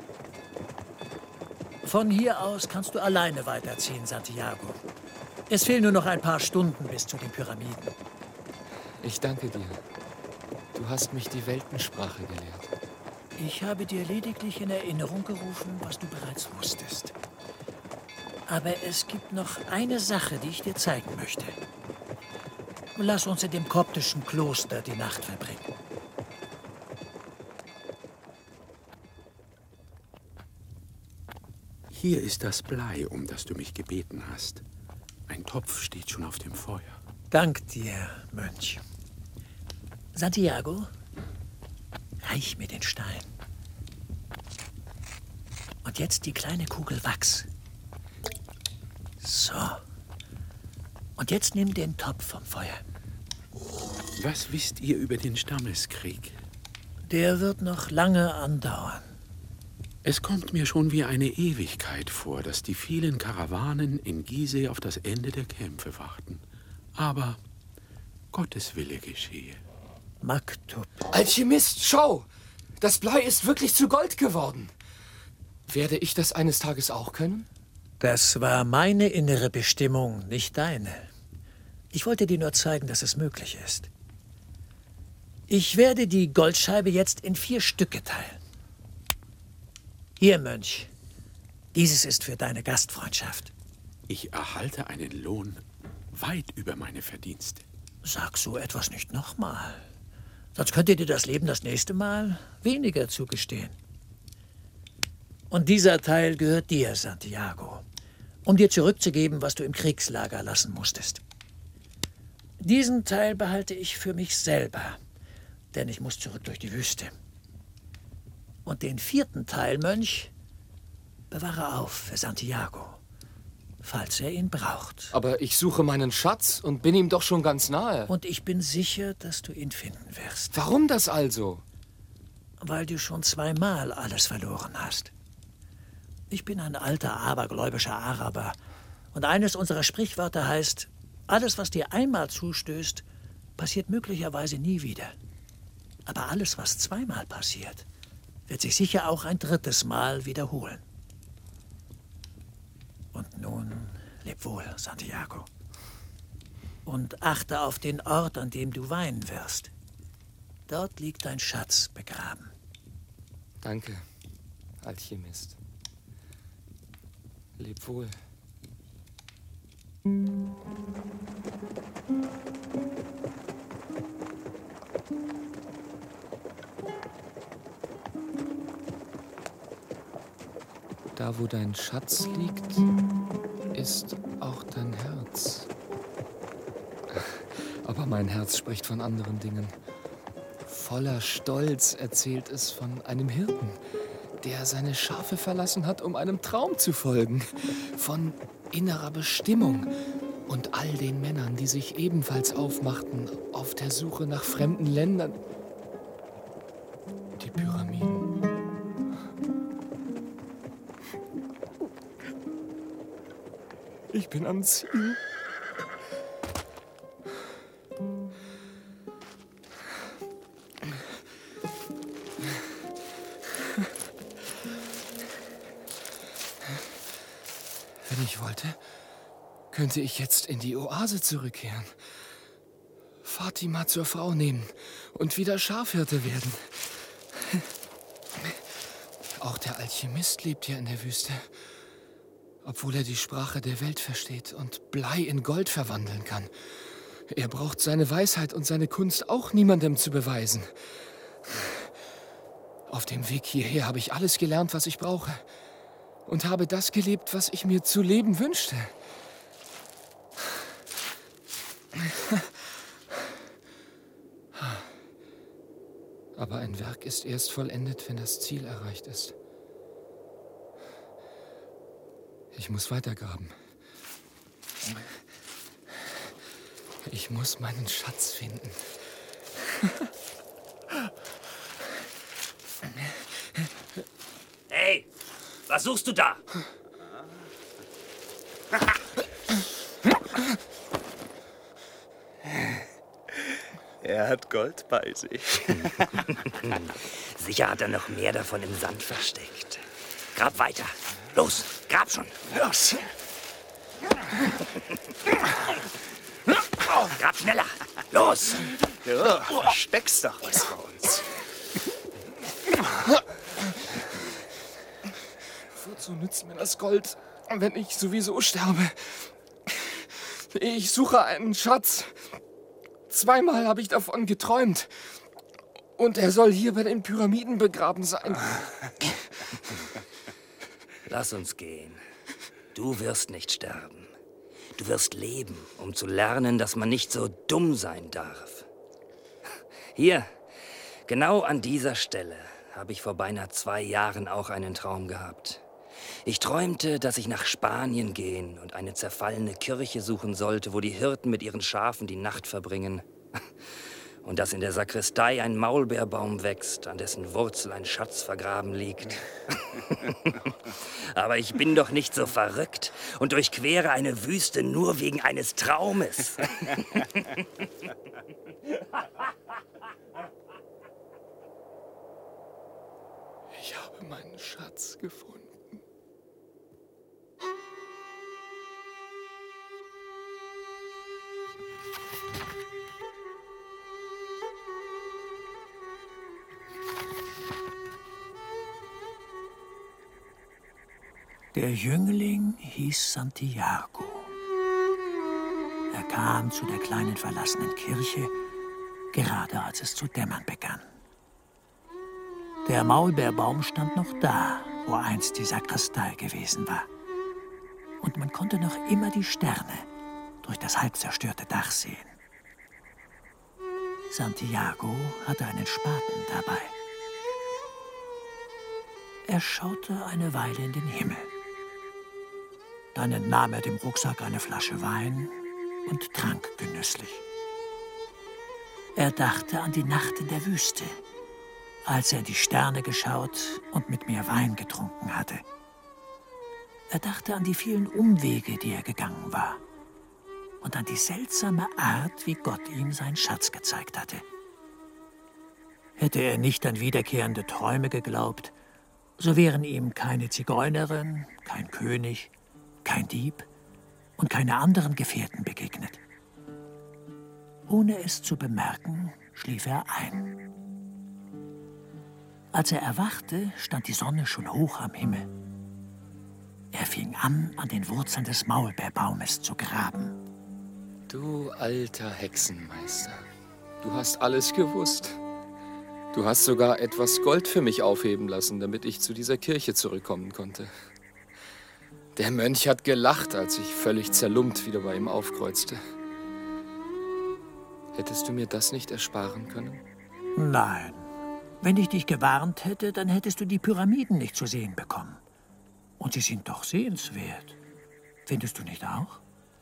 Von hier aus kannst du alleine weiterziehen, Santiago. Es fehlen nur noch ein paar Stunden bis zu den Pyramiden.
Ich danke dir. Du hast mich die Weltensprache gelehrt.
Ich habe dir lediglich in Erinnerung gerufen, was du bereits wusstest. Aber es gibt noch eine Sache, die ich dir zeigen möchte. Lass uns in dem koptischen Kloster die Nacht verbringen.
Hier ist das Blei, um das du mich gebeten hast. Ein Topf steht schon auf dem Feuer.
Dank dir, Mönch. Santiago, reich mir den Stein. Und jetzt die kleine Kugel Wachs. So. Und jetzt nimm den Topf vom Feuer.
Was wisst ihr über den Stammeskrieg?
Der wird noch lange andauern.
Es kommt mir schon wie eine Ewigkeit vor, dass die vielen Karawanen in Gizeh auf das Ende der Kämpfe warten. Aber Gottes Wille geschehe.
Maktub.
Alchemist, schau! Das Blei ist wirklich zu Gold geworden. Werde ich das eines Tages auch können?
Das war meine innere Bestimmung, nicht deine. Ich wollte dir nur zeigen, dass es möglich ist. Ich werde die Goldscheibe jetzt in vier Stücke teilen. Hier, Mönch. Dieses ist für deine Gastfreundschaft.
Ich erhalte einen Lohn weit über meine Verdienste.
Sag so etwas nicht nochmal. Sonst könnte dir das Leben das nächste Mal weniger zugestehen. Und dieser Teil gehört dir, Santiago, um dir zurückzugeben, was du im Kriegslager lassen musstest. Diesen Teil behalte ich für mich selber, denn ich muss zurück durch die Wüste. Und den vierten Teil, Mönch, bewahre auf für Santiago, falls er ihn braucht.
Aber ich suche meinen Schatz und bin ihm doch schon ganz nahe.
Und ich bin sicher, dass du ihn finden wirst.
Warum das also?
Weil du schon zweimal alles verloren hast. Ich bin ein alter, abergläubischer Araber. Und eines unserer Sprichwörter heißt, alles, was dir einmal zustößt, passiert möglicherweise nie wieder. Aber alles, was zweimal passiert, wird sich sicher auch ein drittes Mal wiederholen. Und nun, leb wohl, Santiago. Und achte auf den Ort, an dem du weinen wirst. Dort liegt dein Schatz begraben.
Danke, Alchemist. Leb wohl. Da, wo dein Schatz liegt, ist auch dein Herz. Aber mein Herz spricht von anderen Dingen. Voller Stolz erzählt es von einem Hirten, der seine Schafe verlassen hat, um einem Traum zu folgen. Von innerer Bestimmung und all den Männern, die sich ebenfalls aufmachten auf der Suche nach fremden Ländern. Die Pyramiden. Ich bin am Ziel. Wenn ich wollte, könnte ich jetzt in die Oase zurückkehren, Fatima zur Frau nehmen und wieder Schafhirte werden. Auch der Alchemist lebt hier in der Wüste, obwohl er die Sprache der Welt versteht und Blei in Gold verwandeln kann. Er braucht seine Weisheit und seine Kunst auch niemandem zu beweisen. Auf dem Weg hierher habe ich alles gelernt, was ich brauche. Und habe das gelebt, was ich mir zu leben wünschte. Aber ein Werk ist erst vollendet, wenn das Ziel erreicht ist. Ich muss weitergraben. Ich muss meinen Schatz finden.
Hey, was suchst du da?
Er hat Gold bei sich.
Sicher hat er noch mehr davon im Sand versteckt. Grab weiter. Los, grab schon.
Los.
Grab schneller. Los.
Ja, versteckst doch was vor uns.
Wozu nützt mir das Gold, wenn ich sowieso sterbe? Ich suche einen Schatz. Zweimal habe ich davon geträumt. Und er soll hier bei den Pyramiden begraben sein.
Lass uns gehen. Du wirst nicht sterben. Du wirst leben, um zu lernen, dass man nicht so dumm sein darf. Hier, genau an dieser Stelle, habe ich vor beinahe zwei Jahren auch einen Traum gehabt. Ich träumte, dass ich nach Spanien gehen und eine zerfallene Kirche suchen sollte, wo die Hirten mit ihren Schafen die Nacht verbringen. Und dass in der Sakristei ein Maulbeerbaum wächst, an dessen Wurzel ein Schatz vergraben liegt. Aber ich bin doch nicht so verrückt und durchquere eine Wüste nur wegen eines Traumes.
Ich habe meinen Schatz gefunden.
Der Jüngling hieß Santiago. Er kam zu der kleinen verlassenen Kirche, gerade als es zu dämmern begann. Der Maulbeerbaum stand noch da, wo einst die Sakristei gewesen war. Und man konnte noch immer die Sterne durch das halb zerstörte Dach sehen. Santiago hatte einen Spaten dabei. Er schaute eine Weile in den Himmel. Dann entnahm er dem Rucksack eine Flasche Wein und trank genüsslich. Er dachte an die Nacht in der Wüste, als er in die Sterne geschaut und mit mir Wein getrunken hatte. Er dachte an die vielen Umwege, die er gegangen war, und an die seltsame Art, wie Gott ihm seinen Schatz gezeigt hatte. Hätte er nicht an wiederkehrende Träume geglaubt, so wären ihm keine Zigeunerin, kein König, kein Dieb und keine anderen Gefährten begegnet. Ohne es zu bemerken, schlief er ein. Als er erwachte, stand die Sonne schon hoch am Himmel. Er fing an, an den Wurzeln des Maulbeerbaumes zu graben.
Du alter Hexenmeister, du hast alles gewusst. Du hast sogar etwas Gold für mich aufheben lassen, damit ich zu dieser Kirche zurückkommen konnte. Der Mönch hat gelacht, als ich völlig zerlumpt wieder bei ihm aufkreuzte. Hättest du mir das nicht ersparen können?
Nein. Wenn ich dich gewarnt hätte, dann hättest du die Pyramiden nicht zu sehen bekommen. Und sie sind doch sehenswert. Findest du nicht auch?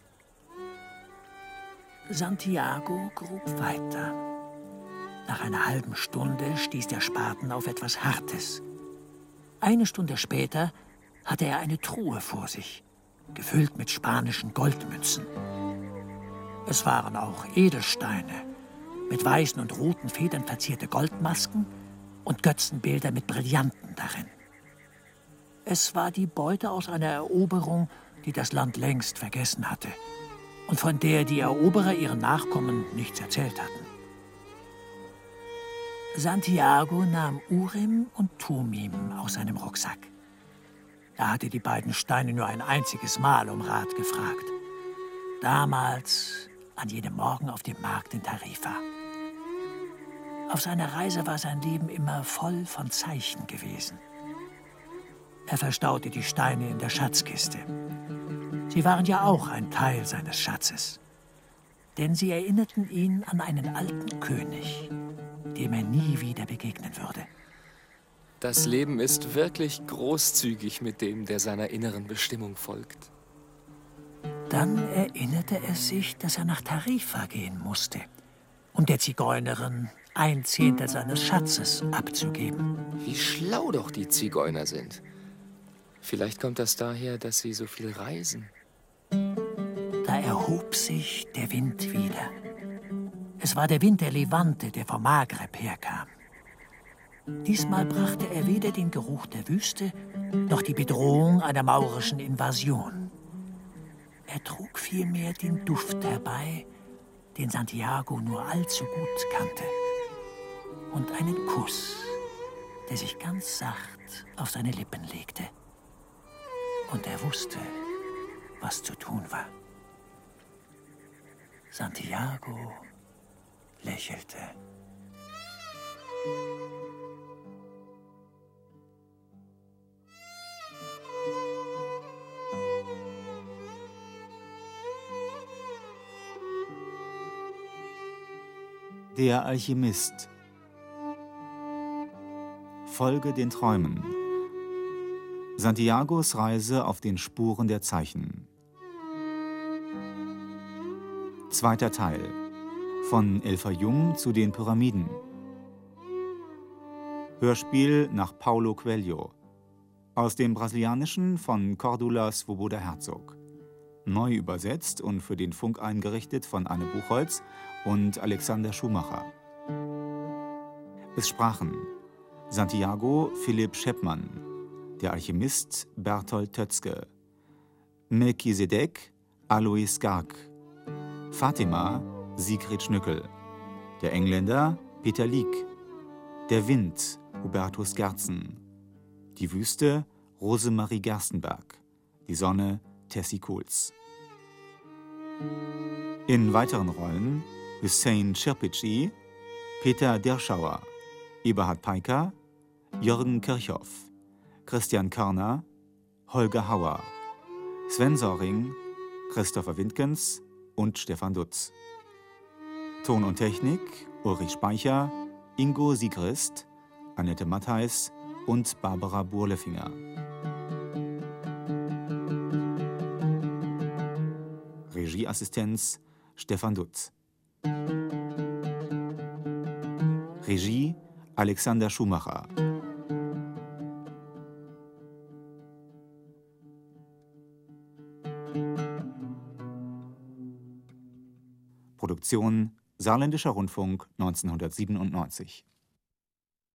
Santiago grub weiter. Nach einer halben Stunde stieß der Spaten auf etwas Hartes. Eine Stunde später hatte er eine Truhe vor sich, gefüllt mit spanischen Goldmünzen. Es waren auch Edelsteine, mit weißen und roten Federn verzierte Goldmasken und Götzenbilder mit Brillanten darin. Es war die Beute aus einer Eroberung, die das Land längst vergessen hatte und von der die Eroberer ihren Nachkommen nichts erzählt hatten. Santiago nahm Urim und Tumim aus seinem Rucksack. Er hatte die beiden Steine nur ein einziges Mal um Rat gefragt. Damals, an jenem Morgen auf dem Markt in Tarifa. Auf seiner Reise war sein Leben immer voll von Zeichen gewesen. Er verstaute die Steine in der Schatzkiste. Sie waren ja auch ein Teil seines Schatzes. Denn sie erinnerten ihn an einen alten König, dem er nie wieder begegnen würde.
Das Leben ist wirklich großzügig mit dem, der seiner inneren Bestimmung folgt.
Dann erinnerte er sich, dass er nach Tarifa gehen musste, um der Zigeunerin ein Zehntel seines Schatzes abzugeben.
Wie schlau doch die Zigeuner sind. Vielleicht kommt das daher, dass sie so viel reisen.
Da erhob sich der Wind wieder. Es war der Wind der Levante, der vom Maghreb herkam. Diesmal brachte er weder den Geruch der Wüste, noch die Bedrohung einer maurischen Invasion. Er trug vielmehr den Duft herbei, den Santiago nur allzu gut kannte. Und einen Kuss, der sich ganz sacht auf seine Lippen legte. Und er wusste, was zu tun war. Santiago lächelte.
Der Alchemist. Folge den Träumen. Santiagos Reise auf den Spuren der Zeichen. Zweiter Teil. Von El Fayum zu den Pyramiden. Hörspiel nach Paulo Coelho. Aus dem Brasilianischen von Cordula Swoboda Herzog. Neu übersetzt und für den Funk eingerichtet von Anne Buchholz und Alexander Schumacher. Es sprachen Santiago Philipp Scheppmann, der Alchemist Berthold Tötzke, Melchisedek Alois Garg, Fatima Sigrid Schnückel, der Engländer Peter Lieck, der Wind Hubertus Gerzen, die Wüste Rosemarie Gerstenberg, die Sonne Tessie Kohls. In weiteren Rollen Hüseyin Çirpici, Peter Derschauer, Eberhard Peiker, Jürgen Kirchhoff, Christian Körner, Holger Hauer, Sven Soring, Christopher Windgens und Stefan Dutz. Ton und Technik Ulrich Speicher, Ingo Siegrist, Annette Mattheis und Barbara Burlefinger. Regieassistenz Stefan Dutz. Regie Alexander Schumacher. Produktion Saarländischer Rundfunk neunzehnhundertsiebenundneunzig.